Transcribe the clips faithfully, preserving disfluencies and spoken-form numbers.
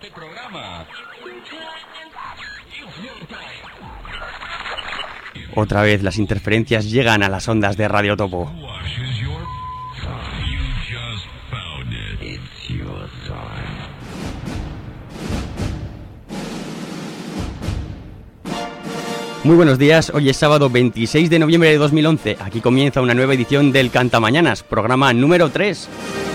este programa. Otra vez las interferencias llegan a las ondas de Radio Topo. Muy buenos días, hoy es sábado veintiséis de noviembre de dos mil once. Aquí comienza una nueva edición del Cantamañanas, programa número tres.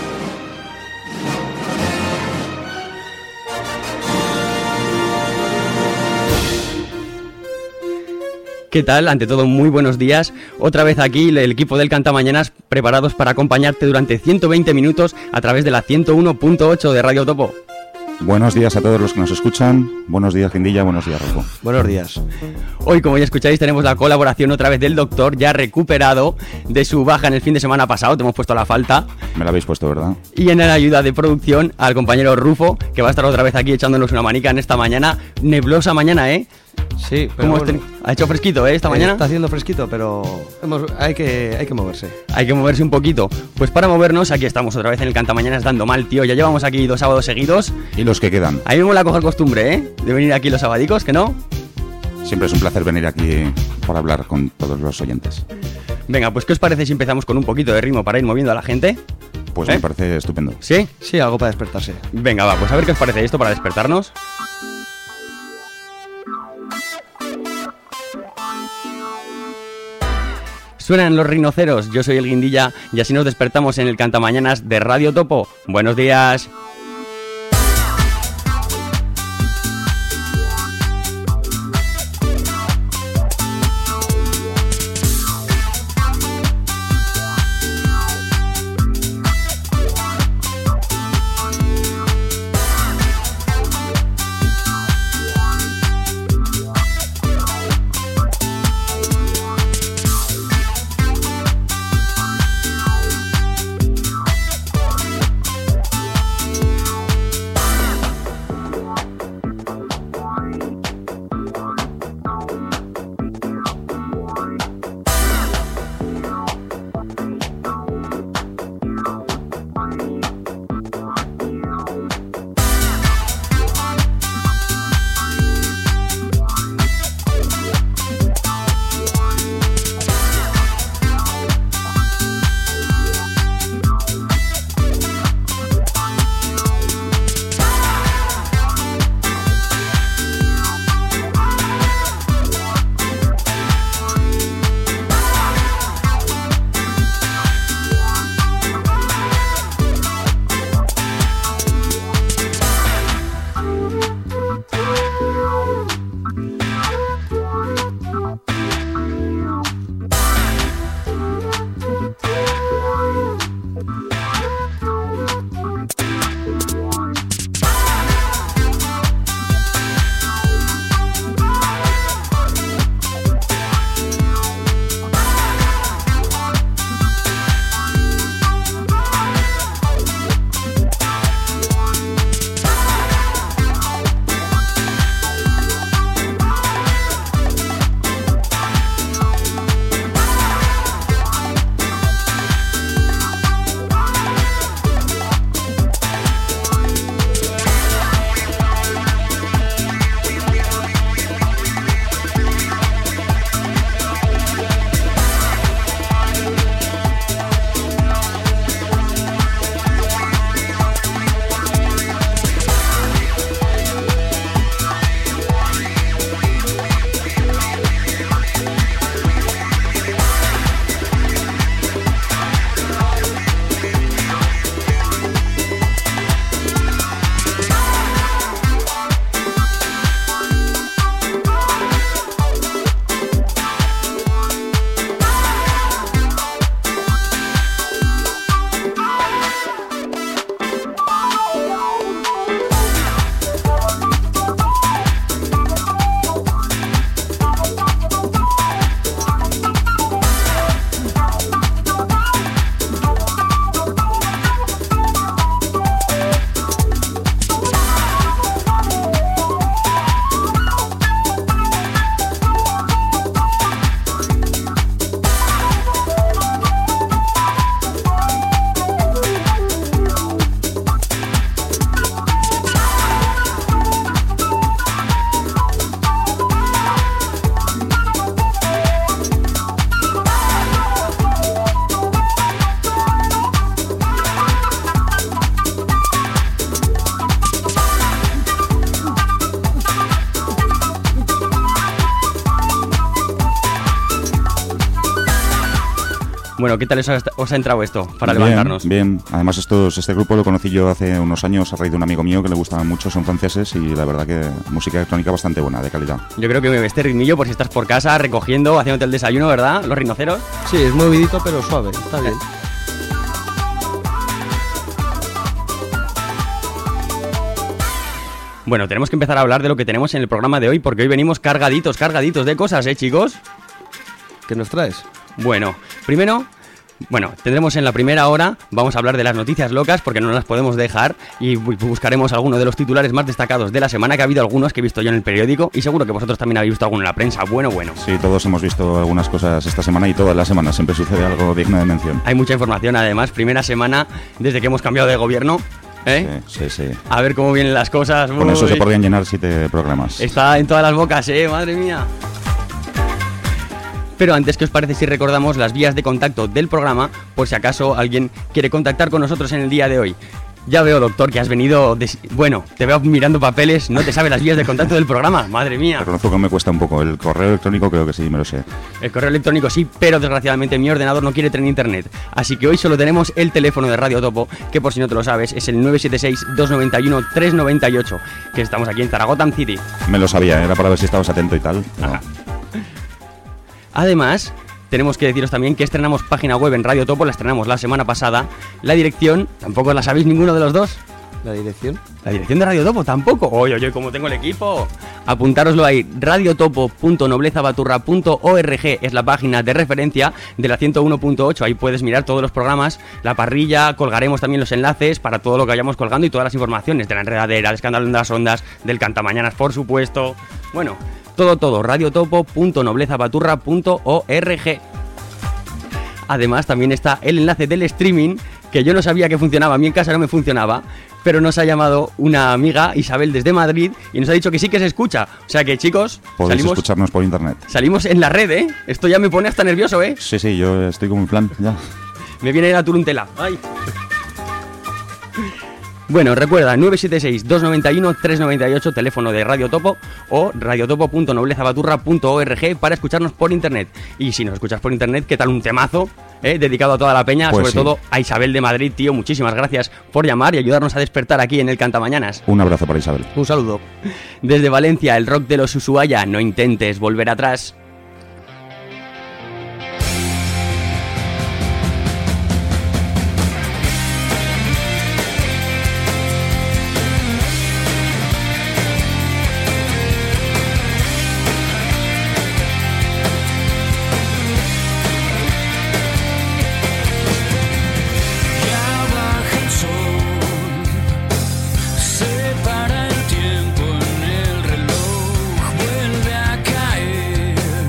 ¿Qué tal? Ante todo, muy buenos días. Otra vez aquí el equipo del Cantamañanas preparados para acompañarte durante ciento veinte minutos a través de la ciento uno punto ocho de Radio Topo. Buenos días a todos los que nos escuchan. Buenos días, Guindilla. Buenos días, Rufo. Buenos días. Hoy, como ya escucháis, tenemos la colaboración otra vez del doctor, ya recuperado de su baja en el fin de semana pasado. Te hemos puesto la falta. Me la habéis puesto, ¿verdad? Y en la ayuda de producción al compañero Rufo, que va a estar otra vez aquí echándonos una manica en esta mañana. Neblosa mañana, ¿eh? Sí, pero ¿Cómo bueno, este... ha hecho fresquito, ¿eh? Esta mañana. Está haciendo fresquito, pero hemos, hay, que, hay que moverse. Hay que moverse un poquito. Pues para movernos, aquí estamos otra vez en el Cantamañanas dando mal, tío. Ya llevamos aquí dos sábados seguidos. Y los que quedan. A mí me mola coger costumbre, ¿eh? De venir aquí los sabadicos, ¿que no? Siempre es un placer venir aquí para hablar con todos los oyentes. Venga, pues ¿qué os parece si empezamos con un poquito de ritmo para ir moviendo a la gente? Pues ¿Eh? me parece estupendo. ¿Sí? Sí, algo para despertarse. Venga, va, pues a ver qué os parece esto para despertarnos. Suenan los rinoceros, yo soy el Guindilla y así nos despertamos en el Cantamañanas de Radio Topo. Buenos días. Bueno, ¿qué tal os ha, os ha entrado esto para bien, levantarnos? Bien, además estos, este grupo lo conocí yo hace unos años a raíz de un amigo mío que le gustaban mucho, son franceses y la verdad que música electrónica bastante buena, de calidad. Yo creo que este ritmillo, por si estás por casa recogiendo, haciéndote el desayuno, ¿verdad? Los rinoceros. Sí, es movidito pero suave, está bien. Bueno, tenemos que empezar a hablar de lo que tenemos en el programa de hoy, porque hoy venimos cargaditos, cargaditos de cosas, ¿eh, chicos? ¿Qué nos traes? Bueno, primero, bueno, tendremos en la primera hora, vamos a hablar de las noticias locas, porque no las podemos dejar, y buscaremos algunos de los titulares más destacados de la semana, que ha habido algunos que he visto yo en el periódico, y seguro que vosotros también habéis visto alguno en la prensa, bueno, bueno. Sí, todos hemos visto algunas cosas esta semana y todas las semanas siempre sucede algo digno de mención. Hay mucha información, además, primera semana desde que hemos cambiado de gobierno. ¿Eh? Sí, sí, sí. A ver cómo vienen las cosas. Con Uy. eso se podrían llenar siete programas. Está en todas las bocas, ¿eh? Madre mía. Pero antes, ¿qué os parece si recordamos las vías de contacto del programa por si acaso alguien quiere contactar con nosotros en el día de hoy? Ya veo, doctor, que has venido... Des... Bueno, te veo mirando papeles, no te sabes las vías de contacto del programa, madre mía. Reconozco que me cuesta un poco. El correo electrónico creo que sí, me lo sé. El correo electrónico sí, pero desgraciadamente mi ordenador no quiere tener internet. Así que hoy solo tenemos el teléfono de Radio Topo, que por si no te lo sabes, es el nueve siete seis, dos nueve uno, tres nueve ocho, que estamos aquí en Zaragoza City. Me lo sabía, era para ver si estabas atento y tal. No. Además, tenemos que deciros también que estrenamos página web en Radio Topo, la estrenamos la semana pasada. La dirección, ¿tampoco la sabéis ninguno de los dos? ¿La dirección? La dirección de Radio Topo, tampoco. Oye, oye, ¿cómo tengo el equipo? Apuntároslo ahí, radiotopo punto noblezabaturra punto org es la página de referencia de la ciento uno punto ocho. Ahí puedes mirar todos los programas, la parrilla, colgaremos también los enlaces para todo lo que vayamos colgando y todas las informaciones de la enredadera, del escándalo de las ondas, del cantamañanas, por supuesto. Bueno, todo, todo, radiotopo punto noblezabaturra punto org. Además, también está el enlace del streaming, que yo no sabía que funcionaba, a mí en casa no me funcionaba, pero nos ha llamado una amiga, Isabel, desde Madrid, y nos ha dicho que sí que se escucha. O sea que, chicos, podéis salimos, escucharnos por internet. Salimos en la red, ¿eh? Esto ya me pone hasta nervioso, ¿eh? Sí, sí, yo estoy como en plan, ya. Me viene la turuntela. ¡Ay! Bueno, recuerda, nueve siete seis, dos nueve uno, tres nueve ocho, teléfono de Radio Topo, o radiotopo punto noblezabaturra punto org para escucharnos por internet. Y si nos escuchas por internet, ¿qué tal un temazo? ¿Eh? Dedicado a toda la peña, pues sobre sí. todo a Isabel de Madrid, tío. Muchísimas gracias por llamar y ayudarnos a despertar aquí en el Cantamañanas. Un abrazo para Isabel. Un saludo. Desde Valencia, el rock de los Ushuaia, no intentes volver atrás. Para el tiempo en el reloj vuelve a caer.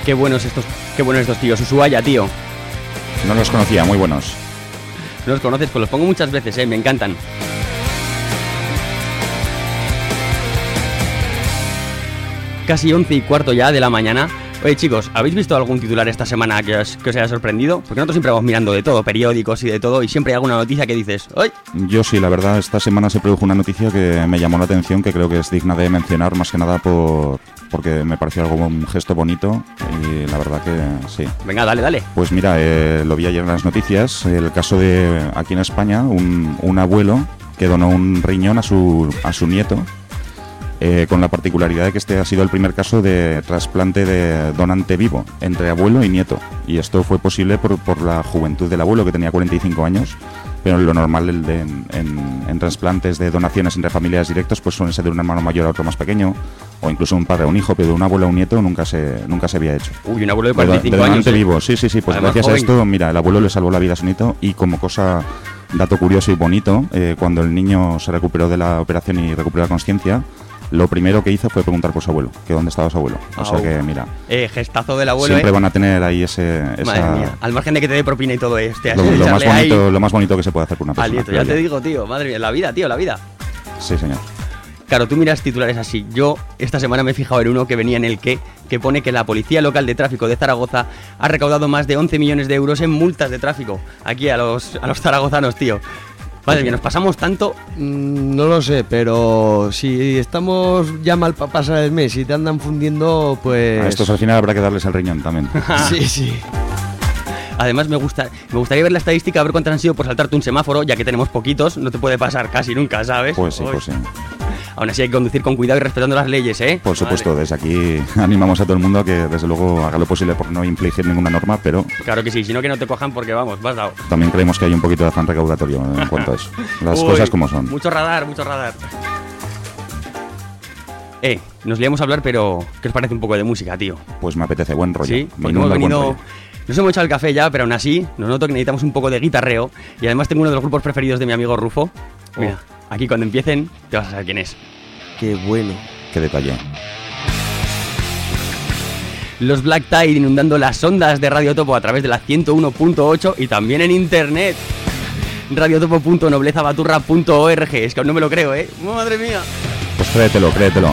Qué buenos estos, qué buenos estos tíos. Ushuaia, tío. No los conocía, muy buenos. ¿No los conoces? Pues los pongo muchas veces, eh, me encantan. Casi once y cuarto ya de la mañana. Oye, chicos, ¿habéis visto algún titular esta semana que os, que os haya sorprendido? Porque nosotros siempre vamos mirando de todo, periódicos y de todo, y siempre hay alguna noticia que dices, ¡ay! Yo sí, la verdad, esta semana se produjo una noticia que me llamó la atención, que creo que es digna de mencionar, más que nada por porque me pareció algo un gesto bonito, y la verdad que sí. Venga, dale, dale. Pues mira, eh, lo vi ayer en las noticias, el caso de, aquí en España, un, un abuelo que donó un riñón a su, a su nieto, eh, con la particularidad de que este ha sido el primer caso de trasplante de donante vivo entre abuelo y nieto. Y esto fue posible por, por la juventud del abuelo, que tenía cuarenta y cinco años, pero lo normal el de, en, en, en trasplantes de donaciones entre familiares directos pues suelen ser de un hermano mayor a otro más pequeño, o incluso un padre a un hijo, pero de un abuelo a un nieto nunca se, nunca se había hecho. Uy, un abuelo de cuarenta y cinco de, de años. donante ¿eh? vivo, sí, sí, sí, pues Además, gracias joven. a esto, mira, el abuelo le salvó la vida a su nieto, y como cosa, dato curioso y bonito, eh, cuando el niño se recuperó de la operación y recuperó la conciencia, lo primero que hizo fue preguntar por su abuelo, que dónde estaba su abuelo. O sea Au. que, mira, Eh, gestazo del abuelo, siempre eh. van a tener ahí ese... esa- Madre mía, al margen de que te dé propina y todo este. lo, lo más echarle ahí bonito, lo más bonito que se puede hacer por una persona. al nieto, creo ya te yo. digo, tío, madre mía, la vida, tío, la vida. Sí, señor. Claro, tú miras titulares así. Yo esta semana me he fijado en uno que venía en el que, que pone que la Policía Local de Tráfico de Zaragoza ha recaudado más de once millones de euros en multas de tráfico. Aquí a los, a los zaragozanos, tío. Madre mía, nos pasamos tanto. Mm, no lo sé, pero si estamos ya mal para pasar el mes y te andan fundiendo, pues... A estos al final habrá que darles el riñón también. Sí, sí. Además me gusta, me gustaría ver la estadística, a ver cuántas han sido por saltarte un semáforo, ya que tenemos poquitos, no te puede pasar casi nunca, ¿sabes? Pues sí, Uy. pues sí. Aún así hay que conducir con cuidado y respetando las leyes, ¿eh? Por supuesto, Madre. desde aquí animamos a todo el mundo a que desde luego haga lo posible por no infligir ninguna norma, pero Claro que sí, si no que no te cojan porque vamos, vas dado. también creemos que hay un poquito de afán recaudatorio en cuanto a eso. Las Uy, cosas como son. Mucho radar, mucho radar. Eh, nos liamos a hablar, pero ¿qué os parece un poco de música, tío? Pues me apetece, buen rollo. Sí, porque Menudo hemos buen venido... rollo. Nos hemos echado el café ya, pero aún así nos noto que necesitamos un poco de guitarreo. Y además tengo uno de los grupos preferidos de mi amigo Rufo. Mira, aquí cuando empiecen te vas a saber quién es. Qué bueno. Qué detalle. Los Black Tide inundando las ondas de Radio Topo a través de la ciento uno punto ocho y también en internet. radiotopo punto noblezabaturra punto org. Es que aún no me lo creo, ¿eh? ¡Madre mía! Pues créetelo, créetelo.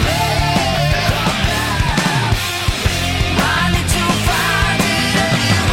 Find it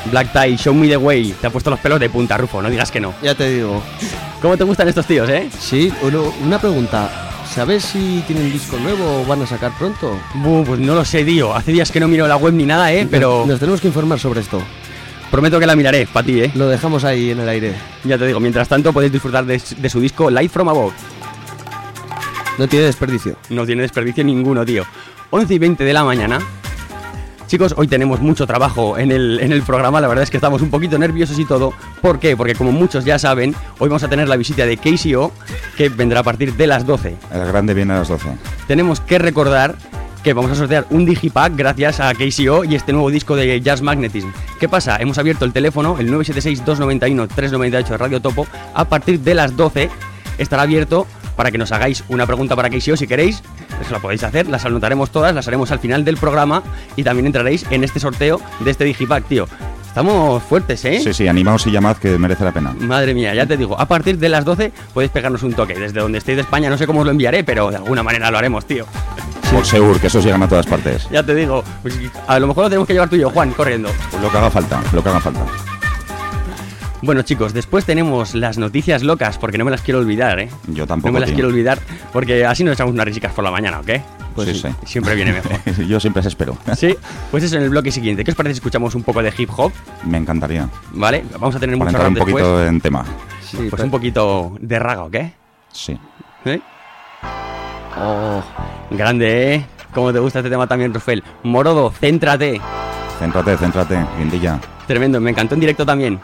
Black Tie, Show Me The Way. Te ha puesto los pelos de punta, Rufo, no digas que no. Ya te digo. ¿Cómo te gustan estos tíos, eh? Sí, uno, una pregunta. ¿Sabes si tienen disco nuevo o van a sacar pronto? Buh, pues no lo sé, tío. Hace días que no miro la web ni nada, eh, pero... Nos, nos tenemos que informar sobre esto. Prometo que la miraré, para ti, eh. Lo dejamos ahí en el aire. Ya te digo, mientras tanto podéis disfrutar de, de su disco Live From Above. No tiene desperdicio. No tiene desperdicio ninguno, tío. once y veinte de la mañana. Chicos, hoy tenemos mucho trabajo en el, en el programa. La verdad es que estamos un poquito nerviosos y todo. ¿Por qué? Porque como muchos ya saben, hoy vamos a tener la visita de K C O, que vendrá a partir de las doce. El grande viene a las doce. Tenemos que recordar que vamos a sortear un digipack gracias a K C O y este nuevo disco de Jazz Magnetism. ¿Qué pasa? Hemos abierto el teléfono, el nueve siete seis, dos nueve uno, tres nueve ocho de Radio Topo. A partir de las doce estará abierto para que nos hagáis una pregunta para K C O si queréis. Eso la podéis hacer, las anotaremos todas, las haremos al final del programa y también entraréis en este sorteo de este digipack, tío. Estamos fuertes, ¿eh? Sí, sí, animaos y llamad que merece la pena. Madre mía, ya te digo, a partir de las doce podéis pegarnos un toque. Desde donde estéis de España, no sé cómo os lo enviaré, pero de alguna manera lo haremos, tío. Por seguro, que esos llegan a todas partes. Ya te digo, pues a lo mejor lo tenemos que llevar tú y yo, Juan, corriendo. Pues lo que haga falta, lo que haga falta. Bueno, chicos, después tenemos las noticias locas, porque no me las quiero olvidar, ¿eh? Yo tampoco, No me las tío. quiero olvidar, porque así nos echamos unas risicas por la mañana, ¿ok? Pues sí, sí. Siempre viene mejor. Yo siempre os espero. Sí, pues eso en el bloque siguiente. ¿Qué os parece si escuchamos un poco de hip hop? Me encantaría. ¿Vale? Vamos a tener Para mucho entrar rap un poquito después. en tema. Sí, pues pero... un poquito de raga, ¿ok? Sí. ¿Eh? Oh, grande, ¿eh? ¿Cómo te gusta este tema también, Rufel? Morodo, céntrate. Céntrate, céntrate, guindilla. Tremendo, me encantó en directo también.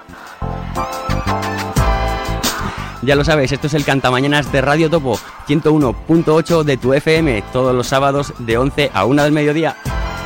Ya lo sabes, esto es el Cantamañanas de Radio Topo, ciento uno punto ocho de tu F M, todos los sábados de once a una del mediodía.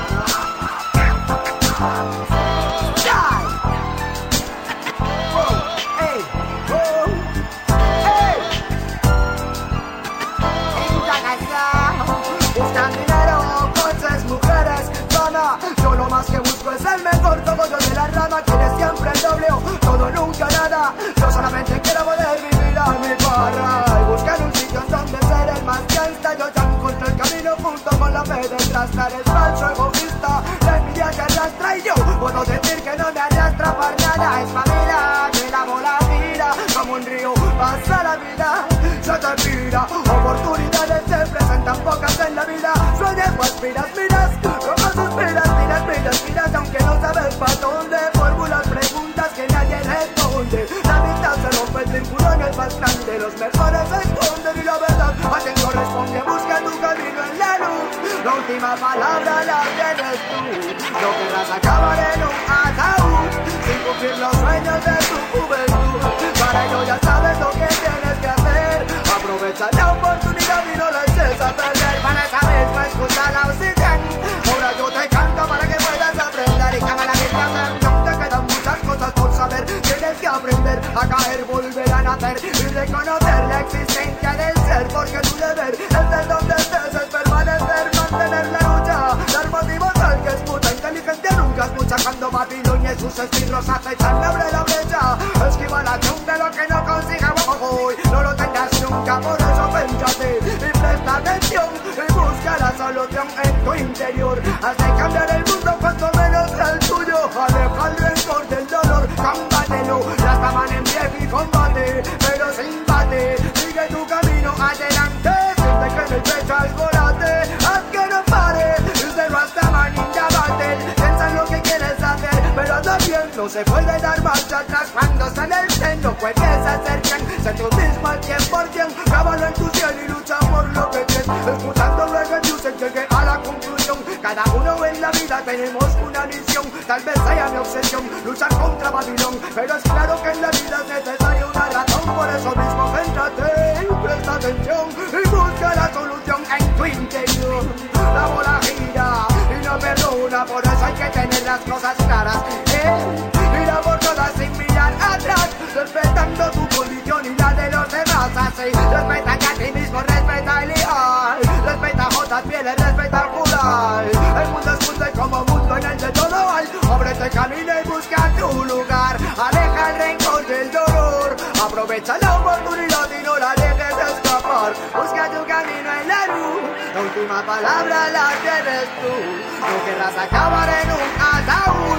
Yo lo más que busco es el mejor cogollo de la rama. Quiere siempre el doble o todo nunca nada. Yo solamente quiero poder vivir a mi barra y buscar un sitio en donde ser el más gangsta. Yo ya encontré el camino junto con la fe de trastar el falso egoísta. La envidia que arrastra y yo puedo decir que no me arrastra para nada. Es familia que la bola gira como un río pasa la vida. Se te pira, oportunidades se presentan pocas en la vida. Sueñas o aspiras, miras, como suspiras, miras, miras, miras, aunque no sabes para dónde. Formulas preguntas que nadie responde. La amistad se rompe, el cinturón es más grande. Los mejores se esconden y la verdad a quien corresponde. Busca tu camino en la luz. La última palabra la tienes tú. No querrás acabar en un ataúd sin cumplir los sueños de tu juventud. Para ello ya sabes lo que tienes que hacer. Aprovecha la oportunidad y no la eches a perder. Para esa misma excusa la oxígeno. Ahora yo te canto para que puedas aprender. Y cada la misma canción te quedan muchas cosas por saber. Tienes que aprender a caer, volver a nacer y reconocer la existencia del ser. Porque tu deber es de donde estés, es permanecer, mantener la lucha. Dar motivos al que es puta inteligencia nunca escucha. Cuando Babilonia y sus esbirros acechan, abre la brecha. Esquiva la chunga, lo que no consiga hoy no lo tengas nunca, por eso pénchate y presta atención y busca la solución en tu interior. Has de cambiar el mundo cuanto menos el tuyo. Aleja el rencor del dolor, combátelo. Ya estaban en pie y combate, pero sin bate. Sigue tu camino adelante, siente que en el pecho alborate. Haz que no pare, desde Rastaman Ninja Battle. Piensa en lo que quieres hacer, pero anda bien. No se puede dar marcha atrás cuando sale el tren. No puedes hacer bien, sé tú mismo al cien por cien. Cábalo en tu cielo y lucha por lo que quieres. Escuchando reggae music llegué a la conclusión. Cada uno en la vida tenemos una misión. Tal vez sea mi obsesión luchar contra Babilón, pero es claro que en la vida es necesaria una razón. Por eso mismo céntrate y presta atención y busca la solución en tu interior. La bola gira y no perdona, por eso hay que tener las cosas claras, ¿eh? Mira por todas sin mirar atrás, respetando tu condición y la de los demás. Así, respeta que a ti mismo, respeta el ideal. Respeta a J. Pieles, respeta al plural. El mundo es mundo y como mundo en el de todo hay. Ábrete camino y busca tu lugar. Aleja el rencor del dolor. Aprovecha la oportunidad y no la dejes escapar. Busca tu camino en la luz. La última palabra la tienes tú. No querrás acabar en un ataúd sin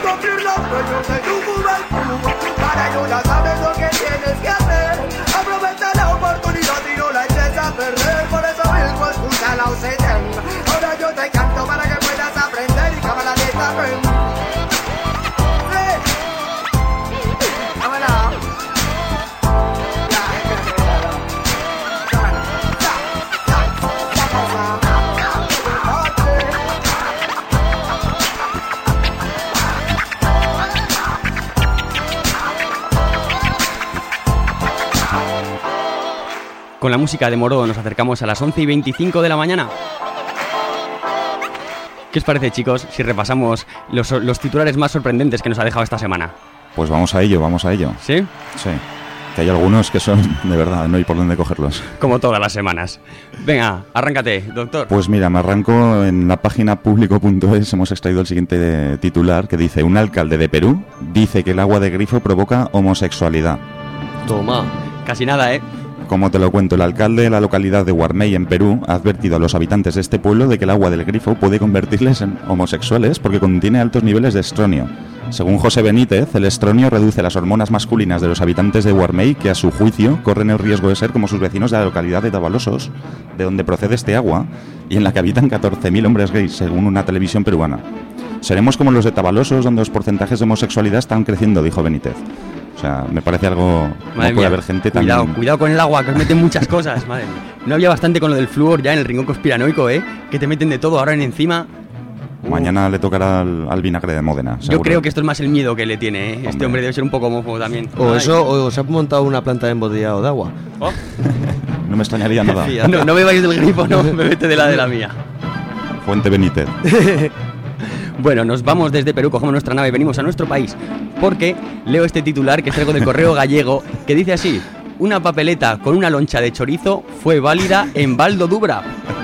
cumplir los sueños de tu juventud. Para ello ya sabes lo que tienes que hacer. Aprovecha la oportunidad y no la eches a perder. Por eso mismo escucha la O C D. Ahora yo te canto para que puedas aprender y cámara de tapen. Sí, cámara. Con la música de Morodo nos acercamos a las once y veinticinco de la mañana. ¿Qué os parece, chicos, si repasamos los, los titulares más sorprendentes que nos ha dejado esta semana? Pues vamos a ello, vamos a ello. ¿Sí? Sí. Que hay algunos que son, de verdad, no hay por dónde cogerlos. Como todas las semanas. Venga, arráncate, doctor. Pues mira, me arranco en la página público punto es. Hemos extraído el siguiente titular que dice: un alcalde de Perú dice que el agua de grifo provoca homosexualidad. Toma. Casi nada, ¿eh? Como te lo cuento, el alcalde de la localidad de Guarmey, en Perú, ha advertido a los habitantes de este pueblo de que el agua del grifo puede convertirles en homosexuales porque contiene altos niveles de estronio. Según José Benítez, el estronio reduce las hormonas masculinas de los habitantes de Guarmey, que a su juicio corren el riesgo de ser como sus vecinos de la localidad de Tabalosos, de donde procede este agua, y en la que habitan catorce mil hombres gays, según una televisión peruana. Seremos como los de Tabalosos, donde los porcentajes de homosexualidad están creciendo, dijo Benítez. O sea, me parece algo... Madre no puede mía, haber gente tan... Cuidado, cuidado con el agua, que os meten muchas cosas, madre mía. No había bastante con lo del flúor ya en el rincón conspiranoico, ¿eh? Que te meten de todo ahora en encima. Mañana le tocará al, al vinagre de Módena, seguro. Yo creo que esto es más el miedo que le tiene, ¿eh? Este Hombre. hombre debe ser un poco homófobo también. O Ay. eso, o se ha montado una planta de embotellado de agua. Oh. No me extrañaría nada. No, no bebáis del grifo, no, bebete de la de la mía. Fuente Benítez. Bueno, nos vamos desde Perú, cogemos nuestra nave y venimos a nuestro país, porque leo este titular que traigo del Correo Gallego, que dice así: una papeleta con una loncha de chorizo fue válida en Val do Dubra.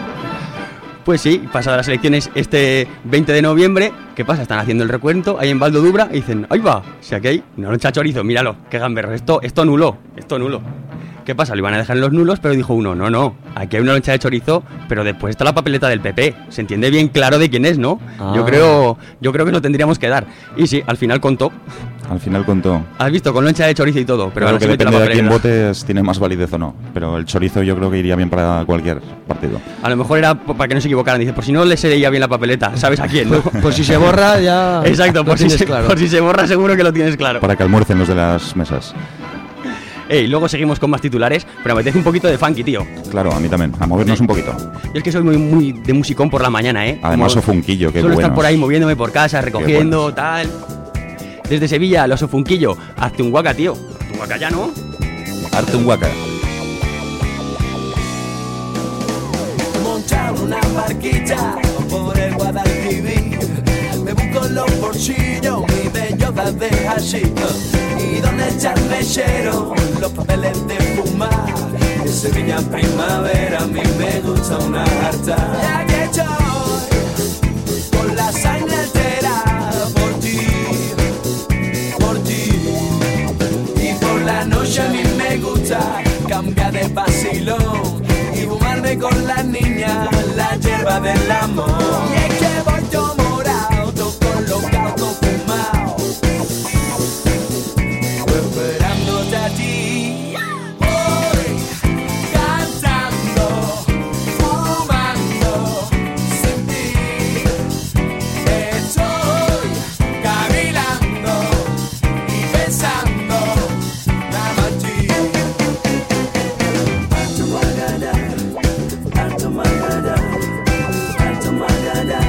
Pues sí, pasadas las elecciones este veinte de noviembre, ¿qué pasa? Están haciendo el recuento ahí en Val do Dubra y dicen: ¡ahí va! Si aquí hay una loncha de chorizo, míralo, qué gamberro, esto, esto nulo, esto nulo. ¿Qué pasa? Lo iban a dejar en los nulos, pero dijo uno: no, no, aquí hay una loncha de chorizo, pero después está la papeleta del P P. Se entiende bien claro de quién es, ¿no? Ah. Yo creo yo creo que lo tendríamos que dar. Y sí, al final contó. Al final contó. Has visto, con loncha de chorizo y todo, pero Claro ahora que se mete la depende de quién papeleta. votes, tiene más validez o no. Pero el chorizo yo creo que iría bien para cualquier partido. A lo mejor era p- para que no se equivocaran. Dice, por si no le sería bien la papeleta, ¿sabes a quién, no? Pues si se borra ya... Exacto, lo por si, tienes se, claro. por si se borra seguro que lo tienes claro. Para que almuercen los de las mesas. Ey, luego seguimos con más titulares, pero me apetece un poquito de funky, tío. Claro, a mí también. A movernos Sí. un poquito. Yo es que soy muy, muy de musicón por la mañana, ¿eh? Además, Como Ofunquillo, qué Suelo bueno. estar por ahí moviéndome por casa, recogiendo, buenos. tal. Desde Sevilla, los Ofunquillo, hazte un guaca, tío. Hazte un guaca ya, ¿no? Arte un guaca. Montar una barquilla por el Guadalquivir. Me busco los bolsillos, mi bellota de hashish. Y donde echar mechero, los papeles de fumar. De Sevilla en primavera, a mí me gusta una harta. Ya que estoy con la sangre altera por ti, por ti. Y por la noche a mí me gusta cambiar de vacilón y fumarme con las niñas la hierba del amor. Y es que voy todo morado, todo colocado, todo fumado, esperándote a ti. Voy cantando, fumando, sin ti. Estoy cavilando y pensando nada más en ti. Alto Magada, Alto Magada, Alto Magada.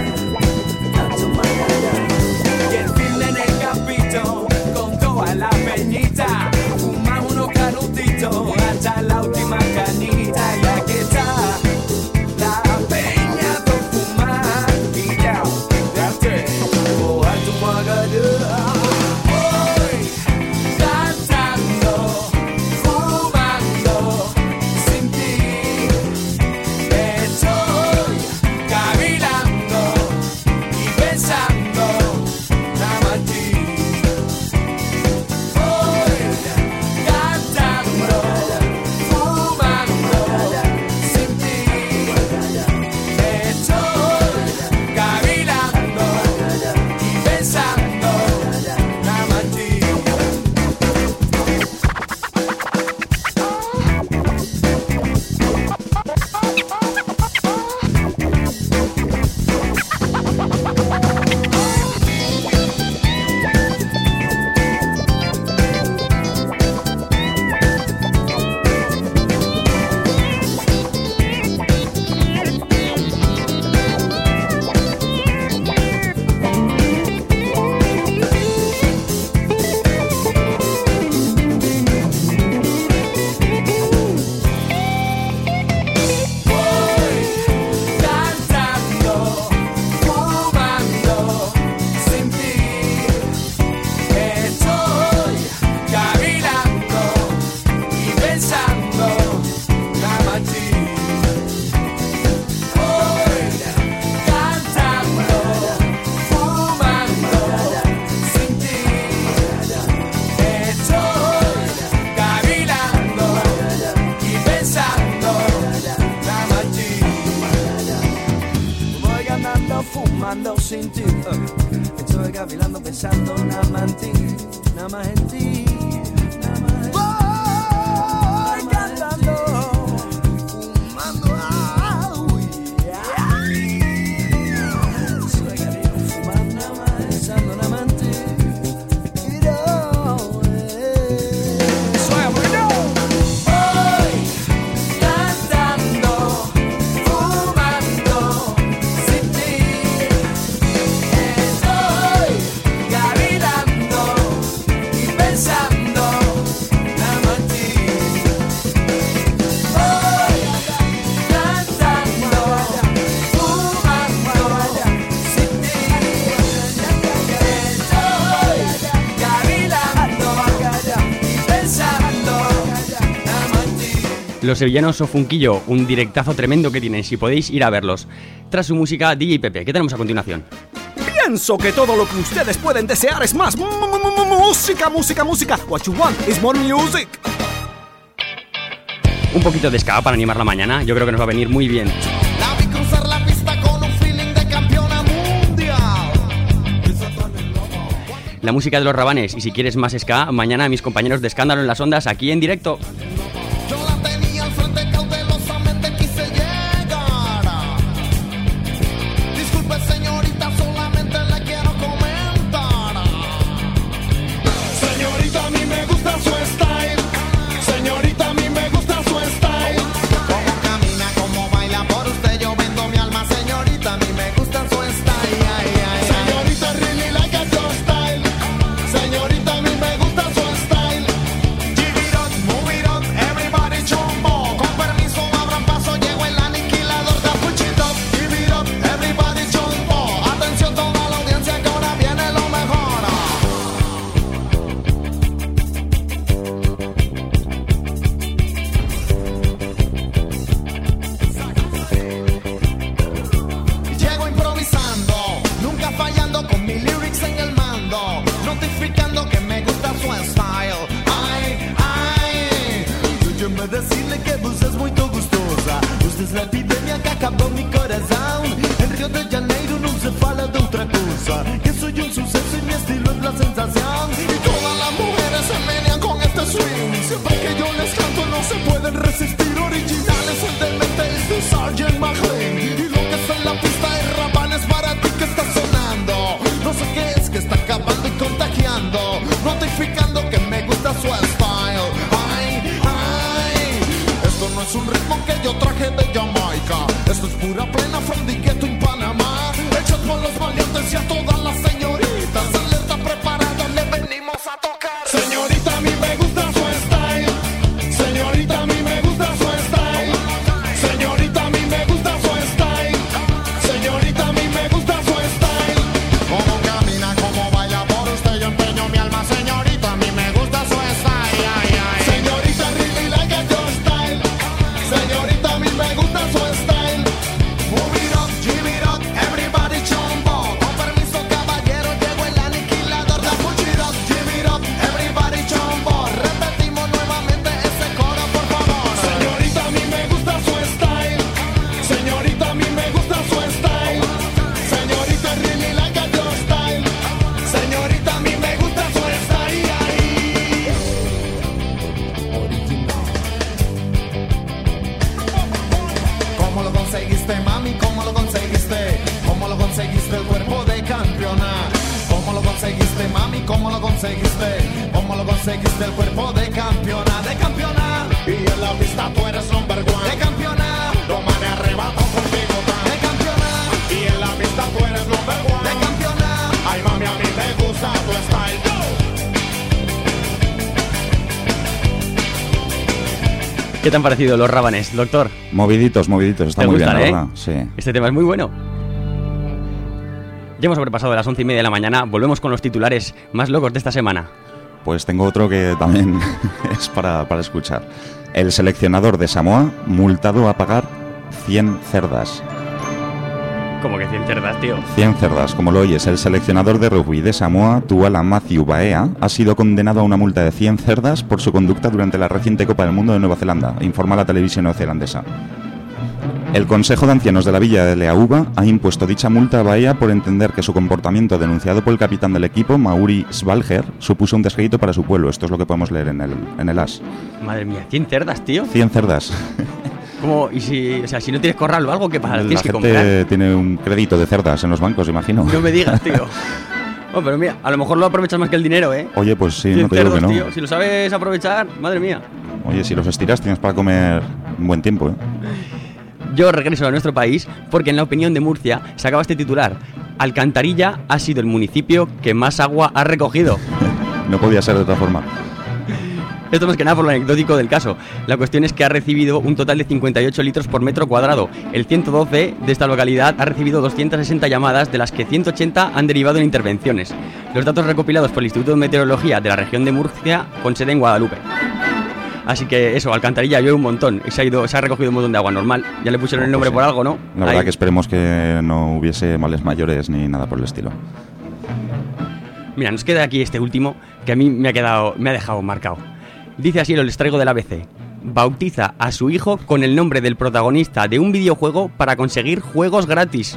viviendo sin ti. Uh, estoy cavilando pensando nada más en ti, nada más en ti, nada más en ti. Voy cantando, fumando, oh, yeah. Estoy cavilando, fumando, nada más pensando nada más en ti. Y no, eh. Suena, porque no. Voy cantando, fumando, sin ti. Estoy cavilando y pensando nada más en ti. Voy cantando, fumando, sin ti. Estoy cavilando y pensando nada más en ti. Los sevillanos Sofunquillo, un directazo tremendo que tienen, si podéis ir a verlos. Tras su música, D J Pepe, ¿qué tenemos a continuación? Pienso que todo lo que ustedes pueden desear es más m- m- m- música, música, música. What you want is more music. Un poquito de ska para animar la mañana, yo creo que nos va a venir muy bien. La vi cruzar la pista con un feeling de campeona mundial. La música de los Rabanes, y si quieres más ska, mañana mis compañeros de Escándalo en las Ondas, aquí en directo. Yo la tenía al frente, cautelosamente quise llegar. Disculpe señorita, solamente le quiero comentar. Señorita, a mí me gusta su style. Señorita, a mí me gusta su style. Cómo camina, cómo baila, por usted yo vendo mi alma. Señorita, a mí me gusta su style. Ay, ay, ay. Señorita, really like a your style. Señorita, a mí me gusta su style. Give it up, move it up, everybody jumbo. Con permiso, abran paso, llego el aniquilador de Puchito. Give it up, everybody jumbo. Atención toda la audiencia que ahora viene lo mejor. Llego improvisando, nunca fallando con mis lyrics en el mando, notificando que me gusta su style. Ay, ay, déjeme decirle que vos es muy gustosa. Usted es la epidemia que acabó mi corazón. En Río de Janeiro no se fala de otra cosa, que soy un suceso y mi estilo es la sensación. Y todas las mujeres se menean con este swing. Siempre que yo les canto no se pueden resistir. Originales el demente es de Sergeant McLean. Y lo que está en la pista es Rabanes para ti que está sonando. No sé qué es que está acabando y contagiando, notificando que me gusta su style. Ay, ay, esto no es un ritmo que yo traje de Jamaica. Esto es pura plena from the ghetto en Panamá. Hechos por los valientes y a todas las señoritas. Alerta preparada, le venimos a tocar. Señorita, a mí me gusta su style. Señorita, a mí me gusta su style. Señorita, a mí me gusta su style. Señorita, a mí me gusta su style. Cómo camina, cómo baila, por usted yo empeño mi alma. Señorita, a mí me gusta su style. Ay, ay. Señorita, really like a your style. Señorita, a mí me gusta su style. Move it up, give it up, everybody jumbo. Con permiso, caballero, llegó el aniquilador. La push it up, give it up, everybody jumbo. Repetimos nuevamente ese coro, por favor. Señorita, a mí me gusta su style. Señorita, a mí me gusta su style. Señorita, really like a your style. Señorita, a mí me gusta su style. ¿Cómo lo conseguiste, mami? ¿Cómo lo conseguiste? ¿Cómo lo conseguiste el cuerpo de campeona? ¿Cómo lo conseguiste, mami? ¿Cómo lo conseguiste? ¿Cómo lo conseguiste el cuerpo de campeona? De campeona. Y en la pista tú eres number one. De campeona. Toma de arrebato contigo tan. De campeona. Y en la pista tú eres number one. De campeona. Ay, mami, a mí me gusta tu style. ¿Qué te han parecido los Rabanes, doctor? Moviditos, moviditos, está ¿Te muy gustan, bien, la eh? verdad. Sí. Este tema es muy bueno. Ya hemos sobrepasado las once y media de la mañana. Volvemos con los titulares más locos de esta semana. Pues tengo otro que también es para, para escuchar. El seleccionador de Samoa multado a pagar cien cerdas. Como que cien cerdas, tío. cien cerdas, como lo oyes. El seleccionador de rugby de Samoa, Tuala Matthew Baea, ha sido condenado a una multa de cien cerdas por su conducta durante la reciente Copa del Mundo de Nueva Zelanda, informa la televisión neozelandesa. El Consejo de Ancianos de la Villa de Leauba ha impuesto dicha multa a Bahía por entender que su comportamiento denunciado por el capitán del equipo, Mauri Svalger, supuso un descrédito para su pueblo. Esto es lo que podemos leer en el, en el As. Madre mía, cien cerdas, tío. cien cerdas. ¿Cómo? Y si, o sea, si no tienes corral o algo, ¿qué pasa? La ¿Tienes que gente comprar? tiene un crédito de cerdas en los bancos, imagino. No me digas, tío. Oh, pero mira, a lo mejor lo aprovechas más que el dinero, ¿eh? Oye, pues sí, cien no te digo cerdos, que no. tío. Si lo sabes aprovechar, madre mía. Oye, si los estiras tienes para comer un buen tiempo, ¿eh? Yo regreso a nuestro país porque en la opinión de Murcia se acaba este titular. Alcantarilla ha sido el municipio que más agua ha recogido. No podía ser de otra forma. Esto más que nada por lo anecdótico del caso. La cuestión es que ha recibido un total de cincuenta y ocho litros por metro cuadrado. El ciento doce de esta localidad ha recibido doscientas sesenta llamadas, de las que ciento ochenta han derivado en intervenciones. Los datos recopilados por el Instituto de Meteorología de la región de Murcia, con sede en Guadalupe. Así que eso, Alcantarilla llueve un montón. Se ha, ido, se ha recogido un montón de agua normal. Ya le pusieron el nombre Pues sí. por algo, ¿no? La verdad Ahí. que esperemos que no hubiese males mayores ni nada por el estilo. Mira, nos queda aquí este último que a mí me ha quedado, me ha dejado marcado. Dice así, lo les traigo del A B C. Bautiza a su hijo con el nombre del protagonista de un videojuego para conseguir juegos gratis.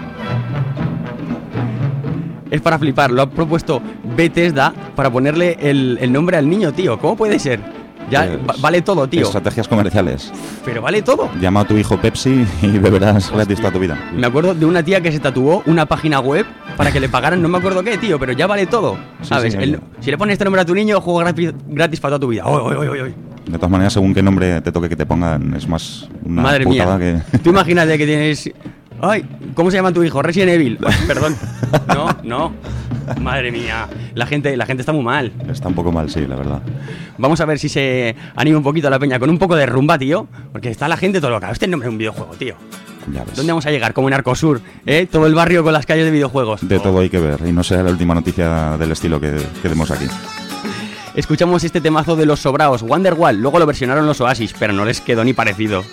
Es para flipar, lo ha propuesto Bethesda para ponerle el, el nombre al niño, tío. ¿Cómo puede ser? Ya Pues, va- vale todo, tío. Estrategias comerciales. Pero vale todo. Llama a tu hijo Pepsi y beberás gratis toda tu vida. Me acuerdo de una tía que se tatuó una página web para que le pagaran, no me acuerdo qué, tío, pero ya vale todo. Sí, ¿Sabes? sí, El- oye. si le pones este nombre a tu niño, juego gratis, gratis para toda tu vida. Oy, oy, oy, oy. De todas maneras, según qué nombre te toque que te pongan, es más una Madre putada mía. que... Tú imagínate que tienes... Ay, ¿cómo se llama tu hijo? Resident Evil. Ay, perdón. No, no. Madre mía. La gente, la gente está muy mal. Está un poco mal, sí, la verdad. Vamos a ver si se anima un poquito la peña con un poco de rumba, tío. Porque está la gente todo loca. Este es el nombre de un videojuego, tío. Ya ves. ¿Dónde vamos a llegar? Como en Arcosur, ¿eh? Todo el barrio con las calles de videojuegos. De Oh. todo hay que ver. Y no sea la última noticia del estilo que, que demos aquí. Escuchamos este temazo de los sobraos, Wonderwall. Luego lo versionaron los Oasis, pero no les quedó ni parecido.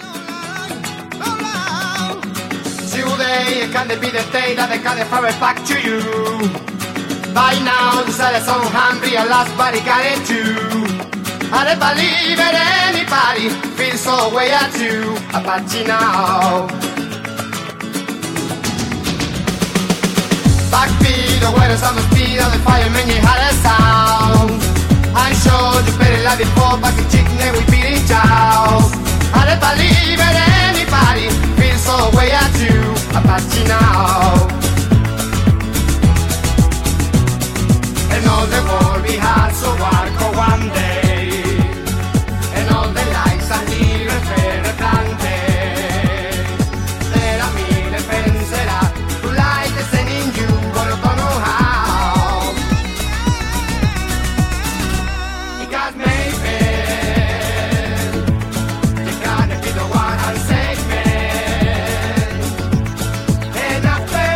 Today it can be the day that they can fire back to you. By now the sun is so hungry and last body got it too. I don't believe it anybody feels so way at you. Apache now. Backbeat, the weather's on the speed of the fireman, you had a sound. I'm sure you better like before, but the chicken we beat it down. I don't believe it anybody feels so way at you. Apache now. And all the world we had so dark one day. And all the lights are here referente. There are me defenserà. To light the sun in you, but I don't know how. Because maybe you gotta be the one and save me. And after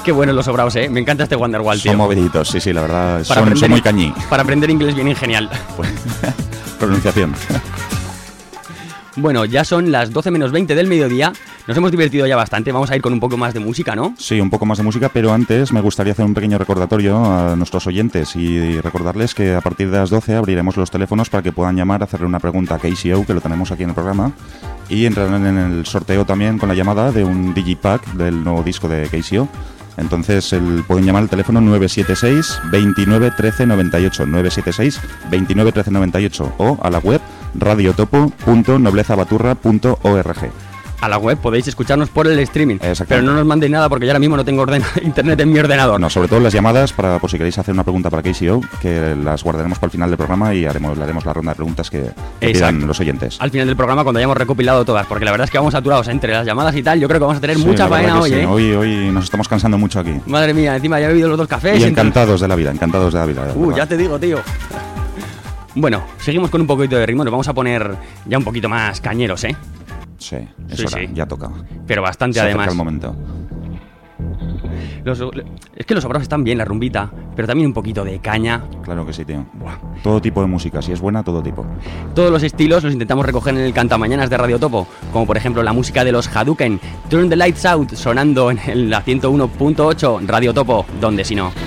Qué buenos los sobraos, ¿eh? Me encanta este Wonderwall, tío. Son moviditos, sí, sí, la verdad, Para son, son muy in- cañí. Para aprender inglés vienen genial. Pues, pronunciación. Bueno, ya son las doce menos veinte del mediodía. Nos hemos divertido ya bastante. Vamos a ir con un poco más de música, ¿no? Sí, un poco más de música, pero antes me gustaría hacer un pequeño recordatorio a nuestros oyentes y recordarles que a partir de las doce abriremos los teléfonos para que puedan llamar, hacerle una pregunta a K C O, que lo tenemos aquí en el programa, y entrarán en el sorteo también con la llamada de un Digipack del nuevo disco de K C O. Entonces el, pueden llamar al teléfono nueve siete seis, veintinueve, trece, noventa y ocho, nueve siete seis, veintinueve, trece, noventa y ocho, o a la web radiotopo punto noblezabaturra punto org. A la web podéis escucharnos por el streaming. Exactamente. Pero no nos mandéis nada porque yo ahora mismo no tengo ordena- internet en mi ordenador. No, sobre todo las llamadas, para por si queréis hacer una pregunta para K C O, que las guardaremos para el final del programa y haremos, le haremos la ronda de preguntas que, que pidan los oyentes. Al final del programa, cuando hayamos recopilado todas, porque la verdad es que vamos saturados entre las llamadas y tal. Yo creo que vamos a tener Sí, mucha la verdad faena que hoy, sí. ¿eh? hoy Hoy nos estamos cansando mucho aquí. Madre mía, encima ya he bebido los dos cafés. Y entonces- encantados de la vida, encantados de la vida. de Uh, verdad. ya te digo, tío. Bueno, seguimos con un poquito de ritmo. Nos vamos a poner ya un poquito más cañeros, ¿eh? Sí, es Sí, hora, sí. ya toca. Pero bastante, Se acerca además. el momento. Los- es que los sobraos están bien, la rumbita, pero también un poquito de caña. Claro que sí, tío. Todo tipo de música, si es buena, todo tipo. Todos los estilos los intentamos recoger en el Cantamañanas de Radio Topo, como por ejemplo la música de los Hadouken, Turn the Lights Out, sonando en el- la ciento uno punto ocho Radio Topo, donde si no.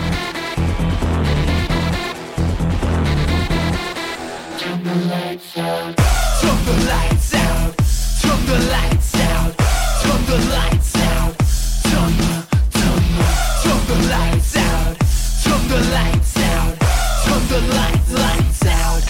Turn the lights out. Turn the lights out. Turn the lights out. Turn the, turn the, turn the lights out. Turn the lights out. Turn the lights, lights out.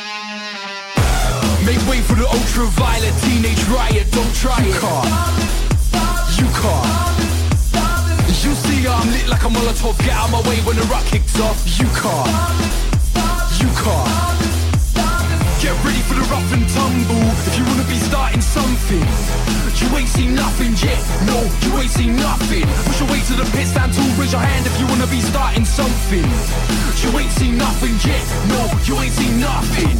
Make way for the ultraviolet teenage riot. Don't try it. You can't. You can't. You see I'm lit like a Molotov. Get out my way when the rock kicks off. You can't. You can't. Get ready for the rough and tumble. If you wanna be starting something, you ain't seen nothing yet. No, you ain't seen nothing. Push your way to the pit, stand tall, raise your hand if you wanna be starting something. You ain't seen nothing yet. No, you ain't seen nothing.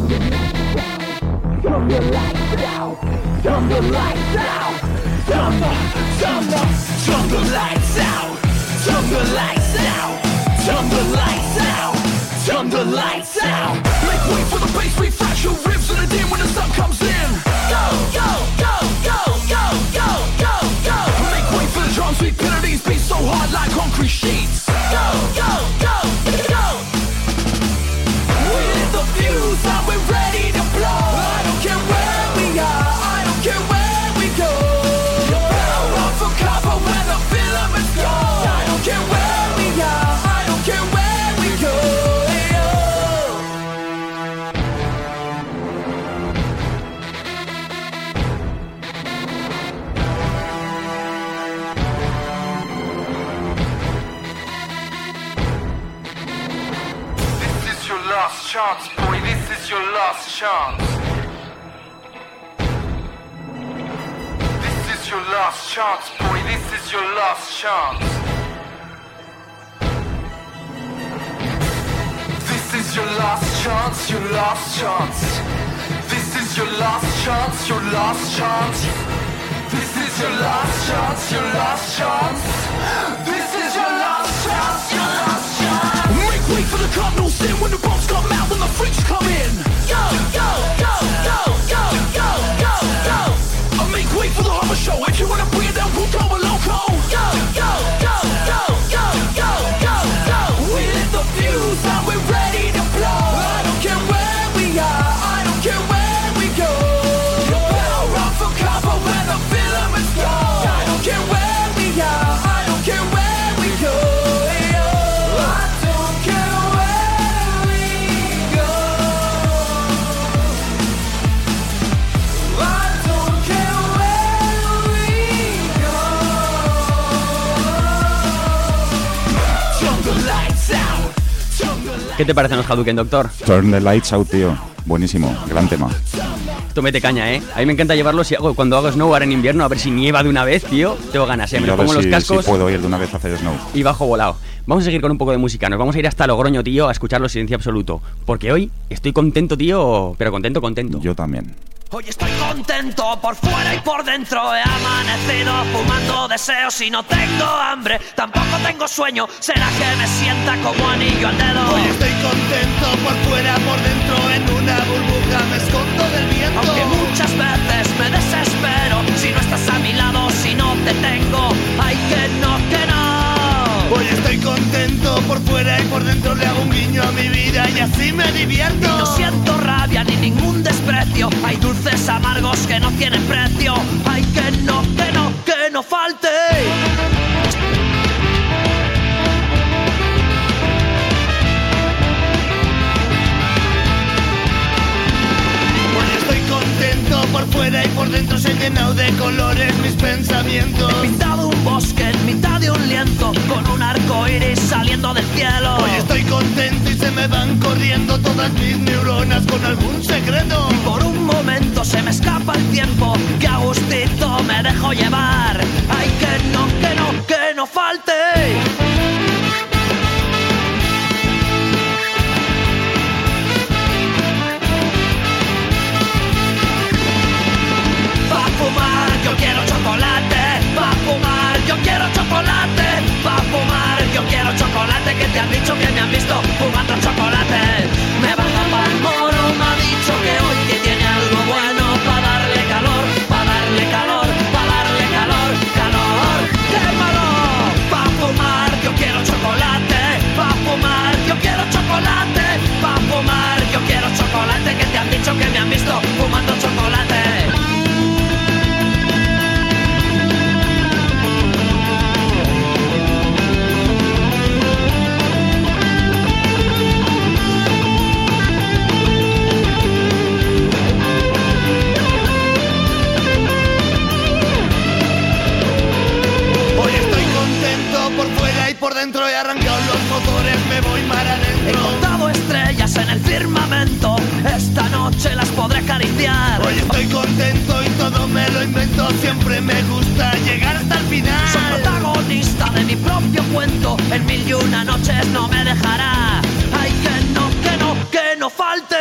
Turn the lights out. Turn the lights out. Turn the, turn the, turn the lights out. Turn the lights out. Turn the lights out. Turn the lights out. Make way for the bass, refresh your ribs and the dim when the sun comes in. Go, go, go, go, go, go, go, go. Make way for the drums, sweet melodies, beat so hard like concrete sheets. Go, go, go, go. We lit the fuse and we're ready to blow. I don't care where we are, I don't care where we go. You better run for cover when the filaments go. I don't care where we are, I don't care where we go. This is your last chance, boy, this is your last chance. This is your last chance, boy, this is your last chance. This is your last chance, your last chance. This is your last chance, your last chance. This is your last chance, your last chance. This is your last chance, your last chance. Make way for the cardinal sin when the bombs come out, when the freaks come in. Go, go, go, go, go, go, go, go. I make way for the horror show. If you wanna bring it down, we'll go a loco. Go, go, go, go, go, go, go, go. We lit the fuse and we're ready to blow. I don't care where we are, I don't care where we go. You better run for cover when the filaments go. I don't care where we are, I don't care where we go. I don't care where we go. I don't care where we go. Turn the lights out. Turn the lights. ¿Qué te parecen los Hadouken, doctor? Turn the lights out, tío. Buenísimo, gran tema. Esto mete caña, ¿eh? A mí me encanta llevarlo si hago, cuando hago snow ahora en invierno, a ver si nieva de una vez, tío. Tengo ganas, ¿eh? Y Me a ver pongo los si, cascos si puedo ir de una vez a hacer snow. y bajo volado. Vamos a seguir con un poco de música. Nos vamos a ir hasta Logroño, tío, a escucharlo Silencio Absoluto. Porque hoy estoy contento, tío, pero contento, contento. Yo también. Hoy estoy contento por fuera y por dentro. He amanecido fumando deseos y no tengo hambre, tampoco tengo sueño. Será que me sienta como anillo al dedo. Hoy estoy contento por fuera, por dentro. En una burbuja me escondo del viento. Aunque muchas veces me desespero si no estás a mi lado, si no te tengo. Ay, que no, que no. Hoy estoy contento por fuera y por dentro. Le hago un guiño a mi vida y así me divierto. Y no siento rabia ni ningún desprecio. Hay dulces amargos que no tienen precio. Ay, que no, que no, que no falte. Estoy contento por fuera y por dentro. Se han llenado de colores mis pensamientos. He pintado un bosque en mitad de un lienzo con un arco iris saliendo del cielo. Hoy estoy contento y se me van corriendo todas mis neuronas con algún secreto. Y por un momento se me escapa el tiempo, que a gustito me dejo llevar. Ay, que no, que no, que no falte. Pa' fumar yo quiero chocolate, pa' fumar yo quiero chocolate, pa' fumar yo quiero chocolate. Que te han dicho que me han visto fumando chocolate. Me baja pa'l moro, me ha dicho que hoy que tiene algo bueno pa' darle calor, pa' darle calor, pa' darle calor, calor. ¡Quémalo! Pa' fumar yo quiero chocolate, pa' fumar yo quiero chocolate, pa' fumar yo quiero chocolate. Que te han dicho que me han visto fumando chocolate. Por fuera y por dentro he arrancado los motores, me voy mar adentro. He contado estrellas en el firmamento, esta noche las podré acariciar. Hoy estoy contento y todo me lo invento, siempre me gusta llegar hasta el final. Soy protagonista de mi propio cuento, en mil y una noches no me dejará. Ay, que no, que no, que no falte.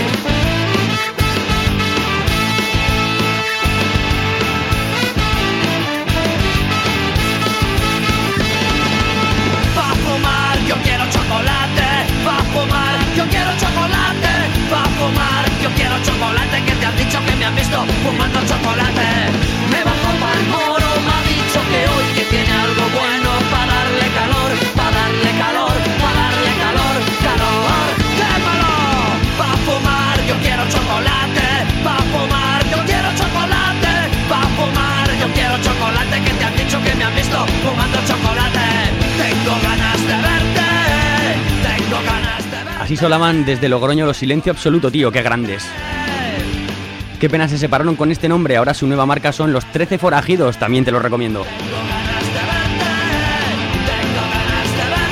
Yo quiero chocolate, pa' fumar, yo quiero chocolate, pa' fumar, yo quiero chocolate. Que te han dicho que me han visto fumando chocolate. Me bajo pa'l moro, me ha dicho que hoy que tiene algo bueno pa' darle calor, pa' darle calor, pa' darle calor, calor. ¡Quémalo! Pa' fumar, yo quiero chocolate, pa' fumar, yo quiero chocolate, pa' fumar, yo quiero chocolate. Que te han dicho que me han visto fumando chocolate. Tengo ganas de verte, tengo ganas de verte. Así sonaban desde Logroño los Silencio Absoluto, tío, qué grandes. Qué pena se separaron con este nombre, ahora su nueva marca son Los trece Forajidos, también te lo recomiendo. Tengo ganas de verte, tengo ganas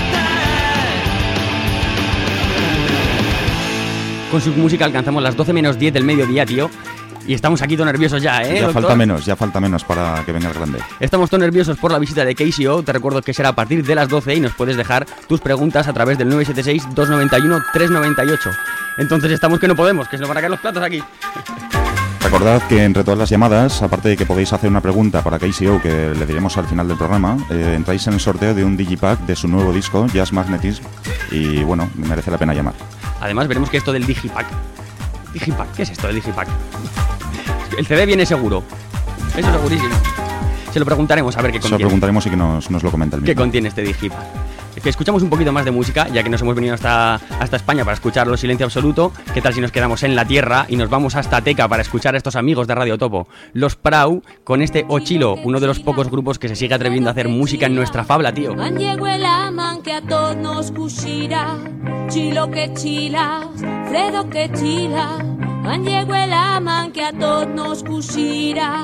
de verte. Con su música alcanzamos las doce menos diez del mediodía, tío. Y estamos aquí todos nerviosos ya, ¿eh, Ya doctor? falta menos, ya falta menos para que venga el grande. Estamos todos nerviosos por la visita de K C O. Te recuerdo que será a partir de las doce y nos puedes dejar tus preguntas a través del nueve siete seis, dos nueve uno, tres nueve ocho. Entonces estamos que no podemos, que se nos van a caer los platos aquí. Recordad que entre todas las llamadas, aparte de que podéis hacer una pregunta para K C O que le diremos al final del programa, eh, entráis en el sorteo de un digipack de su nuevo disco, Jazz Magnetism, y bueno, merece la pena llamar. Además veremos que esto del digipack... ¿Digipack? ¿Qué es esto del digipack? El C D viene seguro. Eso segurísimo. Se lo preguntaremos a ver qué Se lo contiene. preguntaremos y que nos, nos lo comenta el ¿Qué mismo. contiene este digipack? Que escuchamos un poquito más de música, ya que nos hemos venido hasta, hasta España para escuchar Los Silencio Absoluto. ¿Qué tal si nos quedamos en la tierra y nos vamos hasta Teca para escuchar a estos amigos de Radio Topo? Los Prau, con este Ochilo, uno de los pocos grupos que se sigue atreviendo a hacer música en nuestra fabla, tío. Man llegó el aman que a todos nos cuchira, chilo que chilas, Fredo que chila. Man llegó el aman que a todos nos cuchira.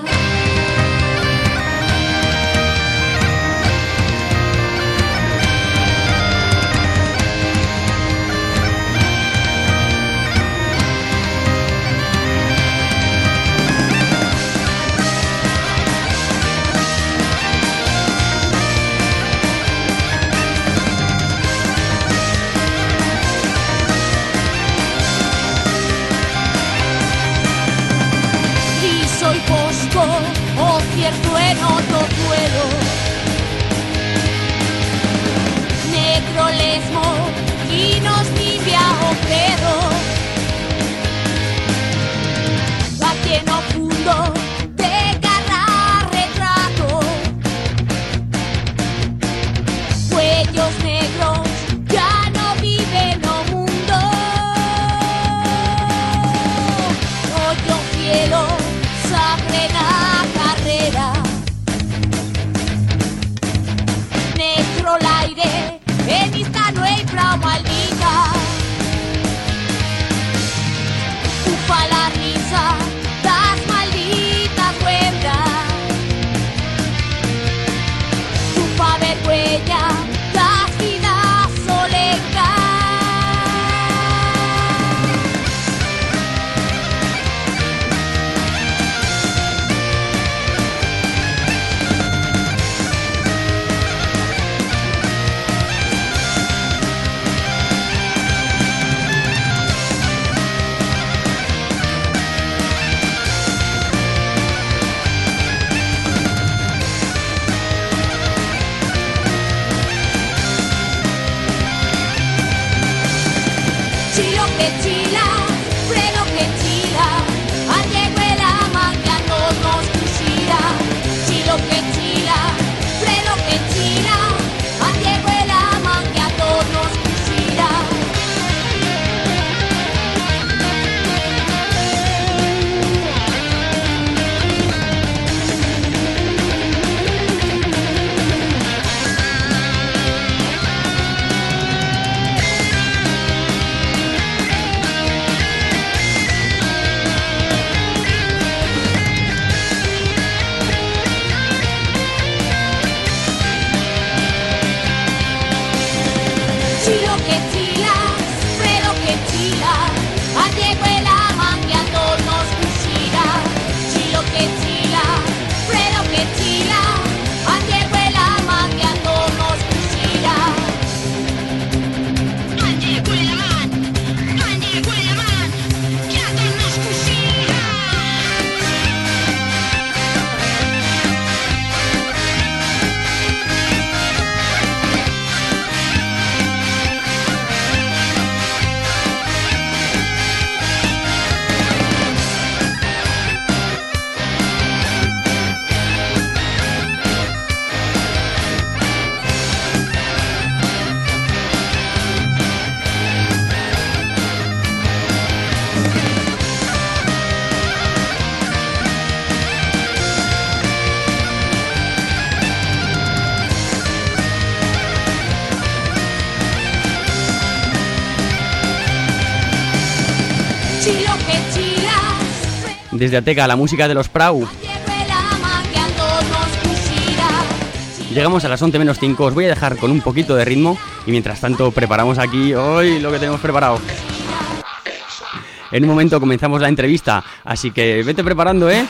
en otro suelo. Negro lesmo y nos limpia Ofredo. Aquí en oculto de garra retrato. Cuellos negros ya no viven no mundo. Hoyo cielo, sangre en la carrera. Negro el aire, en esta no hay bravo maldita. Ufa la risa, las malditas huelgas. Ufa vergüenza, las vidas solengas. Chilo que chila, freno que chila, andehuela mangiando nos cuchira. Chilo que chila, freno que chila, andehuela mangiando nos cuchira. Chilo que chila, freno que chila, andehuela mangiando nos cuchira. Chilo que chila, freno que chila, andehuela mangiando nos cuchira. Andehuela man, andehuela man, mangiando nos cuchira. Chilo que chilas, Desde Ateca, la música de los Prau. andehuela mangiando nos cuchira. Llegamos a las once menos cinco. Os voy a dejar con un poquito de ritmo y mientras tanto preparamos aquí hoy lo que tenemos preparado. En un momento comenzamos la entrevista, así que vete preparando, ¿eh?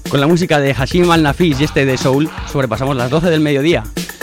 Con la música de Hashim Al-Nafis y este de Soul, sobrepasamos las doce del mediodía.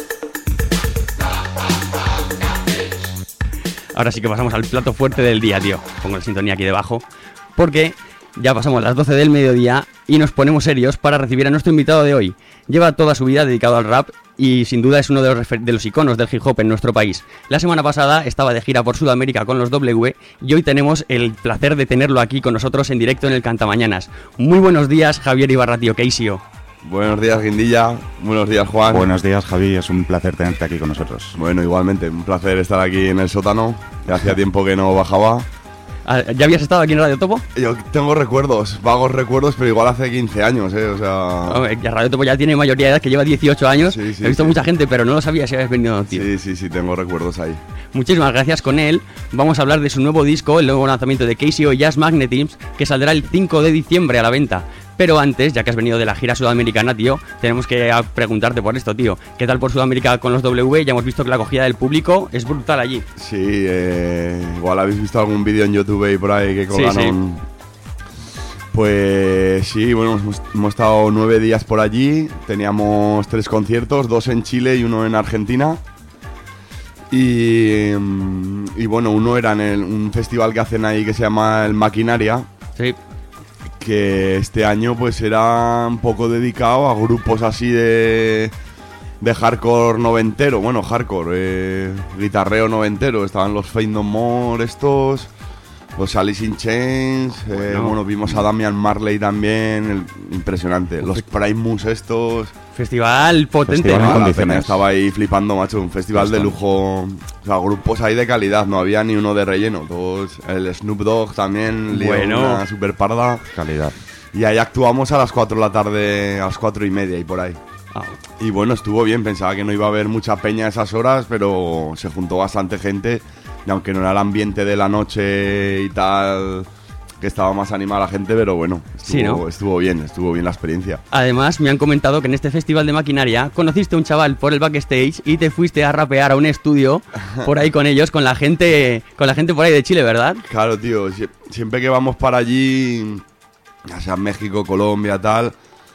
Ahora sí que pasamos al plato fuerte del día, tío. Pongo la sintonía aquí debajo, porque ya pasamos las doce del mediodía y nos ponemos serios para recibir a nuestro invitado de hoy. Lleva toda su vida dedicado al rap y sin duda es uno de los, refer- de los iconos del hip hop en nuestro país. La semana pasada estaba de gira por Sudamérica con los W y hoy tenemos el placer de tenerlo aquí con nosotros en directo en el Cantamañanas. Muy buenos días, Javier Ibarra, tío, Keisio. Buenos días, Guindilla. Buenos días, Juan. Buenos días, Javi. Es un placer tenerte aquí con nosotros. Bueno, igualmente, un placer estar aquí en el sótano. Ya hacía tiempo que no bajaba. ¿Ya habías estado aquí en Radio Topo? Yo tengo recuerdos, vagos recuerdos, pero igual hace quince años, ¿eh? O sea... Hombre, ya Radio Topo ya tiene mayoría de edad, que lleva dieciocho años. Sí, sí, He visto sí. mucha gente, pero no lo sabía si habías venido, tío. Sí, sí, sí, tengo recuerdos ahí. Muchísimas gracias. Con él vamos a hablar de su nuevo disco, el nuevo lanzamiento de K C O Jazz Magnetisms, que saldrá el cinco de diciembre a la venta. Pero antes, ya que has venido de la gira sudamericana, tío, tenemos que preguntarte por esto, tío. ¿Qué tal por Sudamérica con los W? Ya hemos visto que la acogida del público es brutal allí. Sí, eh, igual habéis visto algún vídeo en YouTube y por ahí que colgaron. Sí, Pues sí, bueno, hemos, hemos estado nueve días por allí. Teníamos tres conciertos, dos en Chile y uno en Argentina. Y, y bueno, uno era en el- un festival que hacen ahí que se llama el Maquinaria. Sí. Que este año pues era un poco dedicado a grupos así de de hardcore noventero, bueno, hardcore, eh, guitarreo noventero. Estaban los Fate No More estos, los Alice in Chains, eh, Bueno. bueno, vimos a Damian Marley también, el- impresionante, los Primus estos. Festival potente, Festival en ¿no? La condiciones. peña estaba ahí flipando, macho, un festival de Esto. lujo, o sea, grupos ahí de calidad, no había ni uno de relleno, todos, el Snoop Dogg también, lió Bueno. una super parda. Calidad. Y ahí actuamos a las cuatro de la tarde, a las cuatro y media y por ahí. Ah, Y bueno, estuvo bien, pensaba que no iba a haber mucha peña a esas horas, pero se juntó bastante gente. Y aunque no era el ambiente de la noche y tal, que estaba más animada la gente, pero bueno, estuvo, Sí, ¿no? estuvo bien, estuvo bien la experiencia. Además, me han comentado que en este festival de maquinaria conociste a un chaval por el backstage y te fuiste a rapear a un estudio por ahí con ellos, con la gente, con la gente por ahí de Chile, ¿verdad? Claro, tío, sie- siempre que vamos para allí, ya sea México, Colombia, tal,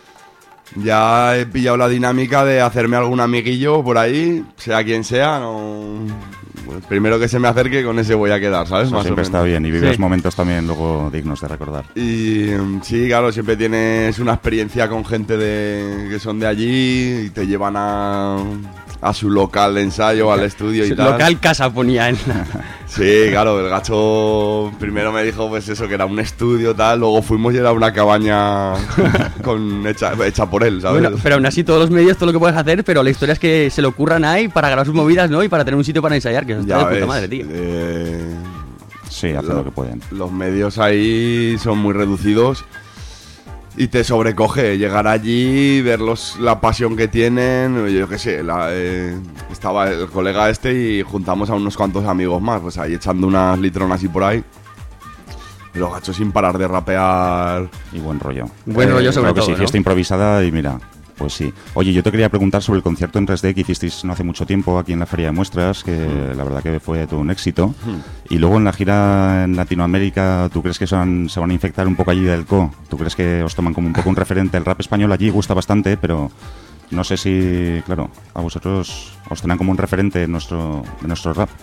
ya he pillado la dinámica de hacerme algún amiguillo por ahí, sea quien sea, no... pues primero que se me acerque, con ese voy a quedar, ¿sabes? Eso Más o siempre menos. está bien y vives Sí. momentos también luego dignos de recordar. Y mm, sí, claro, siempre tienes una experiencia con gente de, que son de allí y te llevan a, a su local de ensayo, al estudio y tal. Local casa ponía en la... Sí, claro, el gacho primero me dijo pues eso, que era un estudio tal, luego fuimos y era una cabaña con hecha, hecha por él, ¿sabes? Bueno, pero aún así todos los medios, todo lo que puedes hacer, pero la historia es que se le ocurran ahí para grabar sus movidas, ¿no? Y para tener un sitio para ensayar, que eso está Ya de puta ves, madre, tío. eh, Sí, hacen lo- lo que pueden. Los medios ahí son muy reducidos y te sobrecoge llegar allí, ver los, la pasión que tienen. Yo qué sé, la, eh, estaba el colega este y juntamos a unos cuantos amigos más, pues ahí echando unas litronas y por ahí. Los gachos sin parar de rapear. Y buen rollo. Buen rollo sobre Claro que todo, sí, ¿no? fiesta improvisada y mira, pues sí. Oye, yo te quería preguntar sobre el concierto en tres D que hicisteis no hace mucho tiempo aquí en la Feria de Muestras, que la verdad que fue todo un éxito. Y luego en la gira en Latinoamérica, ¿tú crees que se van, se van a infectar un poco allí del co? ¿Tú crees que os toman como un poco un referente? El rap español allí gusta bastante, pero no sé si, claro, a vosotros os tenían como un referente en nuestro, en nuestro rap.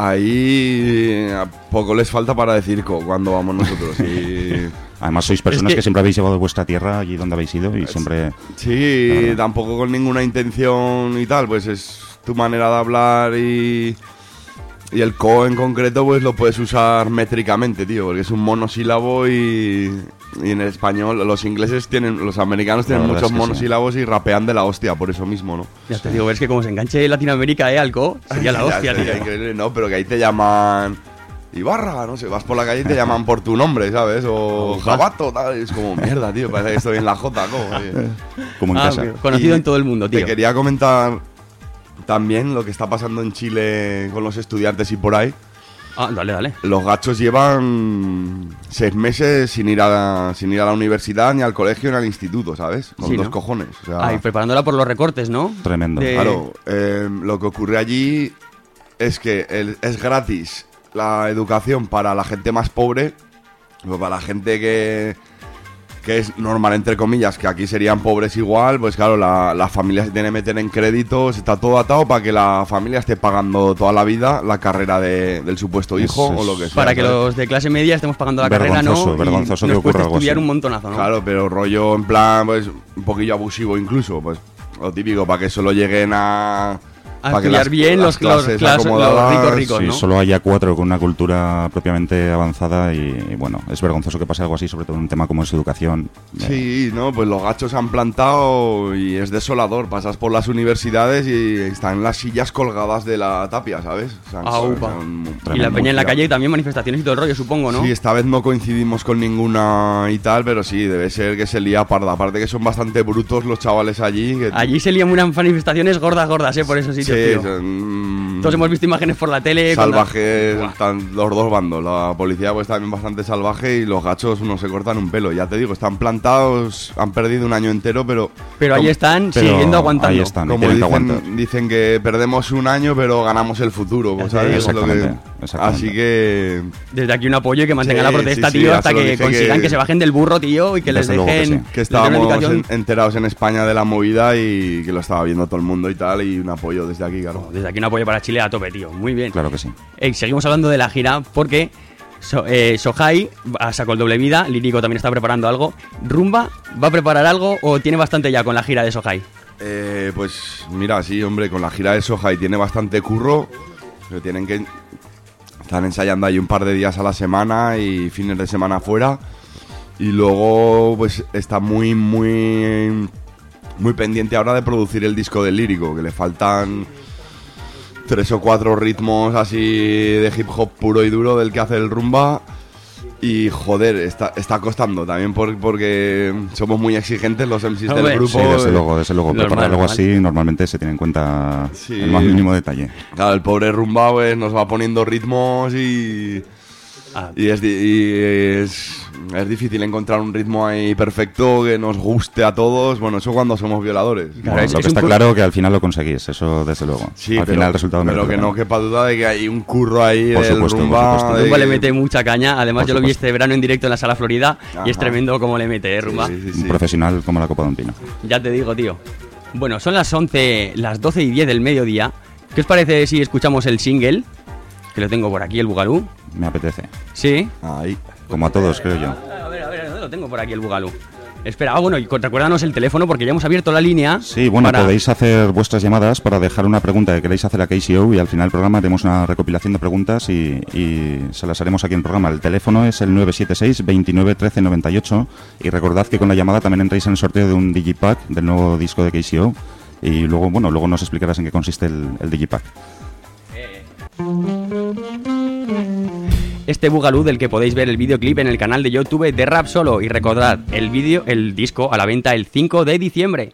Ahí a poco les falta para decir co cuando vamos nosotros. Y... Además sois personas Es que- que... siempre habéis llevado vuestra tierra allí donde habéis ido y siempre... Sí, Claro. tampoco con ninguna intención y tal, pues es tu manera de hablar y, y el co en concreto pues lo puedes usar métricamente, tío, porque es un monosílabo y, y en el español los ingleses tienen, los americanos tienen La verdad muchos es que sí. monosílabos y rapean de la hostia, por eso mismo, ¿no? Ya te digo, es que como se enganche Latinoamérica, ¿eh? Al co, sería la Ya, hostia, sería tío. increíble, no, pero que ahí te llaman Ibarra, no sé, vas por la calle y te llaman por tu nombre, ¿sabes? O Jabato, tal, es como mierda, tío, parece que estoy en la Jota, ¿no? Como en Ah, casa. amigo, conocido Y en todo el mundo, tío. Te quería comentar también lo que está pasando en Chile con los estudiantes y por ahí. Ah, dale, dale. Los gachos llevan seis meses sin ir a la, sin ir a la universidad, ni al colegio, ni al instituto, ¿sabes? Con Sí, dos ¿no? cojones. O sea, Ah, y preparándola por los recortes, ¿no? Tremendo. De- claro, eh, lo que ocurre allí es que el- es gratis la educación para la gente más pobre, o para la gente que, que es normal, entre comillas, que aquí serían pobres igual, pues claro, la, la familia se tiene que meter en créditos, está todo atado para que la familia esté pagando toda la vida la carrera de, del supuesto hijo es, o lo que sea. Para que ¿sabes? los de clase media estemos pagando la carrera, Vergonzoso, ¿no? vergonzoso y que nos ocurra cuesta algo estudiar así. un montonazo, ¿no? Claro, pero rollo en plan, pues, un poquillo abusivo incluso, pues, lo típico, para que solo lleguen a... A para que estudiar las- bien las los, los, clases clas- los acomodadas, ricos ricos, Sí, ¿no? solo haya cuatro con una cultura propiamente avanzada y, y, bueno, es vergonzoso que pase algo así, sobre todo en un tema como es educación. Eh, Sí, no, pues los gachos se han plantado y es desolador. Pasas por las universidades y están las sillas colgadas de la tapia, ¿sabes? O sea, Aupa. son- Y la muy peña en la tirados. calle y también manifestaciones y todo el rollo, supongo, ¿no? Sí, esta vez no coincidimos con ninguna y tal, pero sí, debe ser que se lía parda. Aparte que son bastante brutos los chavales allí. Que... Allí se lían unas manifestaciones gordas, gordas, ¿eh? Por esos sitios, Sí, tío. son... Todos hemos visto imágenes por la tele. cuando- salvajes, están los dos bandos. La policía pues también bastante salvaje y los gachos no se cortan un pelo. Ya te digo, están plantados, han perdido un año entero, pero... Pero ahí como- están pero siguiendo aguantando. ahí están. Como tienen que dicen, aguantar. dicen que perdemos un año, pero ganamos el futuro. Ya te ¿sabes? digo. Es lo que- Exactamente, exactamente. Así que... Desde aquí un apoyo y que mantengan Sí, la protesta, sí, sí, tío, ya hasta se lo que dije consigan que... que- se bajen del burro, tío, y que les Desde luego que dejen... sí. Que les den una estábamos educación- en- enterados en España de la movida y que lo estaba viendo todo el mundo y tal, y un apoyo desde aquí, claro. Desde aquí un apoyo para Chile a tope, tío. Muy bien. Claro que sí. Ey, seguimos hablando de la gira porque So- eh, Sohai ha sacado el doble vida, Lírico también está preparando algo. ¿Rumba va a preparar algo o tiene bastante ya con la gira de Sohai? Eh, pues mira, sí, hombre, con la gira de Soja y tiene bastante curro, pero tienen que... Están ensayando ahí un par de días a la semana y fines de semana fuera. Y luego, pues está muy, muy... Muy pendiente ahora de producir el disco del Lírico, que le faltan tres o cuatro ritmos así de hip hop puro y duro del que hace el Rumba. Y joder, está, está costando también por- porque somos muy exigentes los M Cs Hombre, del grupo. Sí, desde luego, desde luego. Normal, Preparar algo normal. así normalmente se tiene en cuenta Sí. el más mínimo detalle. Claro, el pobre Rumba pues, nos va poniendo ritmos y, Ah, y, es, di- y es, es difícil encontrar un ritmo ahí perfecto que nos guste a todos. Bueno, eso cuando somos violadores. Claro, Bueno, es- lo es que un está cur- claro que al final lo conseguís, eso desde luego. Sí, al pero, final el resultado pero merece que la no pena. quepa duda de que hay un curro ahí Por del supuesto, por Rumba. supuesto. de- Rumba le mete mucha caña, además Por yo lo vi supuesto. este verano en directo en la Sala Florida y es Ajá. tremendo cómo le mete, ¿eh, Rumba? Sí, sí, sí. Un profesional como la copa de un pino. Ya te digo, tío. Bueno, son las once, las doce y diez del mediodía. ¿Qué os parece si escuchamos el single? Que lo tengo por aquí, el Bugalú. Me apetece. Sí. Ahí. Como a todos, creo yo. A ver, a ver, ¿dónde lo tengo por aquí el Bugalú? Espera, ah, bueno, y con- recuérdanos el teléfono porque ya hemos abierto la línea. Sí, bueno, para- podéis hacer vuestras llamadas para dejar una pregunta que queréis hacer a K C O y al final del programa haremos una recopilación de preguntas y, y se las haremos aquí en el programa. El teléfono es el nueve siete seis, veintinueve, trece, noventa y ocho y recordad que con la llamada también entráis en el sorteo de un Digipack del nuevo disco de K C O y luego, bueno, luego nos explicarás en qué consiste el, el Digipack. Este Bugalú del que podéis ver el videoclip en el canal de YouTube de Rap Solo. Y recordad, el vídeo, el disco a la venta el cinco de diciembre.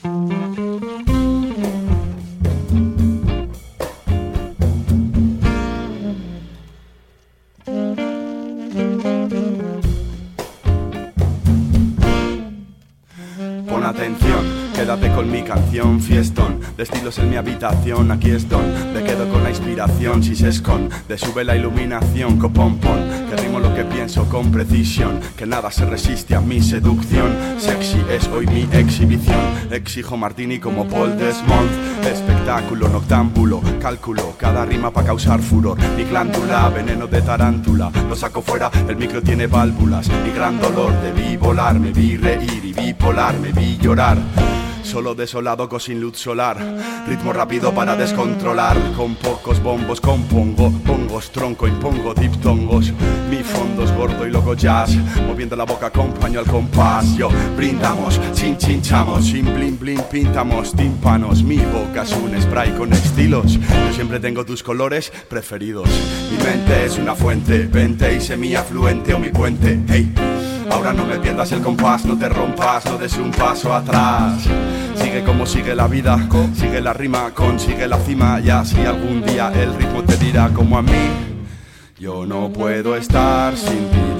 Pon atención, quédate con mi canción, fiestón, de estilos en mi habitación, aquí es don, me quedo con la inspiración, si se esconde, sube la iluminación, copón pon, que rimo lo que pienso con precisión, que nada se resiste a mi seducción, sexy es hoy mi exhibición, exijo martini como Paul Desmond, espectáculo noctámbulo, cálculo, cada rima pa' causar furor, mi glándula, veneno de tarántula, lo saco fuera, el micro tiene válvulas, mi gran dolor, debí volar, me vi reír y bipolar, me vi llorar. Solo desolado, co sin luz solar, ritmo rápido para descontrolar, con pocos bombos compongo, pongos, tronco, impongo diptongos, mi fondo es gordo y loco jazz, moviendo la boca acompaño al compás, yo brindamos, chin chinchamos, sin blin blin pintamos tímpanos, mi boca es un spray con estilos, yo siempre tengo tus colores preferidos, mi mente es una fuente, vente y semi-afluente o mi puente, hey. Ahora no me pierdas el compás, no te rompas, no des un paso atrás. Sigue como sigue la vida, sigue la rima, consigue la cima. Ya si algún día el ritmo te dirá como a mí. Yo no puedo estar sin ti,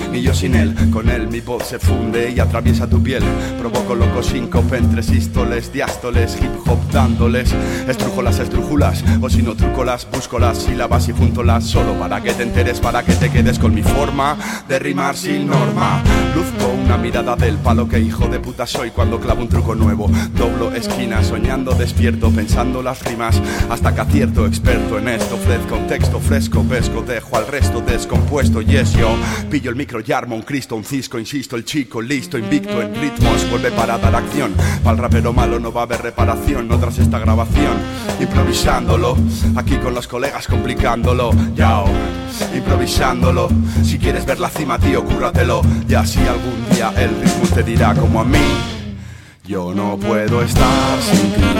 ni yo sin él. Con él mi voz se funde y atraviesa tu piel. Provoco locos síncope entre sístoles, diástoles, hip hop dándoles. Estrujo las estrújulas, o si no truco las, busco las sílabas y juntolas. Solo para que te enteres, para que te quedes con mi forma de rimar sin norma. Luzco una mirada del palo, que hijo de puta soy cuando clavo un truco nuevo. Doblo esquinas, soñando despierto, pensando las rimas, hasta que acierto, experto en esto. Ofrezco un texto fresco, pesco, dejo al resto descompuesto. Yes, yo pillo el micro y armo un Cristo, un cisco, insisto, el chico listo, invicto en ritmos, vuelve para dar acción. Pa'l rapero malo no va a haber reparación, no tras esta grabación. Improvisándolo, aquí con los colegas complicándolo. Yao, improvisándolo, si quieres ver la cima, tío, cúrratelo. Y así algún día el ritmo te dirá como a mí: yo no puedo estar sin ti.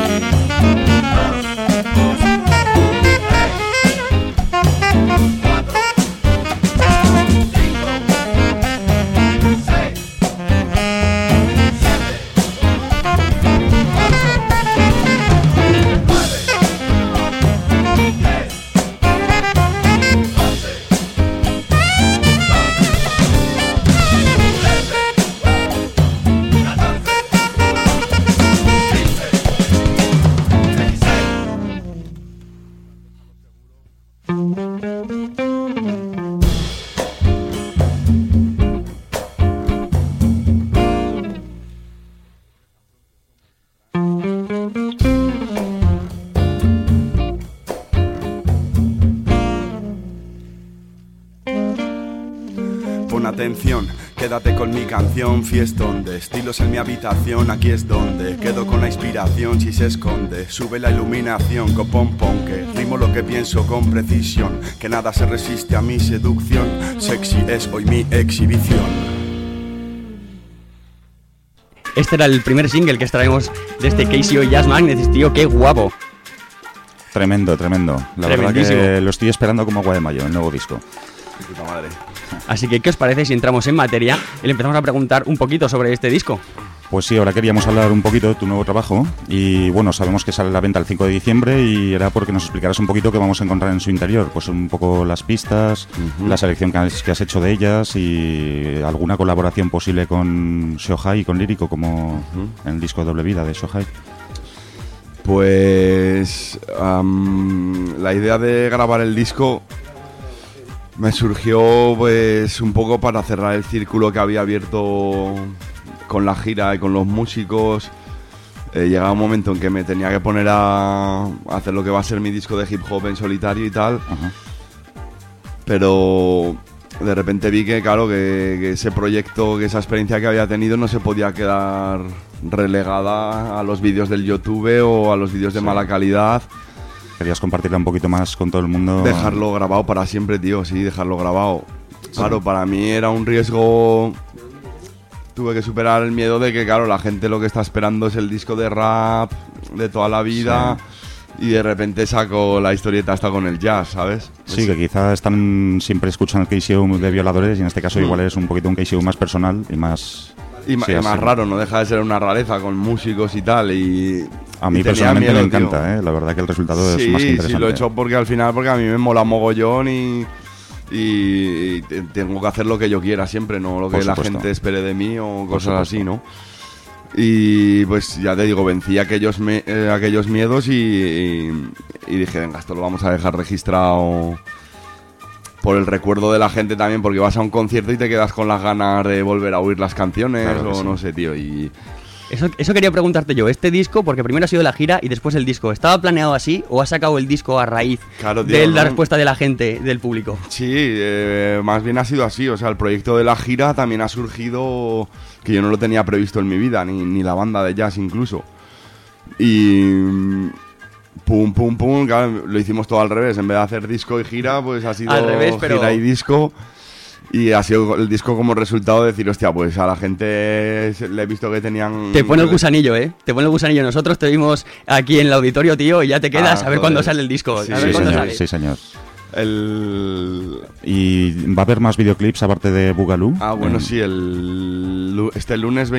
Atención, quédate con mi canción, fiestón de estilos en mi habitación, aquí es donde quedo con la inspiración si se esconde, sube la iluminación, copón pon, que rimo lo que pienso con precisión, que nada se resiste a mi seducción, sexy es hoy mi exhibición. Este era el primer single que extraemos de este K C O Jazz Magnets, tío, qué guapo. Tremendo, tremendo. La verdad que lo estoy esperando como agua de mayo, el nuevo disco. Puta madre. Así que, ¿qué os parece si entramos en materia y le empezamos a preguntar un poquito sobre este disco? Pues sí, ahora queríamos hablar un poquito de tu nuevo trabajo y bueno, sabemos que sale a la venta el cinco de diciembre y era porque nos explicaras un poquito qué vamos a encontrar en su interior, pues un poco las pistas, uh-huh. la selección que has, que has hecho de ellas y alguna colaboración posible con Shohei y con Lírico como uh-huh. en el disco Doble Vida de Shohei. Pues um, la idea de grabar el disco me surgió pues un poco para cerrar el círculo que había abierto con la gira y con los músicos. Eh, llegaba un momento en que me tenía que poner a hacer lo que va a ser mi disco de hip hop en solitario y tal. Uh-huh. Pero de repente vi que, claro, que, que ese proyecto, que esa experiencia que había tenido no se podía quedar relegada a los vídeos del YouTube o a los vídeos de sí. mala calidad. Querías compartirla un poquito más con todo el mundo. Dejarlo grabado para siempre, tío, sí, dejarlo grabado. Sí. Claro, para mí era un riesgo. Tuve que superar el miedo de que, claro, la gente lo que está esperando es el disco de rap de toda la vida. Sí. Y de repente saco la historieta hasta con el jazz, ¿sabes? Sí, que quizás están siempre escuchando el K C O de violadores y en este caso mm. igual es un poquito un K C O más personal y más... Y, sí, y más raro, no deja de ser una rareza con músicos y tal. Y a mí personalmente miedo, me encanta, ¿eh? La verdad que el resultado sí, es más que interesante. Sí, lo he hecho porque al final, porque a mí me mola mogollón y, y, y tengo que hacer lo que yo quiera siempre, no lo que la gente espere de mí o cosas así, ¿no? Y pues ya te digo, vencí aquellos, me, eh, aquellos miedos y, y, y dije, venga, esto lo vamos a dejar registrado por el recuerdo de la gente también, porque vas a un concierto y te quedas con las ganas de volver a oír las canciones, claro o sí. no sé, tío, y... Eso, eso quería preguntarte yo, este disco, porque primero ha sido la gira y después el disco, ¿estaba planeado así o has sacado el disco a raíz claro, tío, de ¿no? la respuesta de la gente, del público? Sí, eh, más bien ha sido así, o sea, el proyecto de la gira también ha surgido que yo no lo tenía previsto en mi vida, ni, ni la banda de jazz incluso. Y... Pum, pum, pum, claro, lo hicimos todo al revés, en vez de hacer disco y gira, pues ha sido al revés, pero... gira y disco. Y ha sido el disco como resultado de decir, hostia, pues a la gente le he visto que tenían... Te pone el gusanillo, ¿eh? Te pone el gusanillo. Nosotros te vimos aquí en el auditorio, tío, y ya te quedas ah, a ver cuándo sale el disco. Sí, a ver sí, cuándo señor, sale. sí, señor. El... ¿Y va a haber más videoclips aparte de Boogaloo? Ah, bueno, eh... sí, el... este lunes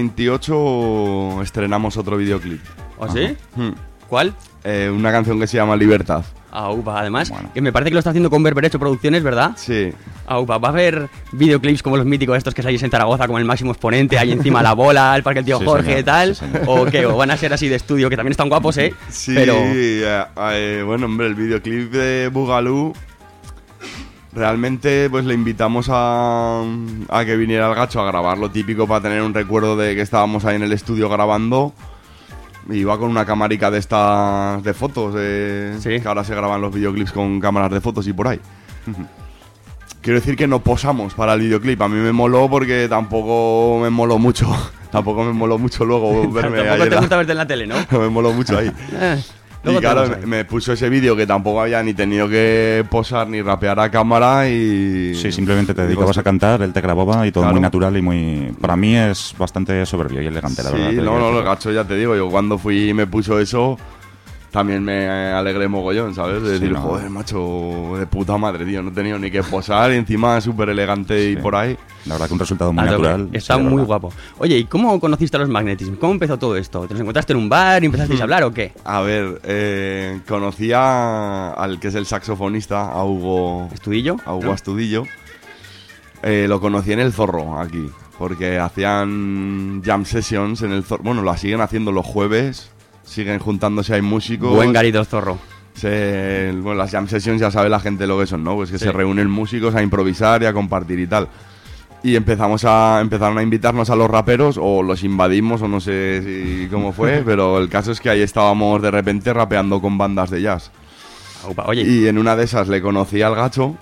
veintiocho estrenamos otro videoclip. ¿Oh, sí? Hmm. ¿Cuál? Eh, una canción que se llama Libertad. Aupa, además, bueno. que me parece que lo está haciendo con Berberecho Producciones, ¿verdad? Sí. Aupa, ¿va a haber videoclips como los míticos estos que salís en Zaragoza, como el máximo exponente, ahí encima la bola, el parque del tío sí, Jorge y tal? Sí, ¿o qué? ¿O van a ser así de estudio, que también están guapos, eh? Sí, pero... eh, eh, bueno, hombre, el videoclip de Bugalú, realmente pues le invitamos a, a que viniera el Gacho a grabar lo típico para tener un recuerdo de que estábamos ahí en el estudio grabando. Iba con una camarica de estas de fotos, eh, ¿sí? Que ahora se graban los videoclips con cámaras de fotos y por ahí. Quiero decir que no posamos para el videoclip. A mí me moló porque tampoco me moló mucho. Tampoco me moló mucho luego verme ahí. Tampoco te gusta verte en la tele, ¿no? Me moló mucho ahí. Y claro, me, me puso ese vídeo que tampoco había ni tenido que posar ni rapear a cámara y... Sí, simplemente te dedicabas a cantar, él te grababa y todo claro. muy natural y muy... Para mí es bastante soberbio y elegante, la sí, verdad. Sí, no, no, el Gacho ya te digo, yo cuando fui y me puso eso... También me alegré mogollón, ¿sabes? De sí, decir, no. joder, macho, de puta madre, tío. No he tenido ni que posar y encima súper elegante sí. y por ahí. La verdad que un resultado muy natural. Está sí, muy guapo. Oye, ¿y cómo conociste a los Magnetism? ¿Cómo empezó todo esto? ¿Te los encontraste en un bar y empezasteis a hablar o qué? A ver, eh, conocí a, al que es el saxofonista, a Hugo... ¿Estudillo? A Hugo ¿no? Astudillo. Eh, lo conocí en el Zorro, aquí. Porque hacían jam sessions en el Zorro. Bueno, lo siguen haciendo los jueves... Siguen juntándose, hay músicos. Buen garito Zorro. Se, bueno, las jam sessions ya sabe la gente lo que son, ¿no? Pues que sí. se reúnen músicos a improvisar y a compartir y tal. Y empezamos a empezaron a invitarnos a los raperos, o los invadimos, o no sé si cómo fue, pero el caso es que ahí estábamos de repente rapeando con bandas de jazz. Opa, oye. Y en una de esas le conocí al Gacho.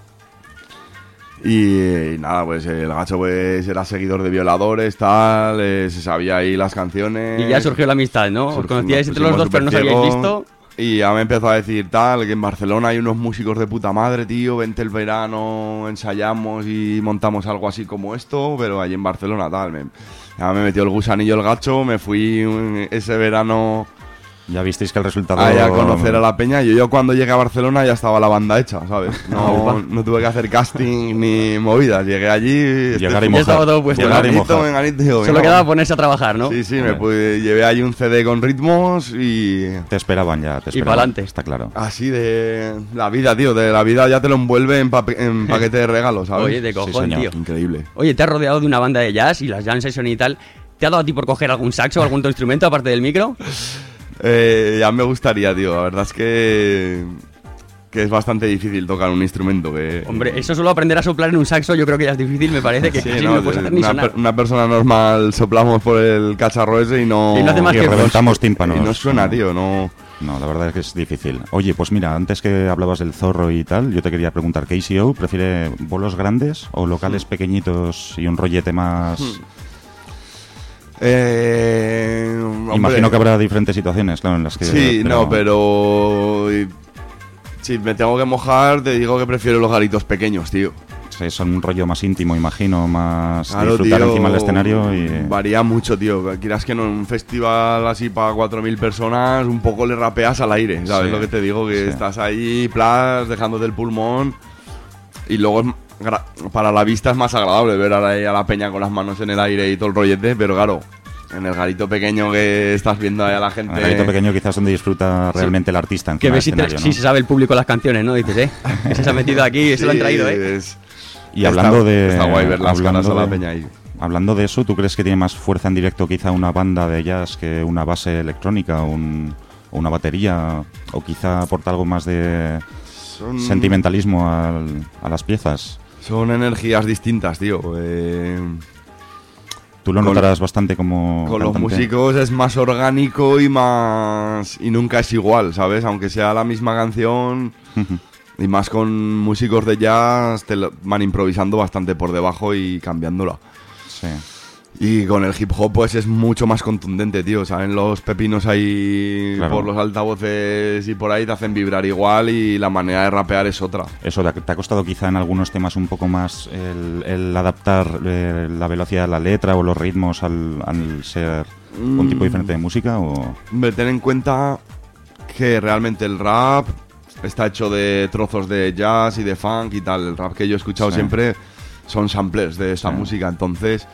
Y, y nada, pues el Gacho pues era seguidor de Violadores, tal, eh, se sabía ahí las canciones. Y ya surgió la amistad, ¿no? Os conocíais entre los dos, pero no os habíais visto. Y ya me empezó a decir tal, que en Barcelona hay unos músicos de puta madre, tío, vente el verano, ensayamos y montamos algo así como esto, pero allí en Barcelona, tal. Me, ya me metió el gusanillo el Gacho, me fui ese verano... Ya visteis que el resultado... Ahí a conocer a la peña. Yo, yo cuando llegué a Barcelona ya estaba la banda hecha, ¿sabes? No, no tuve que hacer casting ni movidas. Llegué allí... Llegar y mojar. Ya estaba todo puesto. Llegar y mojar. Venganito, digo, solo quedaba ponerse a trabajar, ¿no? Sí, sí. Me pude, llevé ahí un C D con ritmos y... Te esperaban ya, te esperaban. Y para adelante. Está claro. Así de... La vida, tío. De la vida ya te lo envuelve en, pa en paquete de regalos, ¿sabes? Oye, de cojón, sí, tío. Increíble. Oye, te has rodeado de una banda de jazz y las jam session y tal. ¿Te ha dado a ti por coger algún saxo o algún otro instrumento aparte del micro? Eh, ya me gustaría, tío. La verdad es que que es bastante difícil tocar un instrumento que... Hombre, eso solo aprender a soplar en un saxo yo creo que ya es difícil, me parece que sí, casi no, no puedes hacer ni una, sonar. Per, una persona normal soplamos por el cacharro ese y no... Y no hace más y que reventamos tímpanos. Y no suena, tío, no... No, la verdad es que es difícil. Oye, pues mira, antes que hablabas del Zorro y tal, yo te quería preguntar, ¿K C O prefiere bolos grandes o locales hmm. pequeñitos y un rollete más...? Hmm. Eh, Imagino hombre, que habrá diferentes situaciones, claro, en las que... Sí, pero... no, pero... Si me tengo que mojar, te digo que prefiero los garitos pequeños, tío. Sí, son un rollo más íntimo, imagino, más claro, disfrutar tío, encima del escenario y... Varía mucho, tío. Quieras que en un festival así para cuatro mil personas, un poco le rapeas al aire, ¿sabes sí, lo que te digo? Que sí. estás ahí, plas, dejándote el pulmón y luego... Es... Para la vista es más agradable ver a la, a la peña con las manos en el aire y todo el rollete, pero claro, en el garito pequeño que estás viendo ahí a la gente... En el garito pequeño quizás donde disfruta realmente sí. el artista. Que ves si, ¿no? si se sabe el público las canciones, ¿no? Dices, eh, que se ha metido aquí y sí, se lo han traído, ¿eh? Es, y hablando está, de... Está guay ver las caras de, a la peña ahí. Hablando de eso, ¿tú crees que tiene más fuerza en directo quizá una banda de jazz que una base electrónica o un, una batería? O quizá aporta algo más de Son... sentimentalismo al, a las piezas? Son energías distintas, tío. Eh, Tú lo con, notarás bastante como Con cantante. Los músicos es más orgánico y más... Y nunca es igual, ¿sabes? Aunque sea la misma canción... y más con músicos de jazz te van improvisando bastante por debajo y cambiándola. Sí. Y con el hip hop pues es mucho más contundente, tío. Saben los pepinos ahí claro. por los altavoces y por ahí te hacen vibrar igual y la manera de rapear es otra. Eso, ¿te ha costado quizá en algunos temas un poco más el, el adaptar eh, la velocidad de la letra o los ritmos al, al ser mm. un tipo diferente de música? O... Ten en cuenta que realmente el rap está hecho de trozos de jazz y de funk y tal. El rap que yo he escuchado sí. siempre son samplers de esta sí. música, entonces...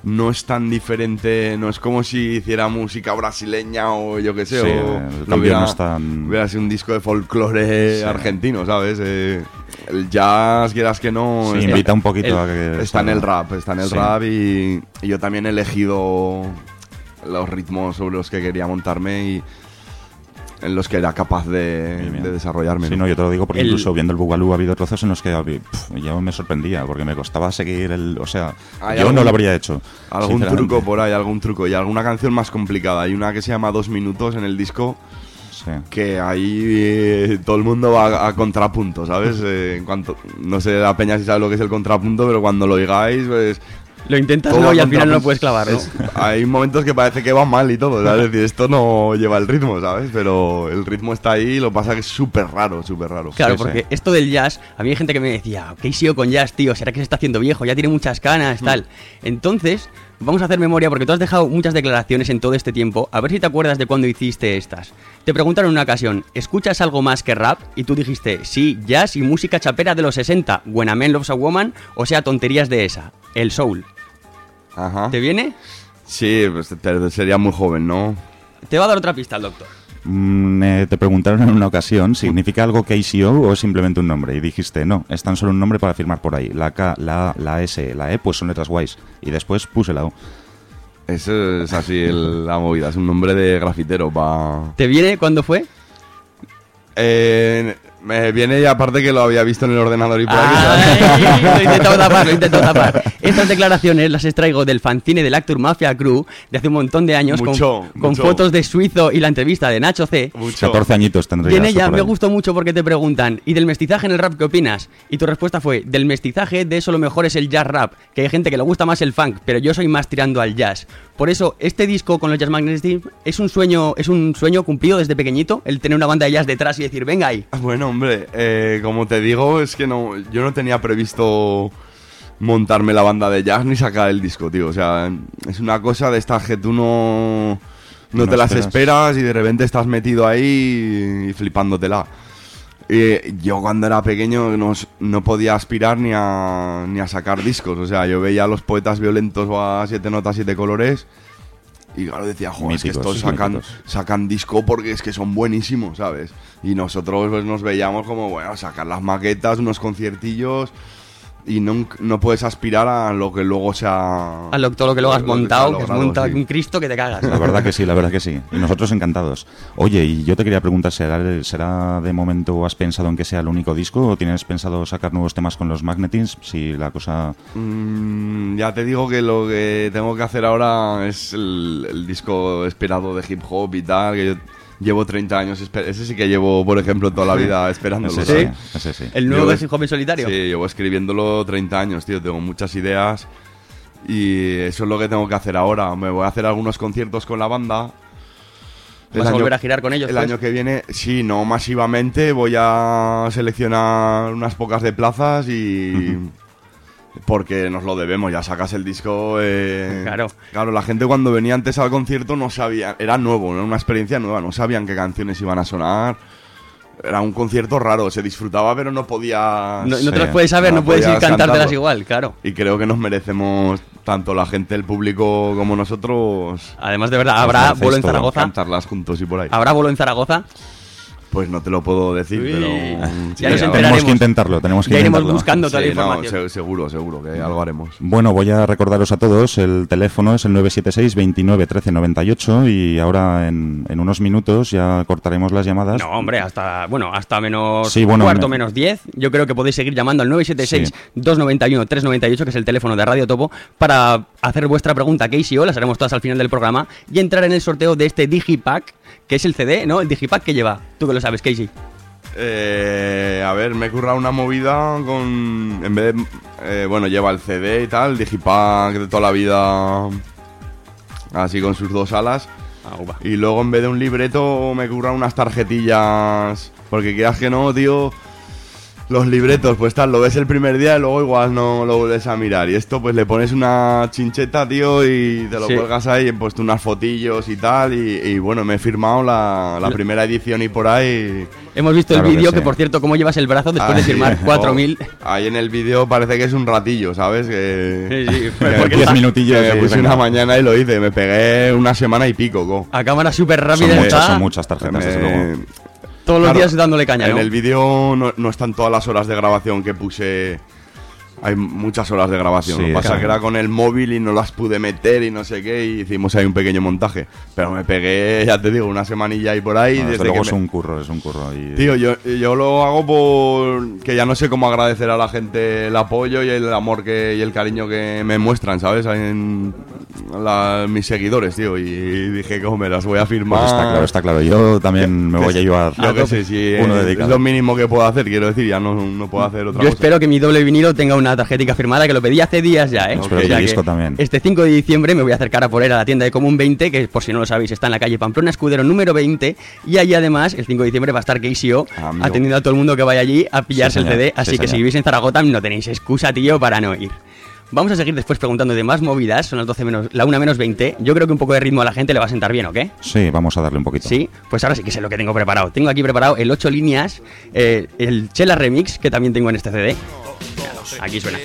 no es tan diferente, no es como si hiciera música brasileña o yo qué sé, Sí, o el lo cambio hubiera, no es tan- hubiera sido un disco de folclore Sí. argentino, ¿sabes? Eh, el jazz, quieras que no... Sí, está- invita un poquito el- a que Está en salga. el rap, está en el Sí. rap y, y yo también he elegido los ritmos sobre los que quería montarme y en los que era capaz de, de desarrollarme. Sí, no, yo te lo digo porque El- incluso viendo el Bugalú ha habido trozos en los que pf, yo me sorprendía porque me costaba seguir el... O sea, ¿Hay yo algún- no lo habría hecho. Algún sinceramente. truco por ahí, algún truco. Y alguna canción más complicada. Hay una que se llama Dos Minutos en el disco. Que ahí eh, todo el mundo va a, a contrapunto, ¿sabes? Eh, en cuanto, no sé la peña si sabe lo que es el contrapunto, pero cuando lo oigáis, pues... Lo intentas, todo ¿no? a Y al final no lo contrapunto. puedes clavar, ¿no? Es- hay momentos que parece que va mal y todo, ¿sabes? Es decir, esto no lleva el ritmo, ¿sabes? Pero el ritmo está ahí, lo que pasa es que es súper raro, súper raro. Claro, porque esto del jazz, a mí hay gente que me decía, ¿qué hizo con jazz, tío? ¿Será que se está haciendo viejo? Ya tiene muchas canas, tal. Entonces, vamos a hacer memoria, porque tú has dejado muchas declaraciones en todo este tiempo. A ver si te acuerdas de cuando hiciste estas. Te preguntaron en una ocasión, ¿escuchas algo más que rap? Y tú dijiste, sí, jazz y música chapera de los sesenta. When a Man Loves a Woman, o sea, tonterías de esa. El soul. Ajá. ¿Te viene? Sí, pues te- sería muy joven, ¿no? Te va a dar otra pista el doctor. Mm, eh, te preguntaron en una ocasión, ¿significa algo K C O o es simplemente un nombre? Y dijiste, no, es tan solo un nombre para firmar por ahí. La K, la A, la S, la E, pues son letras guays. Y después puse la O. Eso es así el- la movida, es un nombre de grafitero pa... ¿Te viene cuándo fue? Eh, me viene y aparte que lo había visto en el ordenador y por Ay, aquí. lo he intentado tapar, lo he intentado tapar. Estas declaraciones las extraigo del fanzine del Actor Mafia Crew de hace un montón de años, Mucho, con, con mucho. fotos de Suizo y la entrevista de Nacho C. catorce añitos tendría. Y en ella me gustó mucho porque te preguntan, ¿y del mestizaje en el rap qué opinas? Y tu respuesta fue, del mestizaje de eso lo mejor es el jazz rap, que hay gente que le gusta más el funk, pero yo soy más tirando al jazz. Por eso, este disco con los Jazz Magnetism es un sueño, es un sueño cumplido desde pequeñito, el tener una banda de jazz detrás y decir, venga ahí. Bueno, hombre, eh, como te digo, es que no, yo no tenía previsto montarme la banda de jazz ni sacar el disco, tío. O sea, es una cosa de estas que tú no, no No te las esperas. esperas y de repente estás metido ahí y flipándotela. Y yo cuando era pequeño no, s- no podía aspirar ni a, ni a sacar discos. O sea, yo veía a los Poetas Violentos o a Siete Notas, Siete Colores y claro decía, joder, es que Míticos, estos sacan, míticos. sacan disco porque es que son buenísimos, ¿sabes? Y nosotros pues nos veíamos como, bueno, sacar las maquetas, unos conciertillos y no, no puedes aspirar a lo que luego sea... A lo, todo lo que luego has lo que se ha montado, que has logrado, montado sí. un Cristo que te cagas. La verdad que sí, la verdad que sí. Y nosotros encantados. Oye, y yo te quería preguntar, ¿será, ¿será de momento has pensado en que sea el único disco o tienes pensado sacar nuevos temas con los Magnetins? Si la cosa... Mm, ya te digo que lo que tengo que hacer ahora es el, el disco esperado de hip hop y tal, que yo llevo treinta años, esper- ese sí que llevo, por ejemplo, toda la vida esperándolo. Ese ¿sabes? sí, ese sí. El nuevo Llevo de es- Hip Hop en solitario. Sí, llevo escribiéndolo treinta años, tío, tengo muchas ideas y eso es lo que tengo que hacer ahora. Me voy a hacer algunos conciertos con la banda. ¿Vas a volver a girar con ellos, El pues? año que viene, sí, no masivamente, voy a seleccionar unas pocas de plazas y... Porque nos lo debemos, ya sacas el disco. eh, Claro. Claro, la gente cuando venía antes al concierto no sabía, era nuevo, era una experiencia nueva, no sabían qué canciones iban a sonar. Era un concierto raro, se disfrutaba, pero no podía. No, no te las puedes saber, no, puedes ir cantártelas igual, claro. Y creo que nos merecemos, tanto la gente, el público como nosotros. Además, de verdad, nos habrá merecéis bolo en todo, Zaragoza. Cantarlas juntos y por ahí. ¿Habrá bolo en Zaragoza? Pues no te lo puedo decir, Uy. pero. Ya sí, nos algo- enteraremos. Tenemos que intentarlo, tenemos que Ya iremos intentarlo. buscando toda la Sí, no, información. se- seguro, seguro que algo haremos. Bueno, voy a recordaros a todos, el teléfono es el nueve siete seis, veintinueve, trece, noventa y ocho y ahora en, en unos minutos ya cortaremos las llamadas. No, hombre, hasta, bueno, hasta menos Sí, bueno, cuarto, me- menos diez. Yo creo que podéis seguir llamando al nueve siete seis, Sí. dos nueve uno, tres nueve ocho, que es el teléfono de Radio Topo, para hacer vuestra pregunta a Casey O, las haremos todas al final del programa, y entrar en el sorteo de este Digipack, que es el C D, ¿no? El Digipack que lleva. Tú que lo sabes, Casey. Eh, a ver, me he currado una movida con. En vez de. eh, bueno, lleva el C D y tal, Digipack de toda la vida. Así con sus dos alas. Y luego en vez de un libreto me he currado unas tarjetillas. Porque quieras que no, tío. los libretos, pues tal, lo ves el primer día y luego igual no lo vuelves a mirar. Y esto, pues le pones una chincheta, tío, y te lo Sí. cuelgas ahí, he puesto unas fotillos y tal. Y, y bueno, me he firmado la, la primera edición y por ahí. Hemos visto Claro el que vídeo, que, sí. por cierto, cómo llevas el brazo después de Ahí, firmar cuatro mil. oh, ahí en el vídeo parece que es un ratillo, ¿sabes? Que, Sí, sí, que me porque puse- está- minutillos que me y puse venga. una mañana y lo hice. Me pegué una semana y pico, co. A cámara súper rápida Son está. muchas, son muchas tarjetas, Me- desde luego. Todos los Claro, días dándole caña, En ¿no? el vídeo no, no están todas las horas de grabación que puse. Hay muchas horas de grabación. Sí, Lo que pasa claro. que era con el móvil y no las pude meter y no sé qué. Y hicimos ahí un pequeño montaje. Pero me pegué, ya te digo, una semanilla ahí por ahí. No, desde desde luego que es me- un curro, es un curro. Y... Tío, yo, yo lo hago por que ya no sé cómo agradecer a la gente el apoyo y el amor que, y el cariño que me muestran, ¿sabes? En la- mis seguidores, tío. Y dije, ¿cómo me las voy a firmar? Pues está claro, está claro. Yo también me Que- voy a llevar Yo qué sé, si uno es dedicado. lo mínimo que puedo hacer, quiero decir, ya no, no puedo hacer otra Yo cosa. espero que mi doble vinilo tenga una tarjetica firmada, que lo pedí hace días ya, ¿eh? Espero que el disco también. Este cinco de diciembre me voy a acercar a por él a la tienda de Común veinte, que por si no lo sabéis está en la calle Pamplona Escudero número veinte, y allí además el cinco de diciembre va a estar Casey O Amigo. atendiendo a todo el mundo que vaya allí a pillarse Sí, el C D, señor. así Sí, que si señor. vivís en Zaragoza no tenéis excusa, tío, para no ir. Vamos a seguir después preguntando de más movidas, son las doce menos, la una menos veinte. Yo creo que un poco de ritmo a la gente le va a sentar bien, ¿o qué? Sí, vamos a darle un poquito. Sí, pues ahora sí que sé lo que tengo preparado. Tengo aquí preparado el ocho líneas, eh, el Chela Remix, que también tengo en este C D. Aquí suena.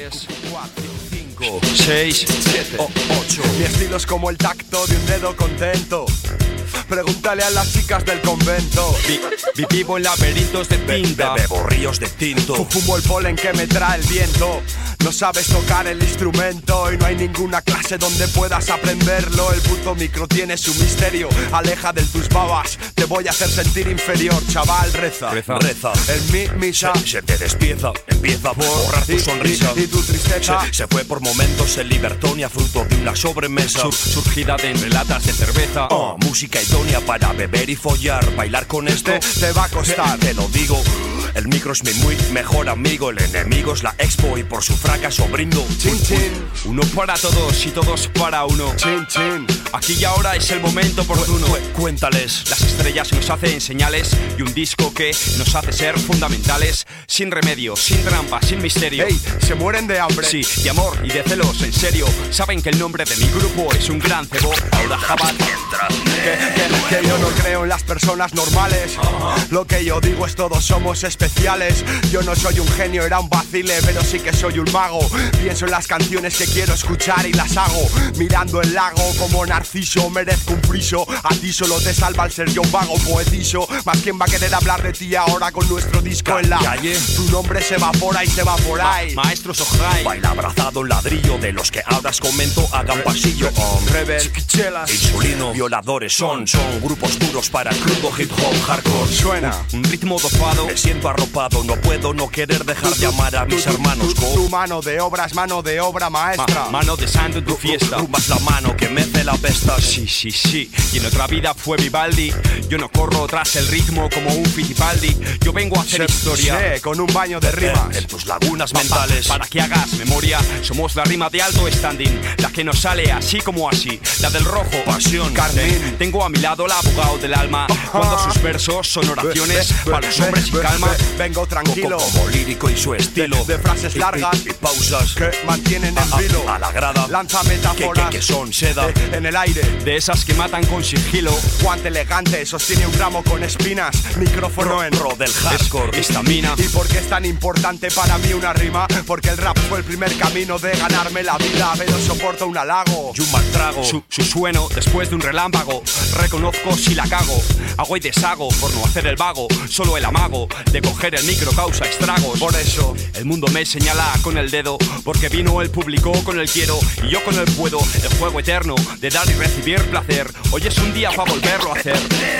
seis, siete, ocho. Mi estilo es como el tacto de un dedo contento. Pregúntale a las chicas del convento. Vi- vi- vivo en laberintos de tinta. Be- bebo ríos de tinto. Fumo el polen que me trae el viento. No sabes tocar el instrumento y no hay ninguna clase donde puedas aprenderlo. El puto micro tiene su misterio. Aleja de tus babas, te voy a hacer sentir inferior. Chaval, reza, Reza. reza. En mi misa Se, se te despieza, empieza por borrar tu y- sonrisa. y- y tu tristeza. Se, se fue por momentos en Libertonia, fruto de una sobremesa. Sur- surgida de entre latas de cerveza. Oh, música idónea para beber y follar. Bailar con esto Te- te va a costar. Te, te lo digo. El micro es mi muy mejor amigo. El enemigo es la expo y por su fracaso brindo. Chin, chin. Uno para todos y todos para uno. Chin, chin. Aquí y ahora es el momento oportuno. Cuéntales, las estrellas nos hacen señales y un disco que nos hace ser fundamentales. Sin remedio, sin trampa, sin misterio. Ey, se mueren de hambre. Sí, de amor y de celos, en serio. Saben que el nombre de mi grupo es un gran cebo. Ahora Jabat entra. Que, que- que yo no creo en las personas normales. Lo que yo digo es todos somos especiales. Yo no soy un genio, era un vacile, pero sí que soy un mago. Pienso en las canciones que quiero escuchar y las hago. Mirando el lago como Narciso, merezco un friso. A ti solo te salva el ser yo un vago poetizo. Más quién va a querer hablar de ti ahora con nuestro disco en la Calle. Tu nombre se evapora y se va por ahí. Ma- Maestros Ojai. Baila abrazado en ladrillo de los que ahora os comento. Hagan pasillo. Um, Rebel, chiquichelas. Insulino, violadores son, son grupos duros para el crudo hip hop hardcore. Suena. Un ritmo dopado, me siento arropado, no puedo no querer dejar de amar a mis Tu- tu- hermanos. tu- Go. Tu mano de obra es mano de obra maestra. Ma- mano de santo en tu fiesta, rumbas la mano que mece la pesta. Sí, sí, sí, y en otra vida fue Vivaldi. Yo no corro tras el ritmo como un Fittipaldi. Yo vengo a hacer historia. Sé, con un baño de rimas. En tus lagunas mentales, para que hagas memoria. Somos la rima de alto standing, la que nos sale así como así. La del rojo, pasión, Carmín. Tengo a mi lado el abogado del alma. Cuando sus versos son oraciones para los hombres sin calma. Vengo tranquilo. Como, como lírico y su estilo. De, de frases Y- y- largas y, pausas que mantienen a, en a- vilo. a la grada. Lanza que, metáforas que, que son seda. eh, en el aire. De esas que matan con sigilo. Guante elegante, sostiene un ramo con espinas. Micrófono Pro, en pro del hardcore, estamina. ¿Y por qué es tan importante para mí una rima? Porque el rap fue el primer camino de ganarme la vida. Pero soporto un halago Y un mal trago. Su, su sueno después de un relámpago. Reconozco si la cago. Hago y deshago por no hacer el vago. Solo el amago de coger el micro causa estragos. Por eso el mundo me señala con el dedo. Porque vino el público con el quiero y yo con el puedo. El juego eterno de dar y recibir placer. Hoy es un día para volverlo a hacer.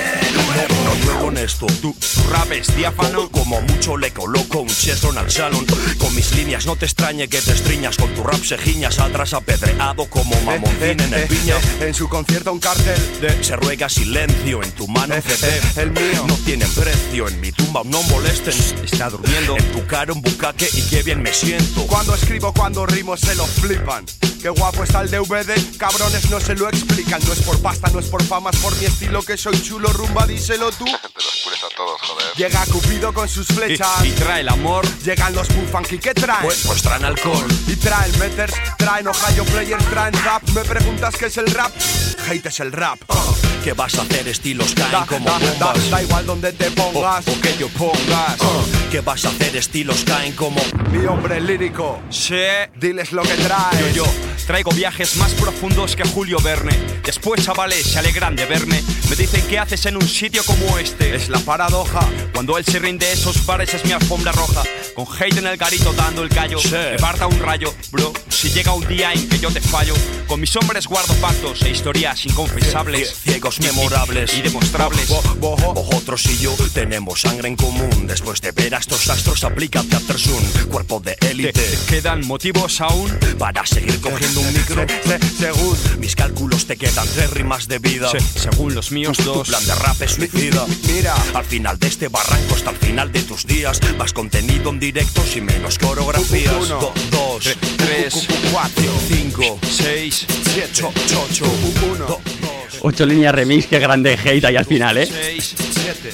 No, no juego honesto. Tu, tu rap es diáfano. Como mucho le coloco un chesron al salón. Con mis líneas no te extrañe que te estriñas. Con tu rap se giñas atrás apedreado como mamoncín en el piña. eh, en su concierto un cartel De, se ruega silencio en tu mano Eh, C D. eh, el mío. No tiene precio en mi tumba, no molesten. Está durmiendo en tu cara un bucaque y qué bien me siento. Cuando escribo, cuando rimo se lo flipan. Qué guapo está el D V D, cabrones no se lo explican. No es por pasta, no es por fama, es por mi estilo que soy chulo. Rumba, díselo tú. Te los pules a todos, joder. Llega Cupido con sus flechas y, y trae el amor. Llegan los Bull Funky, ¿qué traen? Pues, pues traen alcohol. Y traen meters, traen Ohio Players, traen rap. Me preguntas qué es el rap, hate es el rap. uh. ¿Qué vas a hacer? Estilos caen da, como da, bombas. Da, da igual donde te pongas o, o que yo pongas. uh. ¿Qué vas a hacer? Estilos caen como mi hombre lírico. Sí. Diles lo que traes. Yo, yo traigo viajes más profundos que Julio Verne. Después, chavales, se alegran de verme. Me dicen qué haces en un sitio como este. Es la paradoja. Cuando él se rinde esos bares es mi alfombra roja. Con hate en el garito dando el callo. Sí. Me parta un rayo, bro. Si llega un día en que yo te fallo. Con mis hombres guardo pactos e historias inconfesables. Ciegos memorables y demostrables. Bo, bo, bo, Vosotros y yo tenemos sangre en común. Después de ver a estos astros aplica Aftersun. Cuerpo de élite. ¿Te, te quedan motivos aún para seguir cogiendo un micro? Se, se, según mis cálculos te quedan tres rimas de vida. Se, según los míos tu, dos. Tu plan de rap es suicida. Mira, al final de este barranco hasta el final de tus días. Más contenido en directos y menos coreografías. Uno, Do, dos, tre, tres, cuatro, cinco, seis, siete, ocho, uno, dos. Ocho líneas remix, qué grande hate ahí al final, ¿eh? seis, siete.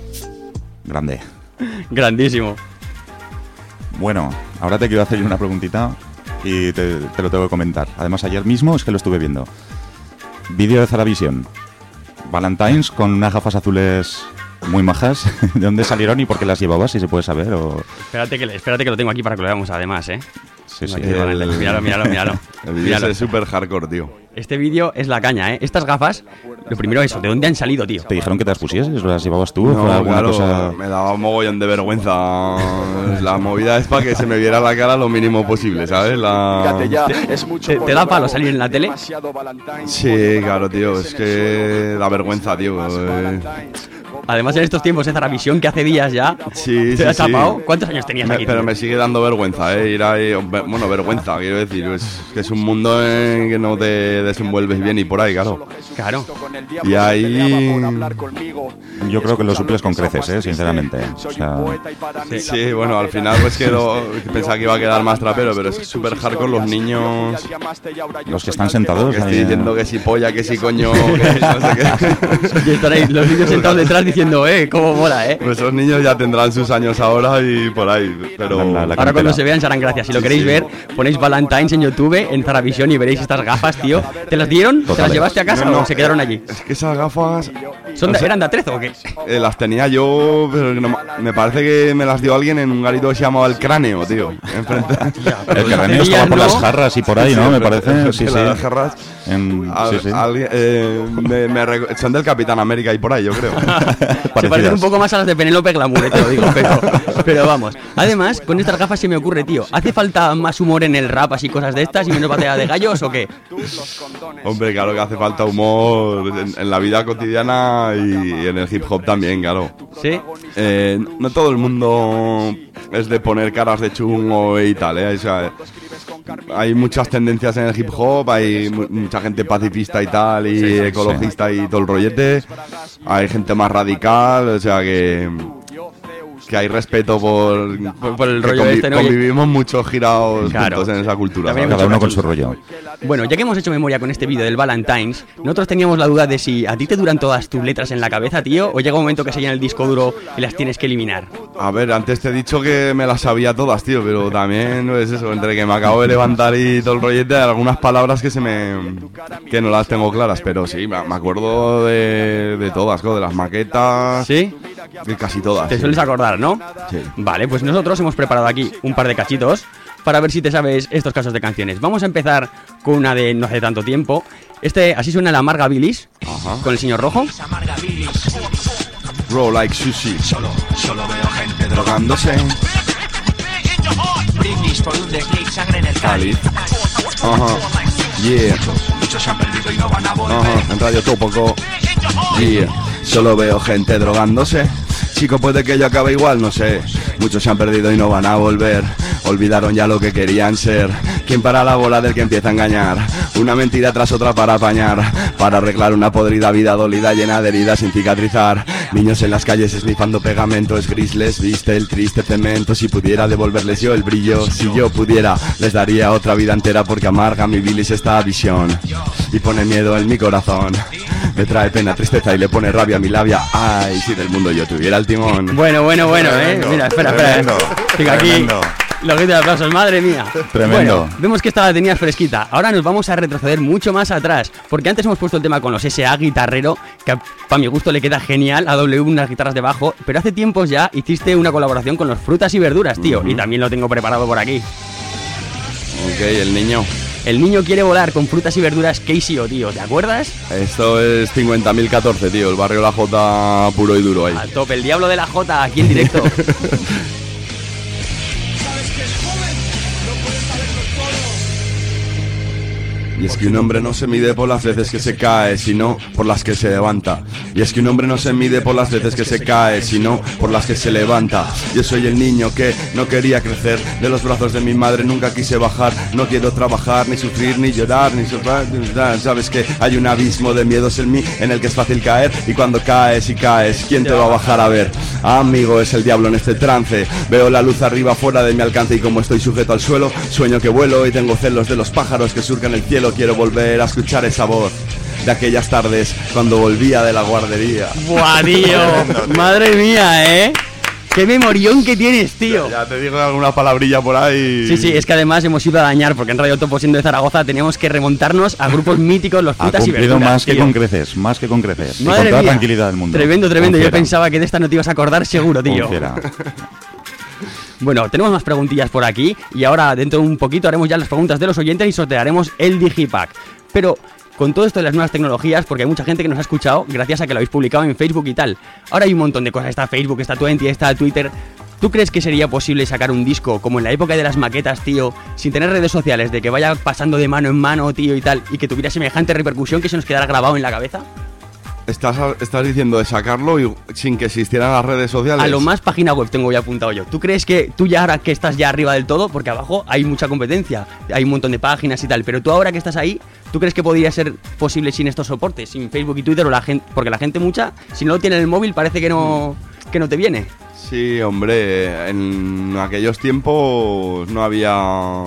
Grande. Grandísimo. Bueno, ahora te quiero hacer una preguntita y te, te lo tengo que comentar. Además, ayer mismo es que lo estuve viendo. Vídeo de Zaravisión. Valentines con unas gafas azules muy majas. ¿De dónde salieron y por qué las llevabas, si se puede saber? O... Espérate, que, espérate que lo tengo aquí para que lo veamos además, ¿eh? Sí, sí. El... Míralo, míralo, míralo. El vídeo es súper hardcore, tío. Este vídeo es la caña, ¿eh? Estas gafas, lo primero eso, ¿de dónde han salido, tío? ¿Te dijeron que te las pusieses? ¿Las llevabas tú? No, ¿Fue alguna claro, cosa...? me daba un mogollón de vergüenza. La movida es para que se me viera la cara lo mínimo posible, ¿sabes? La... ¿Te, ¿Te da palo salir en la tele? Sí, claro, tío, es que da vergüenza, tío. Eh... Además, en estos tiempos de Zaravisión, que hace días ya, sí, ¿te sí, has tapado? sí. ¿Cuántos años tenías me, aquí? Pero tío? me sigue dando vergüenza, ¿eh? Ir ahí, bueno, vergüenza, quiero decir. Es que es un mundo en que no te desenvuelves bien y por ahí, claro. Claro. Y ahí... Yo creo que lo suples con creces, ¿eh? Sinceramente. O sea... sí. sí, bueno, al final pues quedó... Pensaba que iba a quedar más trapero, pero es súper hardcore los niños... Los que están sentados. Que estoy ahí, diciendo que si polla, que si coño, que no sé qué. Y están ahí los niños sentados detrás diciendo, eh, cómo mola, eh. Pues esos niños ya tendrán sus años ahora y por ahí, pero... La, la ahora cuando se vean se harán gracias. Si lo sí, queréis sí. ver, ponéis Valentines en YouTube, en Zaravisión y veréis estas gafas, tío. ¿Te las dieron? Total. ¿Te las llevaste a casa No, no, o se quedaron allí? Es que esas gafas... ¿Son de, o sea, ¿Eran de atrezo o qué? Eh, las tenía yo, pero no, me parece que me las dio alguien en un garito que se llamaba El Cráneo, tío. Enfrente. El cráneo estaba por ¿no? las jarras y por ahí, Sí, ¿no? Me enfrente- parece. enfrente Sí, de sí. las jarras. En... Al- sí, sí. alguien, eh, me, me reco- son del Capitán América y por ahí, yo creo. Se parecen un poco más a las de Penélope Glamour, eh, te lo digo, pero, pero vamos. Además, con estas gafas se me ocurre, tío, ¿hace falta más humor en el rap, así cosas de estas y menos batalla de gallos o qué? Hombre, claro que hace falta humor en, en la vida cotidiana y en el hip hop también, claro. ¿Sí? Eh, no todo el mundo es de poner caras de chungo y tal, ¿eh? O sea, hay muchas tendencias en el hip hop, hay mu- mucha gente pacifista y tal, y Sí, sí, ecologista y todo el rollete. Hay gente más radical, o sea que... Que hay respeto por, Por- por el que rollo este, ¿no? Convivimos muchos girados Claro. juntos en esa cultura. También ¿sabes? Cada uno con su rollo. Bueno, ya que hemos hecho memoria con este vídeo del Valentines, nosotros teníamos la duda de si a ti te duran todas tus letras en la cabeza, tío, o llega un momento que se llena el disco duro y las tienes que eliminar. A ver, antes te he dicho que me las sabía todas, tío, pero también es eso, entre que me acabo de levantar y todo el rollete, hay algunas palabras que se me... que no las tengo claras, pero sí, me me acuerdo de, de todas, ¿no? De las maquetas... ¿Sí? De casi todas. Te sí. sueles acordar, ¿no? Sí. Vale, pues nosotros hemos preparado aquí un par de cachitos para ver si te sabes estos casos de canciones. Vamos a empezar con una de no hace tanto tiempo. Este, así suena la Amarga Bilis, Ajá. con el señor Rojo. Raw like sushi. Solo, solo veo gente Drogándose. Brindis por un declic, sangre en el cáliz. Ajá. Yeah. Muchos se han perdido y no van a volver. Ajá. En Radio Tópico. Yeah. Solo veo gente drogándose. Chico, puede que yo acabe igual, no sé. Muchos se han perdido y no van a volver. Olvidaron ya lo que querían ser. ¿Quién para la bola del que empieza a engañar? Una mentira tras otra para apañar. Para arreglar una podrida vida dolida llena de heridas sin cicatrizar. Niños en las calles esnifando pegamentos grises, viste el triste cemento. Si pudiera devolverles yo el brillo, si yo pudiera, les daría otra vida entera, porque amarga mi bilis esta visión y pone miedo en mi corazón. Me trae pena, tristeza y le pone rabia a mi labia. Ay, si del mundo yo tuviera el timón. Bueno, bueno, bueno, eh. Mira, espera, espera. Venga, aquí. Los gritos de aplausos, madre mía. Tremendo. Bueno, vemos que esta la tenías fresquita. Ahora nos vamos a retroceder mucho más atrás, porque antes hemos puesto el tema con los S A guitarrero, que para mi gusto le queda genial a W unas guitarras de bajo, pero hace tiempos ya hiciste una colaboración con los Frutas y Verduras, tío, uh-huh. y también lo tengo preparado por aquí. Ok, el niño. El niño quiere volar con Frutas y Verduras K C O, tío, ¿te acuerdas? Esto es cincuenta mil catorce, tío, el barrio La Jota puro y duro ahí. Al tope, el diablo de La Jota, aquí en directo. Y es que un hombre no se mide por las veces que se cae, sino por las que se levanta. Y es que un hombre no se mide por las veces que se cae, sino por las que se levanta. Yo soy el niño que no quería crecer, de los brazos de mi madre nunca quise bajar. No quiero trabajar, ni sufrir, ni llorar, ni sufrir. Sabes que hay un abismo de miedos en mí en el que es fácil caer. Y cuando caes y caes, ¿quién te va a bajar a ver? Amigo, es el diablo en este trance. Veo la luz arriba fuera de mi alcance y como estoy sujeto al suelo, sueño que vuelo y tengo celos de los pájaros que surcan el cielo. Quiero volver a escuchar esa voz de aquellas tardes cuando volvía de la guardería. ¡Buah, tío! ¡Madre mía, eh! ¡Qué memorión que tienes, tío! Ya, ya te digo alguna palabrilla por ahí. Sí, sí, es que además hemos ido a dañar, porque en Radio Topo, siendo de Zaragoza, teníamos que remontarnos a grupos míticos, los Frutas y Verduras. más tío. que con creces, más que con creces. Madre y con toda mía. tranquilidad del mundo. Tremendo, tremendo. Yo pensaba que de esta no te ibas a acordar seguro, tío. Confiera. Bueno, tenemos más preguntillas por aquí y ahora dentro de un poquito haremos ya las preguntas de los oyentes y sortearemos el Digipack. Pero con todo esto de las nuevas tecnologías, porque hay mucha gente que nos ha escuchado gracias a que lo habéis publicado en Facebook y tal. Ahora hay un montón de cosas, está Facebook, está Twenty, está Twitter. ¿Tú crees que sería posible sacar un disco como en la época de las maquetas, tío, sin tener redes sociales, de que vaya pasando de mano en mano, tío, y tal, y que tuviera semejante repercusión que se nos quedara grabado en la cabeza? ¿Estás, estás diciendo de sacarlo y, sin que existieran las redes sociales? A lo más página web tengo ya apuntado yo. ¿Tú crees que tú ya ahora que estás ya arriba del todo, porque abajo hay mucha competencia, hay un montón de páginas y tal, pero tú ahora que estás ahí, ¿tú crees que podría ser posible sin estos soportes, sin Facebook y Twitter o la gente, porque la gente mucha, si no lo tiene en el móvil parece que no, que no te viene? Sí, hombre, en aquellos tiempos no había...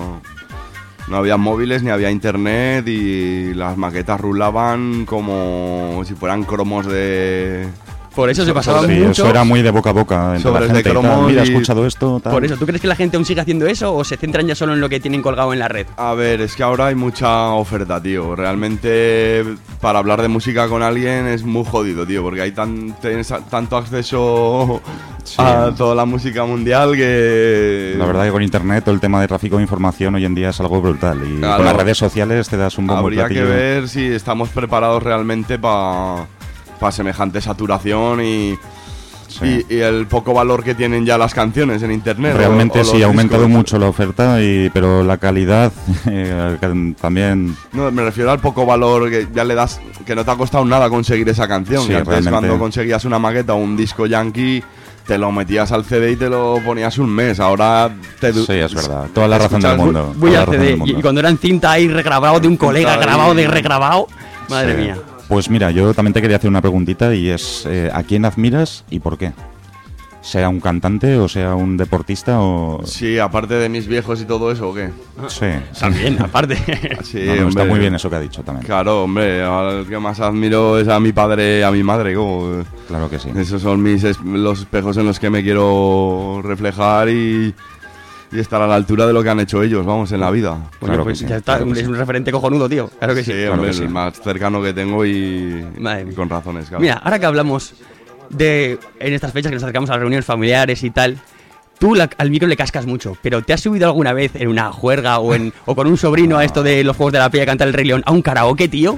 No había móviles ni había internet y las maquetas rulaban como si fueran cromos de... Por eso se pasaba sí, mucho. Eso era muy de boca a boca entre la gente. Tal, Mira, he escuchado esto. Tal. Por eso, ¿tú crees que la gente aún sigue haciendo eso o se centran ya solo en lo que tienen colgado en la red? A ver, es que ahora hay mucha oferta, tío. Realmente para hablar de música con alguien es muy jodido, tío, porque hay tan, tienes tanto acceso sí. a toda la música mundial que... La verdad que con internet todo el tema de tráfico de información hoy en día es algo brutal y claro, con las redes sociales te das un bombo. Habría platillo. que ver si estamos preparados realmente para pa semejante saturación y... Sí. Y, y el poco valor que tienen ya las canciones en internet. Realmente o, o sí, ha aumentado discos. mucho la oferta, y pero la calidad eh, también... No, me refiero al poco valor que ya le das, que no te ha costado nada conseguir esa canción. Sí, que antes realmente. Cuando conseguías una maqueta o un disco yankee, te lo metías al C D y te lo ponías un mes. Ahora te... Sí, es verdad. Toda la razón del mundo. Voy al C D, y, y cuando eran cinta ahí regrabado de un colega, ahí. grabado de regrabado, madre Sí. mía. Pues mira, yo también te quería hacer una preguntita y es, eh, ¿a quién admiras y por qué? Sea un cantante o sea un deportista o... Sí, aparte de mis viejos y todo eso, ¿o qué? Sí. También, aparte. Sí, No, no, está hombre. muy bien eso que ha dicho también. Claro, hombre, al que más admiro es a mi padre, a mi madre. Como, Claro que sí. esos son mis es- los espejos en los que me quiero reflejar y, y estar a la altura de lo que han hecho ellos, vamos, en la vida. Bueno, Claro pues que sí, ya está, claro que es sí. un referente cojonudo, tío. Claro que sí. Sí, claro hombre, que sí. el más cercano que tengo y, Madre y con razones, claro. Mira, ahora que hablamos de en estas fechas que nos acercamos a las reuniones familiares y tal, tú la- al micro le cascas mucho, pero ¿te has subido alguna vez en una juerga o en o con un sobrino a esto de los Juegos de la Playa a cantar el Rey León a un karaoke, tío?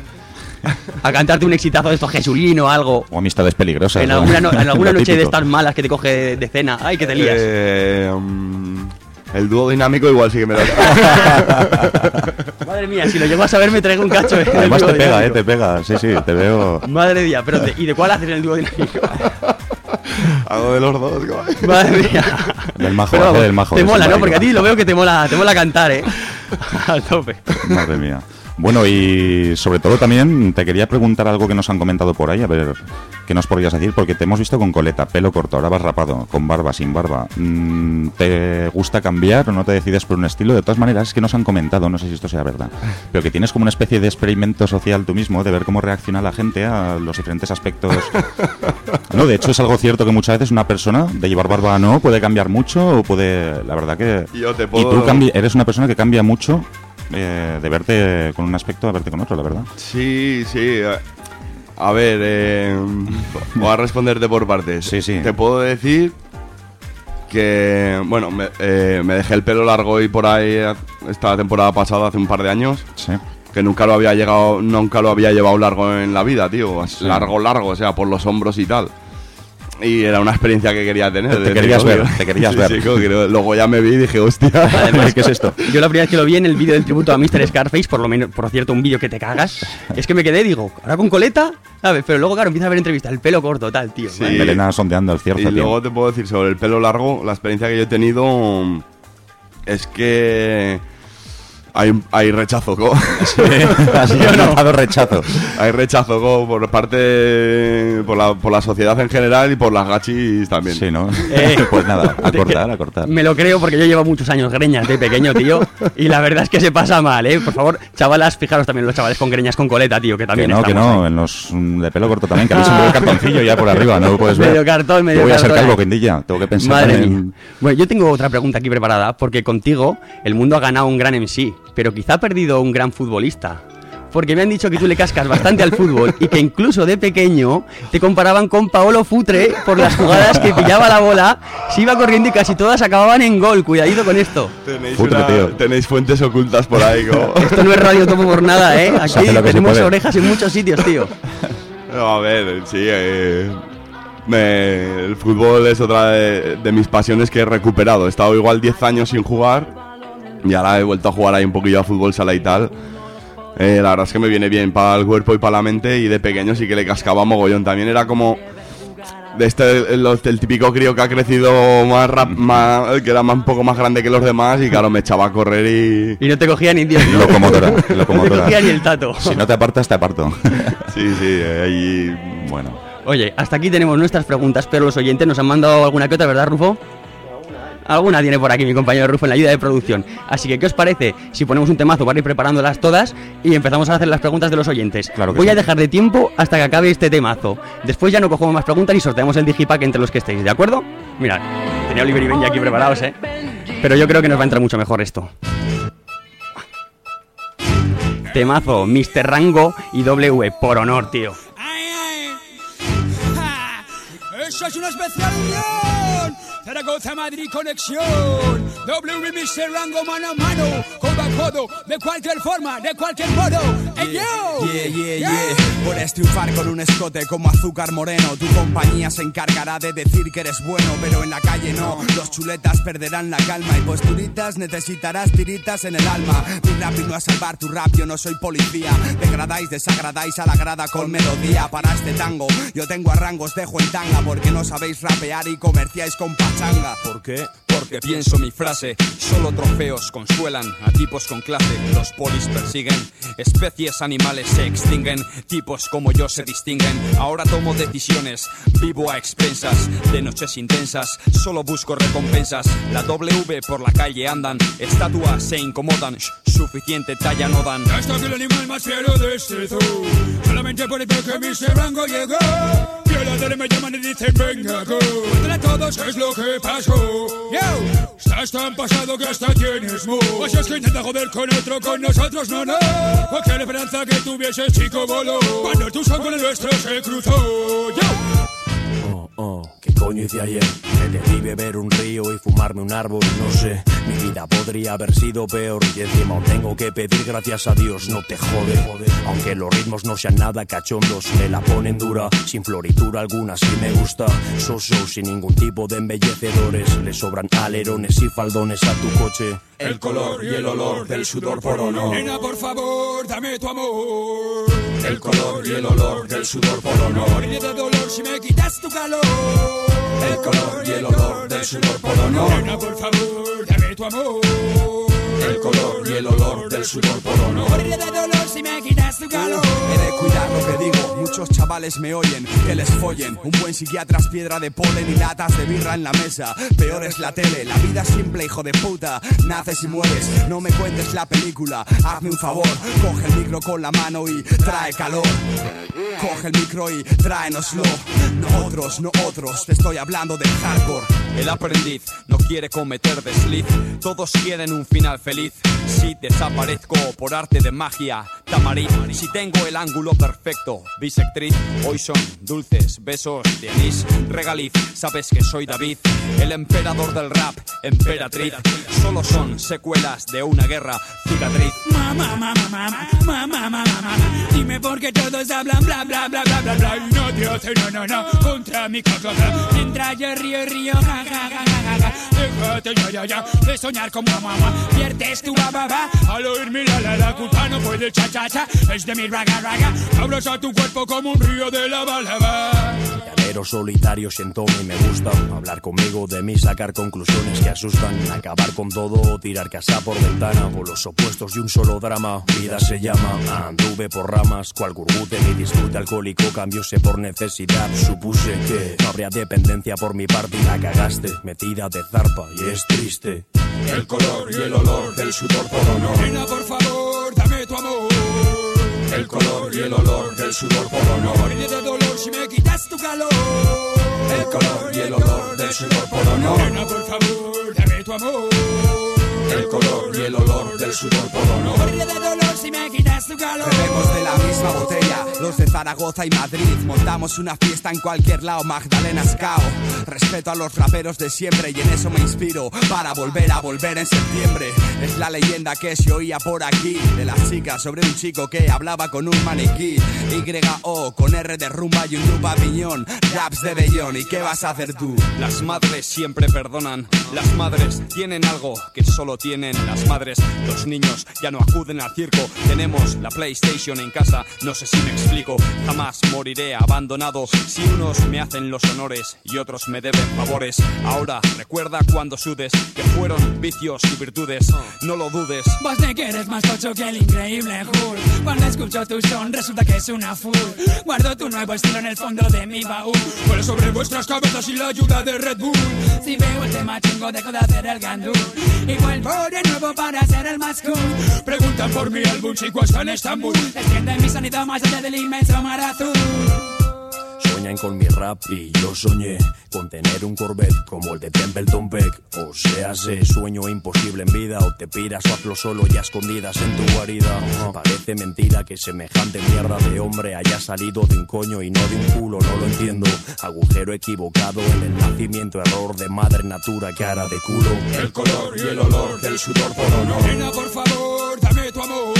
A cantarte un exitazo de estos Jesulino o algo. O amistades peligrosas. En ¿no? alguna, no- en alguna Lo noche de típico. estas malas que te coge de, de cena. Ay, que te lías. Eh, mm, el dúo dinámico igual sí que me lo... Madre mía, si lo llego a saber me traigo un cacho. en el Además dúo te pega, dinámico. eh, te pega. Sí, sí, te veo... Madre mía, pero de- ¿y de cuál haces en el dúo dinámico? Hago de los dos, guay. Madre mía. Del majo, Pero hace vamos, del majo. te de mola, ese ¿no? Porque a marido. ti lo veo que te mola, te mola cantar, ¿eh? Al tope. Madre mía. Bueno, y sobre todo también te quería preguntar algo que nos han comentado por ahí, a ver qué nos podrías decir, porque te hemos visto con coleta, pelo corto, ahora vas rapado, con barba, sin barba. Mm, ¿Te gusta cambiar o no te decides por un estilo? De todas maneras, es que nos han comentado, no sé si esto sea verdad, pero que tienes como una especie de experimento social tú mismo, de ver cómo reacciona la gente a los diferentes aspectos. No, de hecho es algo cierto que muchas veces una persona, de llevar barba o no, puede cambiar mucho o puede, la verdad que... Yo te puedo... Y tú cambi- eres una persona que cambia mucho. Eh, de verte con un aspecto a verte con otro, la verdad. Sí, sí. A ver, eh, voy a responderte por partes. Sí, sí. Te puedo decir que, bueno, me, eh, me dejé el pelo largo y por ahí esta temporada pasada, hace un par de años. Sí. Que nunca lo había llegado, nunca lo había llevado largo en la vida, tío. Sí. Largo, largo, o sea, por los hombros y tal. Y era una experiencia que quería tener. Te, te querías ver, te querías sí, ver. Sí, que luego ya me vi y dije, hostia, además, ¿qué es esto? Yo la primera vez que lo vi en el vídeo del tributo a míster Scarface, por lo menos, por cierto, un vídeo que te cagas, es que me quedé, digo, ahora con coleta, ¿sabes? Pero luego, claro, empieza a ver entrevistas, el pelo corto, tal, tío. Sí. Melena sondeando el cierzo. Y luego te puedo decir sobre el pelo largo, la experiencia que yo he tenido es que... Hay, hay rechazo, ¿co? Sí, así he notado rechazo. Hay rechazo, ¿co? Por parte... Por la, por la sociedad en general y por las gachis también. Sí, ¿no? Eh, pues nada, a cortar, a cortar. Me lo creo porque yo llevo muchos años greñas de pequeño, tío. Y la verdad es que se pasa mal, ¿eh? Por favor, chavalas, fijaros también los chavales con greñas con coleta, tío, que también Que no, que no, ahí. En los de pelo corto también, que habéis un poco cartoncillo ya por arriba, no lo puedes ver. Medio cartón, medio Yo voy cartón. a ser calvo, Quindilla, tengo que pensar. Madre en... mía. Bueno, yo tengo otra pregunta aquí preparada, porque contigo el mundo ha ganado un gran M C, pero quizá ha perdido un gran futbolista. Porque me han dicho que tú le cascas bastante al fútbol y que incluso de pequeño te comparaban con Paolo Futre por las jugadas que pillaba la bola, se iba corriendo y casi todas acababan en gol. Cuidadito con esto. Tenéis, Futre, una, tío. Tenéis fuentes ocultas por ahí, ¿no? Esto no es Radio Topo por nada, ¿eh? Aquí tenemos orejas en muchos sitios, tío. No, a ver, sí, eh, me, el fútbol es otra de, de mis pasiones que he recuperado. He estado igual diez años sin jugar y ahora he vuelto a jugar ahí un poquillo a fútbol sala y tal. Eh, la verdad es que me viene bien para el cuerpo y para la mente, y de pequeño sí que le cascaba mogollón. También era como de este el, el típico crío que ha crecido más, rap, más que era más, un poco más grande que los demás, y claro, me echaba a correr y... Y no te cogía ni diez, ¿no? Locomotora, locomotora. No te cogía ni el tato. Si no te apartas, te aparto. Sí, sí, ahí... Bueno. Oye, hasta aquí tenemos nuestras preguntas, pero los oyentes nos han mandado alguna que otra, ¿verdad, Rufo? Alguna tiene por aquí mi compañero Rufo en la ayuda de producción. Así que, ¿qué os parece si ponemos un temazo para ir preparándolas todas y empezamos a hacer las preguntas de los oyentes? Claro que Voy sí. a dejar de tiempo hasta que acabe este temazo. Después ya no cogemos más preguntas y sorteamos el digipack entre los que estéis, ¿de acuerdo? Mirad, tenía Oliver y Benji aquí preparados, ¿eh? Pero yo creo que nos va a entrar mucho mejor esto. Temazo, míster Rango y W, por honor, tío. ¡Eso es una especial unión! Zaragoza-Madrid Conexión. W míster Rango mano a mano, codo a codo, de cualquier forma, de cualquier modo. ¡Ey, yo! Yeah, yeah, yeah. Puedes triunfar con un escote como azúcar moreno. Tu compañía se encargará de decir que eres bueno, pero en la calle no. Los chuletas perderán la calma y posturitas necesitarás tiritas en el alma. Mi rap vino a salvar tu rap, yo no soy policía. Degradáis, desagradáis a la grada con melodía. Para este tango, yo tengo a rangos, dejo en tanga, porque no sabéis rapear y comerciáis con pachanga. ¿Por qué? Porque pienso mi frase. Solo trofeos consuelan a tipos con clase. Los polis persiguen, especies animales se extinguen. Tipos como yo se distinguen. Ahora tomo decisiones, vivo a expensas de noches intensas. Solo busco recompensas. La W por la calle andan, estatuas se incomodan. Shh, suficiente talla no dan. Hasta que el animal más fiero de este zoo, solamente por el que míster Rango llegó. Y a la tele me llaman y dicen venga go. Entre todos es lo que pasó. Yo, estás tan pasado que hasta tienes mo. Pues es que intenta joder con otro, con nosotros no, no. Cualquier esperanza que tuviese chico voló. Cuando tu son con el nuestro se cruzó. Yo. Oh, oh, ¿qué coño hice ayer? Me debí beber un río y fumarme un árbol, no sé. Mi vida podría haber sido peor y encima aún tengo que pedir gracias a Dios, no te jode, jode. Aunque los ritmos no sean nada cachondos, me la ponen dura, sin floritura alguna, sí me gusta. So-so, sin ningún tipo de embellecedores, le sobran alerones y faldones a tu coche. El color y el olor del sudor por honor. Nena, por favor, dame tu amor. El color y el olor del sudor por honor. Moriré de dolor si me quitas tu calor. El color y el olor del sudor por honor. Nena, por favor, dame tu amor. El color y el olor del sudor por honor. Moriré de dolor si me quitas tu calor. He de cuidar lo que digo, muchos chavales me oyen, que les follen. Un buen psiquiatra es piedra de polen y latas de birra en la mesa. Peor es la tele, la vida es simple, hijo de puta. Naces y mueres, no me cuentes la película. Hazme un favor, coge el micro con la mano y trae calor. Coge el micro y tráenoslo. No otros, no otros, te estoy hablando de hardcore. El aprendiz no quiere cometer desliz, todos quieren un final feliz. Si desaparezco por arte de magia, tamariz. Si tengo el ángulo perfecto, bisectriz. Hoy son dulces besos de anís, regaliz. Sabes que soy David, el emperador del rap, emperatriz. Solo son secuelas de una guerra, cicatriz. Mamá, mamá, mamá, mamá, mamá, mamá. Dime por qué todos hablan bla, bla, bla, bla, bla, bla. Y nadie hace no, no, no, contra mi caca. Mientras yo río, río, ja, ja, ja, ja, ja. Déjate ya, ya, ya, de soñar como mamá. Pierdes tu bababa, al oír mi la, la, la culpa no puede cha, cha, cha. Es de mi raga, raga. Abraza tu cuerpo como un río de lava, lava. Llanero solitario siento y me gusta hablar conmigo de mí, sacar conclusiones que asustan, acabar con todo, tirar casa por ventana, por los opuestos de un solo drama. Vida se llama, anduve por ramas, cual gurgute, mi disfrute alcohólico cambióse por necesidad. Supuse que no habría dependencia por mi parte y la cagaste, metida de zarpa y es triste. El color y el olor del sudor por honor. Nena, por favor, dame tu amor. El color y el olor del sudor por honor. Moriré de dolor si me quitas tu calor. El color y el olor del sudor por honor. Nena, por favor, dame tu amor. El color y el olor del sudor por honor. Moriré de dolor si me quitas tu calor. Bebemos de la misma botella, los de Zaragoza y Madrid. Montamos una fiesta en cualquier lado, Magdalena Scao. Respeto a los raperos de siempre y en eso me inspiro para volver a volver en septiembre. Es la leyenda que se oía por aquí de las chicas sobre un chico que hablaba con un maniquí. Y O con R de rumba y un lupa piñón. Raps de Bellón, ¿y qué vas a hacer tú? Las madres siempre perdonan. Las madres tienen algo que solo tienen las madres. Los niños ya no acuden al circo. Tenemos la PlayStation en casa, no sé si me explico. Jamás moriré abandonado si unos me hacen los honores y otros me deben favores. Ahora recuerda cuando sudes que fueron vicios y virtudes. No lo dudes. Vos de que eres más tocho que el increíble Hulk. Cuando escucho tu son resulta que es una full. Guardo tu nuevo estilo en el fondo de mi baúl. Vuelo sobre vuestras cabezas sin la ayuda de Red Bull. Si veo el tema chingo dejo de hacer el gandú. Y vuelvo de nuevo para ser el más cool. Preguntan por mi álbum, chico, está en Estambul. Extiende mi sonido más allá del inmenso mar azul. Sueñan con mi rap y yo soñé con tener un Corvette como el de Templeton Peck. O sea, sé sueño imposible en vida, o te piras o hazlo solo y a escondidas en tu guarida. Parece mentira que semejante mierda de hombre haya salido de un coño y no de un culo, no lo entiendo. Agujero equivocado en el nacimiento, error de madre natura, cara de culo. El color y el olor del sudor por honor. Nena, por favor, dame tu amor.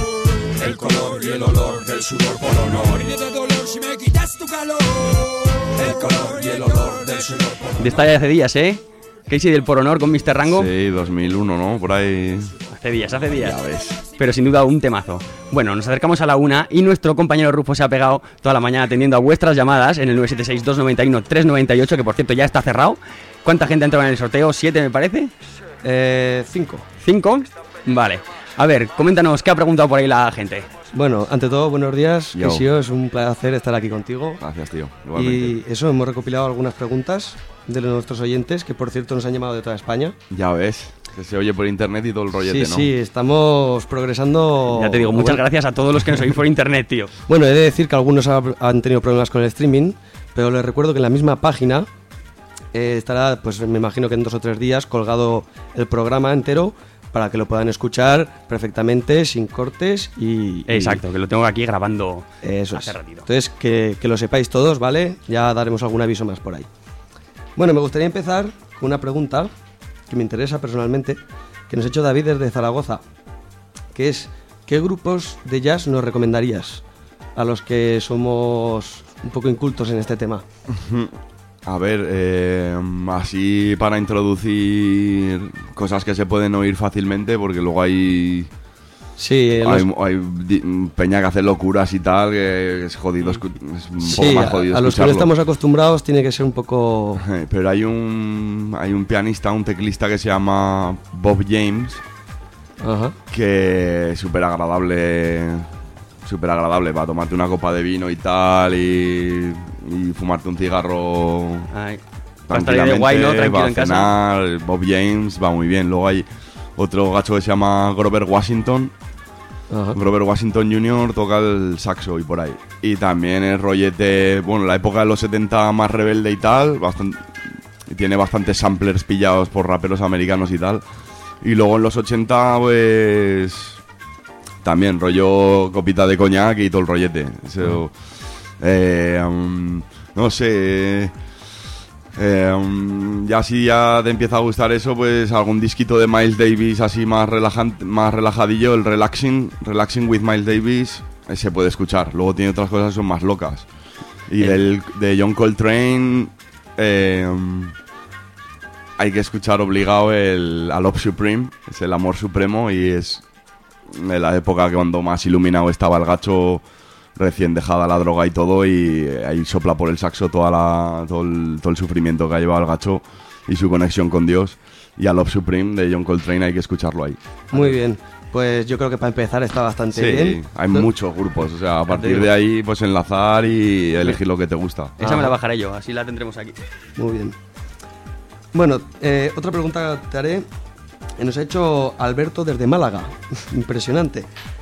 El color y el olor del sudor por honor. Moriré de dolor si me quitas tu calor. El color y el olor del sudor por honor. De esta ya hace días, ¿eh? Casey del Por Honor con mister Rango. Sí, dos mil uno, ¿no? Por ahí. Hace días, hace días. Ya ves. Pero sin duda un temazo. Bueno, nos acercamos a la una y nuestro compañero Rufo se ha pegado toda la mañana atendiendo a vuestras llamadas en el nueve siete seis, dos nueve uno, tres nueve ocho, que por cierto ya está cerrado. ¿Cuánta gente ha entrado en el sorteo? ¿Siete, me parece? Eh, cinco. ¿Cinco? Vale. A ver, coméntanos, ¿qué ha preguntado por ahí la gente? Bueno, ante todo, buenos días, Yo. Casio, es un placer estar aquí contigo. Gracias, tío. Igualmente. Y eso, hemos recopilado algunas preguntas de nuestros oyentes, que por cierto nos han llamado de toda España. Ya ves, que se oye por internet y todo el rollete, sí, ¿no? Sí, estamos progresando. Ya te digo, muchas bueno, gracias a todos los que nos oís por internet, tío. Bueno, he de decir que algunos ha- han tenido problemas con el streaming, pero les recuerdo que en la misma página eh, estará, pues me imagino que en dos o tres días, colgado el programa entero para que lo puedan escuchar perfectamente, sin cortes y... Exacto, que lo tengo aquí grabando Eso hace es. ratito. Entonces, que, que lo sepáis todos, ¿vale? Ya daremos algún aviso más por ahí. Bueno, me gustaría empezar con una pregunta que me interesa personalmente, que nos ha hecho David desde Zaragoza, que es, ¿qué grupos de jazz nos recomendarías a los que somos un poco incultos en este tema? A ver, eh, así para introducir cosas que se pueden oír fácilmente, porque luego hay... Sí, hay, los- hay di- peña que hace locuras y tal, que es jodido, escu- es un poco Sí, más a, jodido a los que no escucharlo. estamos acostumbrados tiene que ser un poco... Pero hay un hay un pianista, un teclista que se llama Bob James, Ajá. que es súper agradable, súper agradable para tomarte una copa de vino y tal y, y fumarte un cigarro. Ay. Para estar ahí de guay, ¿no? Tranquilo para en casa. cenar. Bob James va muy bien. Luego hay otro gacho que se llama Grover Washington. Ajá. Grover Washington junior toca el saxo y por ahí. Y también es rollete, bueno, la época de los setenta más rebelde y tal, bastante, tiene bastantes samplers pillados por raperos americanos y tal. Y luego en los ochenta, pues también rollo copita de coñac y todo el rollete. Eso, eh, um, no sé... Eh, um, ya si ya te empieza a gustar eso, pues algún disquito de Miles Davis así más relajante, más relajadillo, el Relaxing, Relaxing with Miles Davis, eh, se puede escuchar. Luego tiene otras cosas que son más locas. Y Eh. del de John Coltrane eh, um, hay que escuchar obligado el A Love Supreme, es el amor supremo y es de la época que cuando más iluminado estaba el gacho, recién dejada la droga y todo, y ahí sopla por el saxo toda la, todo, el, todo el sufrimiento que ha llevado el gacho y su conexión con Dios. Y a Love Supreme de John Coltrane hay que escucharlo ahí. Muy bien, pues yo creo que para empezar está bastante Sí, bien. hay ¿No? muchos grupos, o sea, a partir digo. de ahí pues enlazar y elegir lo que te gusta. Esa me la bajaré yo, así la tendremos aquí. Muy bien. Bueno, eh, otra pregunta te haré. eh, Nos ha hecho Alberto desde Málaga. Impresionante.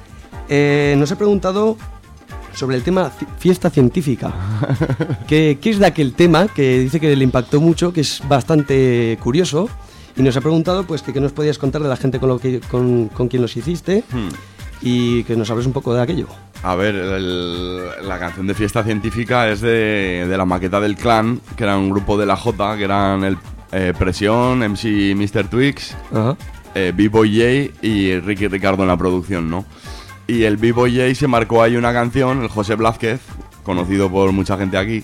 Eh, nos ha preguntado sobre el tema ci- fiesta científica. ¿Qué, ¿Qué es de aquel tema que dice que le impactó mucho, que es bastante curioso? Y nos ha preguntado pues que qué nos podías contar de la gente con, lo que, con, con quien los hiciste Hmm. y que nos hables un poco de aquello. A ver, el- la canción de Fiesta Científica es de, de la maqueta del Clan, que era un grupo de la J, que eran el eh, Presión, M C mister Twix, Ajá. eh, B-Boy J y Ricky Ricardo en la producción, ¿no? Y el B-Boy J se marcó ahí una canción, el José Blázquez, conocido por mucha gente aquí,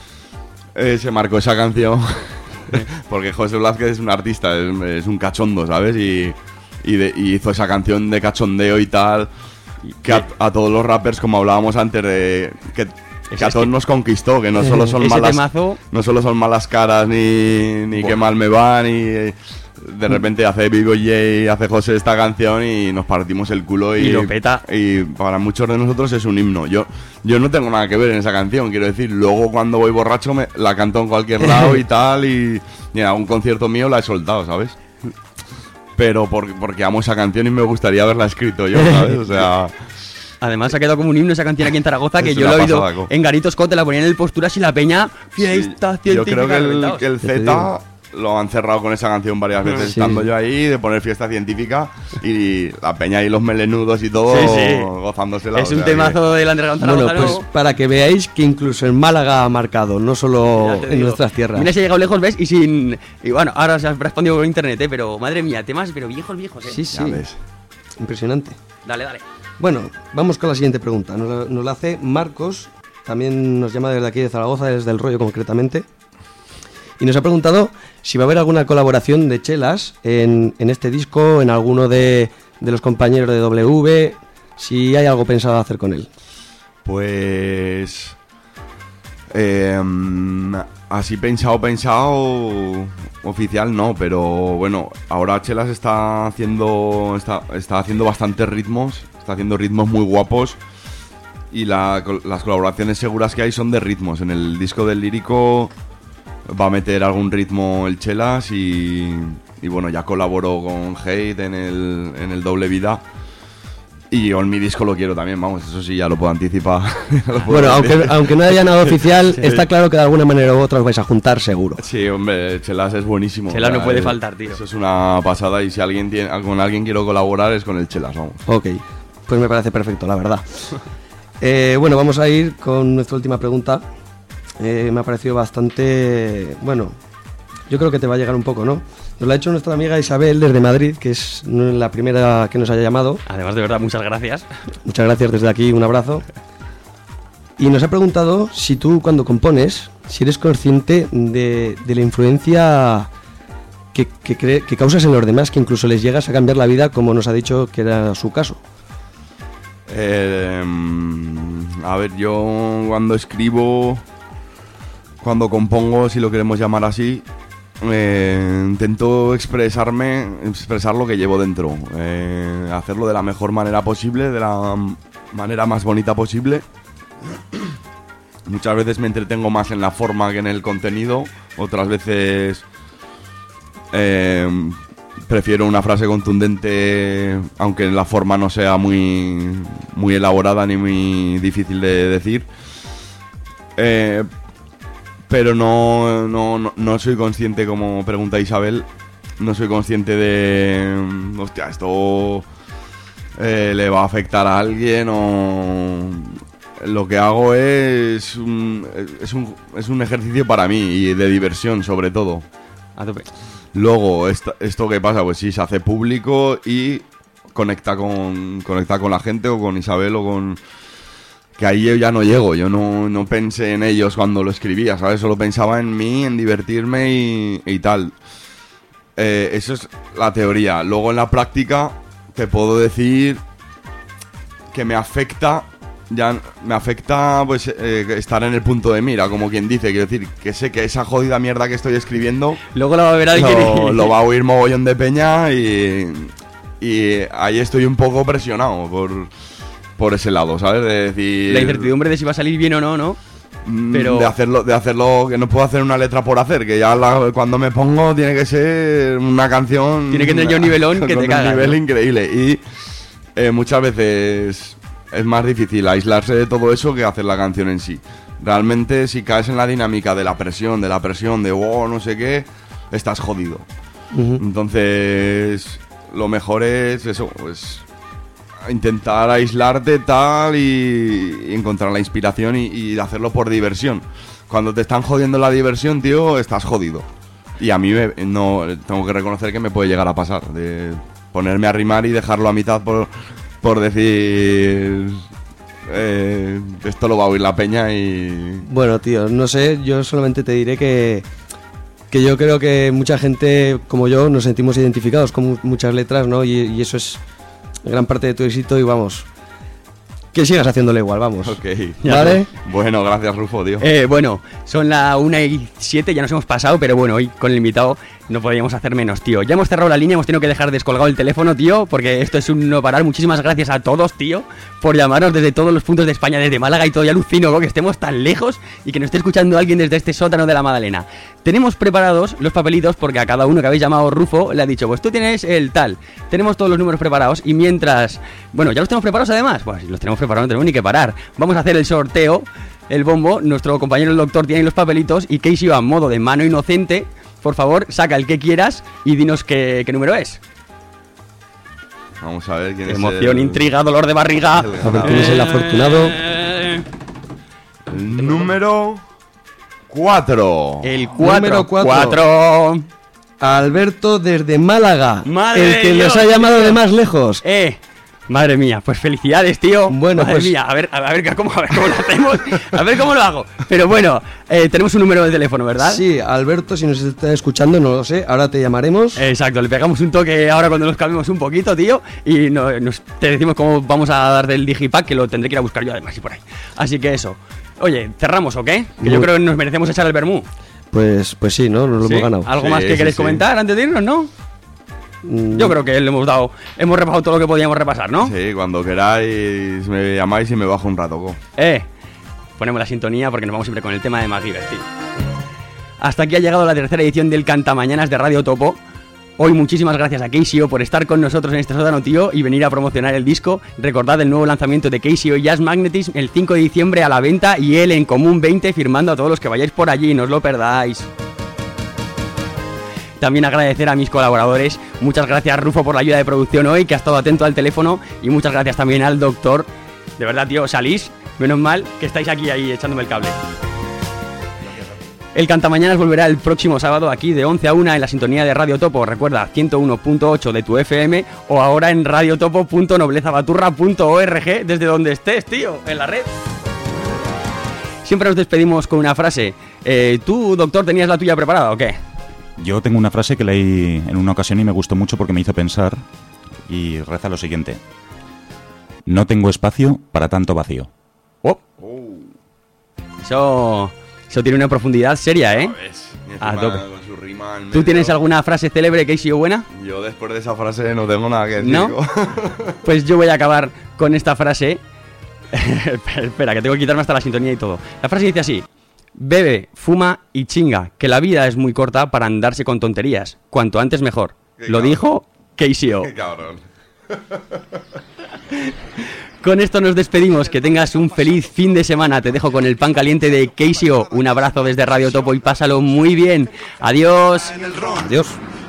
eh, se marcó esa canción porque José Blázquez es un artista, es, es un cachondo, ¿sabes? Y, y, de- y hizo esa canción de cachondeo y tal, que a, a todos los rappers, como hablábamos antes, de que, que a todos nos conquistó, que no solo son Ese malas, temazo. no solo son malas caras ni, ni qué mal me va, ni... De repente hace Vivo J, hace José esta canción y nos partimos el culo y, Y lo peta. Y para muchos de nosotros es un himno. Yo, yo no tengo nada que ver en esa canción, quiero decir. Luego cuando voy borracho me la canto en cualquier lado y tal. Y, y en algún concierto mío la he soltado, ¿sabes? Pero por- porque amo esa canción y me gustaría haberla escrito yo, ¿sabes? O sea... Además ha quedado como un himno esa canción aquí en Zaragoza, que Es yo una lo he oído pasada, co. en Garitos Cote, la ponían en el Posturas y la peña, fiesta Sí, yo científica. creo que el, reventados. que el Z lo han cerrado con esa canción varias veces, Sí. estando yo ahí, de poner fiesta científica y la peña y los melenudos y todo Sí, sí. gozándosela. Es o un sea temazo del underground Bueno, zaragozano. pues para que veáis que incluso en Málaga ha marcado, no solo Ya te en digo. nuestras tierras. Mira, si ha llegado lejos, ¿ves? Y sin... Y bueno, ahora se ha respondido por internet, ¿eh? Pero madre mía, temas, pero viejos, viejos, ¿eh? Sí, sí. Impresionante. Dale, dale. Bueno, vamos con la siguiente pregunta. Nos la, nos la hace Marcos, también nos llama desde aquí de Zaragoza, desde El Rollo concretamente. Y nos ha preguntado si va a haber alguna colaboración de Chelas en, en este disco, en alguno de, de los compañeros de W, si hay algo pensado hacer con él. Pues... eh, mm, así pensado, pensado... Oficial no, pero bueno, ahora Chelas está haciendo está, está haciendo bastantes ritmos, está haciendo ritmos muy guapos y la, col- las colaboraciones seguras que hay son de ritmos. En el disco del lírico va a meter algún ritmo el Chelas y, y bueno, ya colaboró con Hate en el, en el Doble Vida. Y yo en mi disco lo quiero también, vamos, eso sí ya lo puedo anticipar. Lo puedo Bueno, aunque, decir. aunque no haya nada oficial, Sí. está claro que de alguna manera u otra os vais a juntar seguro. Sí, hombre, Chelas es buenísimo. Chelas O sea, no puede es- faltar, tío. Eso es una pasada y si alguien tiene, con alguien quiero colaborar es con el Chelas, vamos. Ok, pues me parece perfecto, la verdad. Eh, bueno, vamos a ir con nuestra última pregunta. Eh, me ha parecido bastante... Bueno, yo creo que te va a llegar un poco, ¿no? Nos lo ha hecho nuestra amiga Isabel desde Madrid, que es la primera que nos haya llamado. Además, de verdad, muchas gracias. Muchas gracias desde aquí, un abrazo. Y nos ha preguntado si tú cuando compones, si eres consciente de, de la influencia que, que, cre- que causas en los demás, que incluso les llegas a cambiar la vida, como nos ha dicho que era su caso. Eh, mm, a ver, yo cuando escribo, cuando compongo, si lo queremos llamar así, eh, intento expresarme, expresar lo que llevo dentro, eh, hacerlo de la mejor manera posible, de la manera más bonita posible. Muchas veces me entretengo más en la forma que en el contenido, otras veces eh, prefiero una frase contundente, aunque la forma no sea muy, muy elaborada ni muy difícil de decir. Eh, pero no, no, no, no soy consciente, como pregunta Isabel, no soy consciente de, hostia, esto eh, le va a afectar a alguien o... Lo que hago es un, es un, es un ejercicio para mí y de diversión, sobre todo. A tope. Luego, esta, esto que pasa, pues sí, se hace público y conecta con, conecta con la gente o con Isabel o con... Que ahí yo ya no llego, yo no, no pensé en ellos cuando lo escribía, ¿sabes? Solo pensaba en mí, en divertirme y, y tal. Eh, eso es la teoría. Luego en la práctica te puedo decir que me afecta... Ya me afecta pues eh, estar en el punto de mira, como quien dice. Quiero decir, que sé que esa jodida mierda que estoy escribiendo luego la va a ver alguien lo, y... lo va a oír mogollón de peña y, y ahí estoy un poco presionado por, por ese lado, ¿sabes? De decir... La incertidumbre de si va a salir bien o no, ¿no? Pero... De hacerlo, de hacerlo, que no puedo hacer una letra por hacer, que ya la, cuando me pongo tiene que ser una canción... Tiene que tener ya un nivelón que te cagas, un nivel ¿no? increíble. Y eh, muchas veces... Es más difícil aislarse de todo eso que hacer la canción en sí. Realmente, si caes en la dinámica de la presión, de la presión, de wow, no sé qué, estás jodido. Uh-huh. Entonces, lo mejor es eso, pues intentar aislarte tal y, y encontrar la inspiración y, y hacerlo por diversión. Cuando te están jodiendo la diversión, tío, estás jodido. Y a mí me, no tengo que reconocer que me puede llegar a pasar, de ponerme a rimar y dejarlo a mitad por... Por decir, eh, esto lo va a oír la peña y... Bueno, tío, no sé, yo solamente te diré que, que yo creo que mucha gente como yo nos sentimos identificados con muchas letras, ¿no? Y, y eso es gran parte de tu éxito y vamos, que sigas haciéndolo igual, vamos. Ok. ¿Vale? Bueno, gracias, Rufo, tío. Eh, bueno, son la una y siete, ya nos hemos pasado, pero bueno, hoy con el invitado no podíamos hacer menos, tío. Ya hemos cerrado la línea, hemos tenido que dejar descolgado el teléfono, tío, porque esto es un no parar. Muchísimas gracias a todos, tío, por llamarnos desde todos los puntos de España, desde Málaga y todo. Ya alucino, ¿no? Que estemos tan lejos y que nos esté escuchando alguien desde este sótano de la Madalena. Tenemos preparados los papelitos porque a cada uno que habéis llamado Rufo le ha dicho, pues tú tienes el tal. Tenemos todos los números preparados y mientras... Bueno, ¿ya los tenemos preparados además? Pues si los tenemos preparados no tenemos ni que parar. Vamos a hacer el sorteo, el bombo. Nuestro compañero el doctor tiene ahí los papelitos y Casey va a modo de mano inocente. Por favor, saca el que quieras y dinos qué, qué número es. Vamos a ver quién es. Emoción, el... intriga, dolor de barriga. A ver quién es el afortunado. El número cuatro. El cuatro. Número cuatro. cuatro. Alberto desde Málaga. Madre el que Dios, nos ha llamado tío. de más lejos. Eh. Madre mía, pues felicidades, tío. Bueno, Madre pues... mía, a ver, a ver, cómo, a ver cómo lo hacemos, a ver cómo lo hago. Pero bueno, eh, tenemos un número de teléfono, ¿verdad? Sí, Alberto, si nos está escuchando, no lo sé, ahora te llamaremos. Exacto, le pegamos un toque ahora cuando nos cambiemos un poquito, tío, y no, nos, te decimos cómo vamos a dar del digipack, que lo tendré que ir a buscar yo además y por ahí. Así que eso. Oye, ¿cerramos o qué? Que Muy... yo creo que nos merecemos echar el vermú. Pues, pues sí, ¿no? Nos lo ¿Sí? hemos ganado. ¿Algo Sí, más que sí, queréis sí. comentar antes de irnos, no? Yo creo que le hemos dado, hemos repasado todo lo que podíamos repasar, ¿no? Sí, cuando queráis me llamáis y me bajo un rato. Go. Eh, ponemos la sintonía porque nos vamos siempre con el tema de MacGyver, tío. Hasta aquí ha llegado la tercera edición del Cantamañanas de Radio Topo. Hoy muchísimas gracias a Casey por estar con nosotros en este sótano, tío, y venir a promocionar el disco. Recordad el nuevo lanzamiento de Casey Jazz Magnetism el cinco de diciembre a la venta y él en Común veinte firmando a todos los que vayáis por allí, no os lo perdáis. También agradecer a mis colaboradores. Muchas gracias, Rufo, por la ayuda de producción hoy, que ha estado atento al teléfono. Y muchas gracias también al doctor. De verdad, tío, salís. Menos mal que estáis aquí ahí echándome el cable. El Cantamañanas volverá el próximo sábado aquí de once a una en la sintonía de Radio Topo. Recuerda, ciento uno punto ocho de tu F M o ahora en radiotopo punto noblezabaturra punto org desde donde estés, tío, en la red. Siempre nos despedimos con una frase. Eh, ¿Tú, doctor, tenías la tuya preparada o qué? Yo tengo una frase que leí en una ocasión y me gustó mucho porque me hizo pensar y reza lo siguiente. No tengo espacio para tanto vacío. Oh. Eso Eso tiene una profundidad seria, ¿eh? A tope. ¿Tú tienes alguna frase célebre que ha sido buena? Yo después de esa frase no tengo nada que decir. ¿No? Pues yo voy a acabar con esta frase. Espera, que tengo que quitarme hasta la sintonía y todo. La frase dice así: bebe, fuma y chinga, que la vida es muy corta para andarse con tonterías. Cuanto antes mejor. Lo cabrón. Dijo K C O. Qué cabrón. Con esto nos despedimos, que tengas un feliz fin de semana. Te dejo con el pan caliente de K C O. Un abrazo desde Radio Topo y pásalo muy bien. Adiós. Adiós.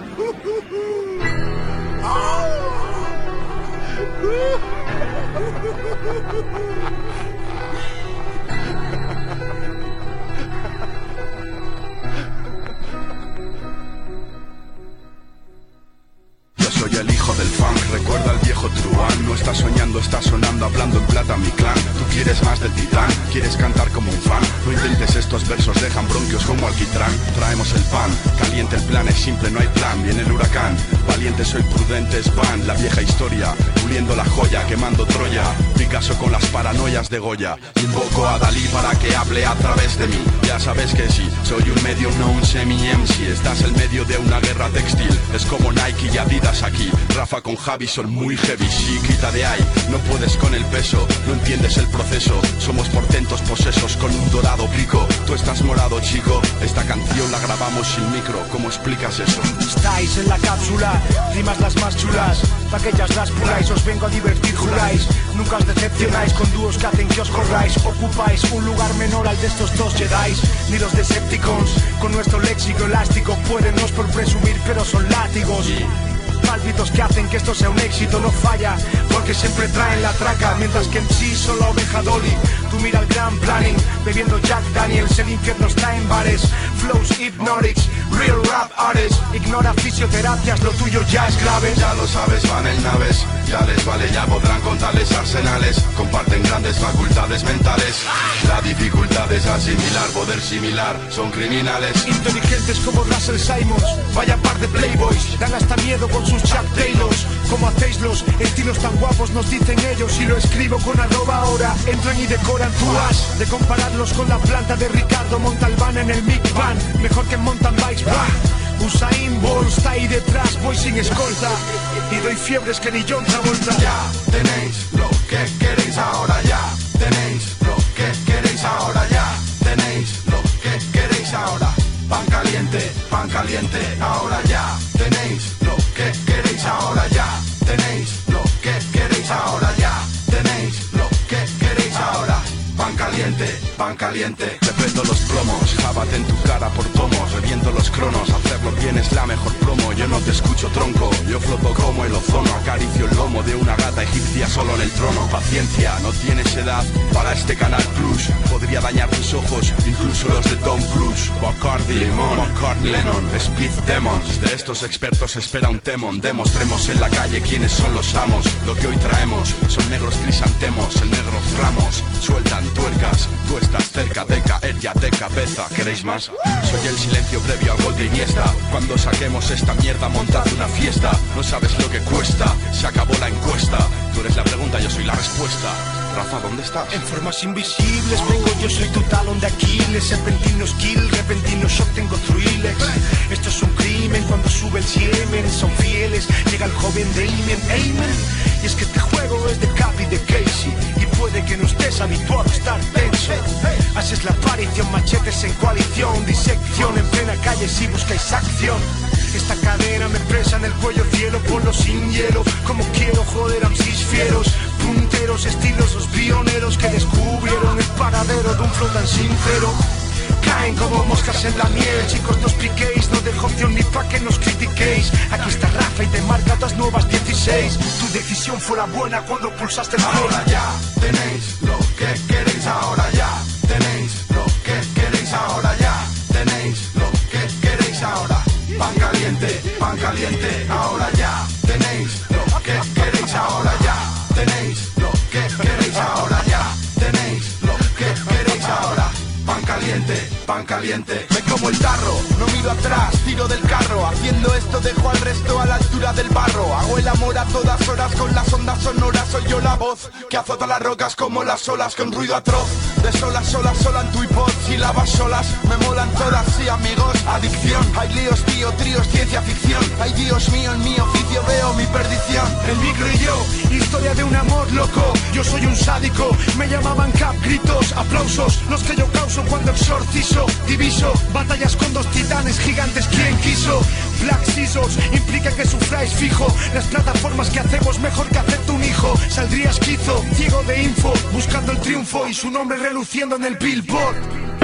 Soy el hijo del funk, recuerda al viejo truán. No estás soñando, estás sonando, hablando en plata mi clan. Tú quieres más del titán, quieres cantar como un fan. No intentes estos versos, dejan bronquios como alquitrán. Traemos el pan, caliente el plan, es simple, no hay plan. Viene el huracán, valiente soy, prudente es pan. La vieja historia, puliendo la joya, quemando Troya. Picasso con las paranoias de Goya. Invoco a Dalí para que hable a través de mí. Ya sabes que sí, soy un medio, no un semi-M C. Estás en medio de una guerra textil, es como Nike y Adidas aquí. Rafa con Javi son muy heavy, sí, quita de ahí. No puedes con el peso, no entiendes el proceso. Somos portentos posesos con un dorado pico. Tú estás morado, chico. Esta canción la grabamos sin micro, ¿cómo explicas eso? Estáis en la cápsula, rimas las más chulas. Pa' que ellas las puláis, os vengo a divertir, juráis. Nunca os decepcionáis con dúos que hacen que os corráis. Ocupáis un lugar menor al de estos dos Jedis. Ni los Decepticons, con nuestro léxico elástico. Pueden no por presumir, pero son látigos. Pálpitos que hacen que esto sea un éxito, no falla, porque siempre traen la traca, mientras que en sí son la oveja Dolly. Tú mira el gran planning, bebiendo Jack Daniels, el infierno está en bares. Flows hypnotics, real rap artists. Ignora fisioterapias, lo tuyo ya es grave. Ya lo sabes, van en naves, ya les vale, ya podrán contarles arsenales. Comparten grandes facultades mentales. La dificultad es asimilar, poder similar, son criminales. Inteligentes como Russell Simons, vaya par de playboys. Dan hasta miedo con sus Chuck Taylors. ¿Cómo hacéis los estilos tan guapos? Nos dicen ellos. Y lo escribo con arroba ahora. Entran y decoran tu as. De compararlos con la planta de Ricardo Montalbán en el Mic Van. Mejor que en mountain bikes, bah. Usain Bolt está ahí detrás, voy sin escolta. Y doy fiebres que ni John Travolta. Ya tenéis lo que queréis ahora, ya tenéis lo que queréis ahora, ya tenéis lo que queréis ahora. Pan caliente, pan caliente, ahora ya tenéis lo que queréis ahora, ya tenéis lo que queréis ahora, ya tenéis lo que queréis ahora. Pan caliente, pan caliente. Repleto los plomos, jábate en tu cara por pomos. Reviento los cronos, hacerlo bien es la mejor promo. Yo no te escucho tronco, yo floto como el ozono. Acaricio el lomo de una gata egipcia solo en el trono. Paciencia, no tienes edad para este Canal Plus. Podría dañar tus ojos, incluso los de Tom Cruise. Bacardi, Limón, McCartney, Lennon, Speed Demons. De estos expertos espera un temón. Demostremos en la calle quiénes son los amos. Lo que hoy traemos son negros crisantemos, el negro Ramos. Sueltan tuercas, tú estás cerca de caer ya de cabeza. ¿Queréis más? Soy el silencio previo al gol de Iniesta. Cuando saquemos esta mierda montad una fiesta. No sabes lo que cuesta, se acabó la encuesta. Tú eres la pregunta, yo soy la respuesta. Rafa, ¿dónde estás? En formas invisibles vengo, yo soy tu talón de Aquiles. Serpentino skill, repentino shock, tengo thrillers. Esto es un crimen cuando sube el siemen. Son fieles, llega el joven Damien, amen. Y es que este juego es de Capi, de Casey. Y puede que no estés habituado a estar tenso. Haces la aparición, machetes en coalición. Disección en plena calle si buscáis acción. Esta cadena me presa en el cuello, cielo, ponlo sin hielo. Como quiero, joder, am sis fieros. Punteros, estilos, los pioneros que descubrieron el paradero de un flow tan sincero. Caen como moscas en la miel, chicos, no os piquéis, no dejo opción ni pa' que nos critiquéis. Aquí está Rafa y te marca las nuevas dieciséis. Tu decisión fue la buena cuando pulsaste el play. Ahora ya tenéis lo que queréis, ahora ya tenéis lo que queréis, ahora ya tenéis lo que queréis ahora. Pan caliente, pan caliente, ahora ya tenéis lo que queréis, ahora ya tenéis lo que queréis, ahora ya tenéis lo que queréis ahora. Pan caliente, pan caliente. Me como el tarro, no miro atrás, tiro del carro. Haciendo esto dejo al resto a la altura textura del barro. Hago el amor a todas horas con las ondas sonoras. Soy yo la voz que azota las rocas como las olas con ruido atroz. De solas, solas, sola en tu iPod. Sílabas solas, me molan todas, sí amigos. Adicción, hay líos, tío, tríos, ciencia ficción. Ay Dios mío, en mi oficio veo mi perdición. El micro y yo, historia de un amor loco. Yo soy un sádico, me llamaban cap, gritos, aplausos. Los que yo causo cuando exorcizo, diviso. Batallas con dos titanes gigantes, ¿quién quiso? Black Scissors, implica que sufráis fijo. Las plataformas que hacemos mejor que hacerte un hijo. Saldría esquizo, ciego de info, buscando el triunfo y su nombre reluciendo en el billboard.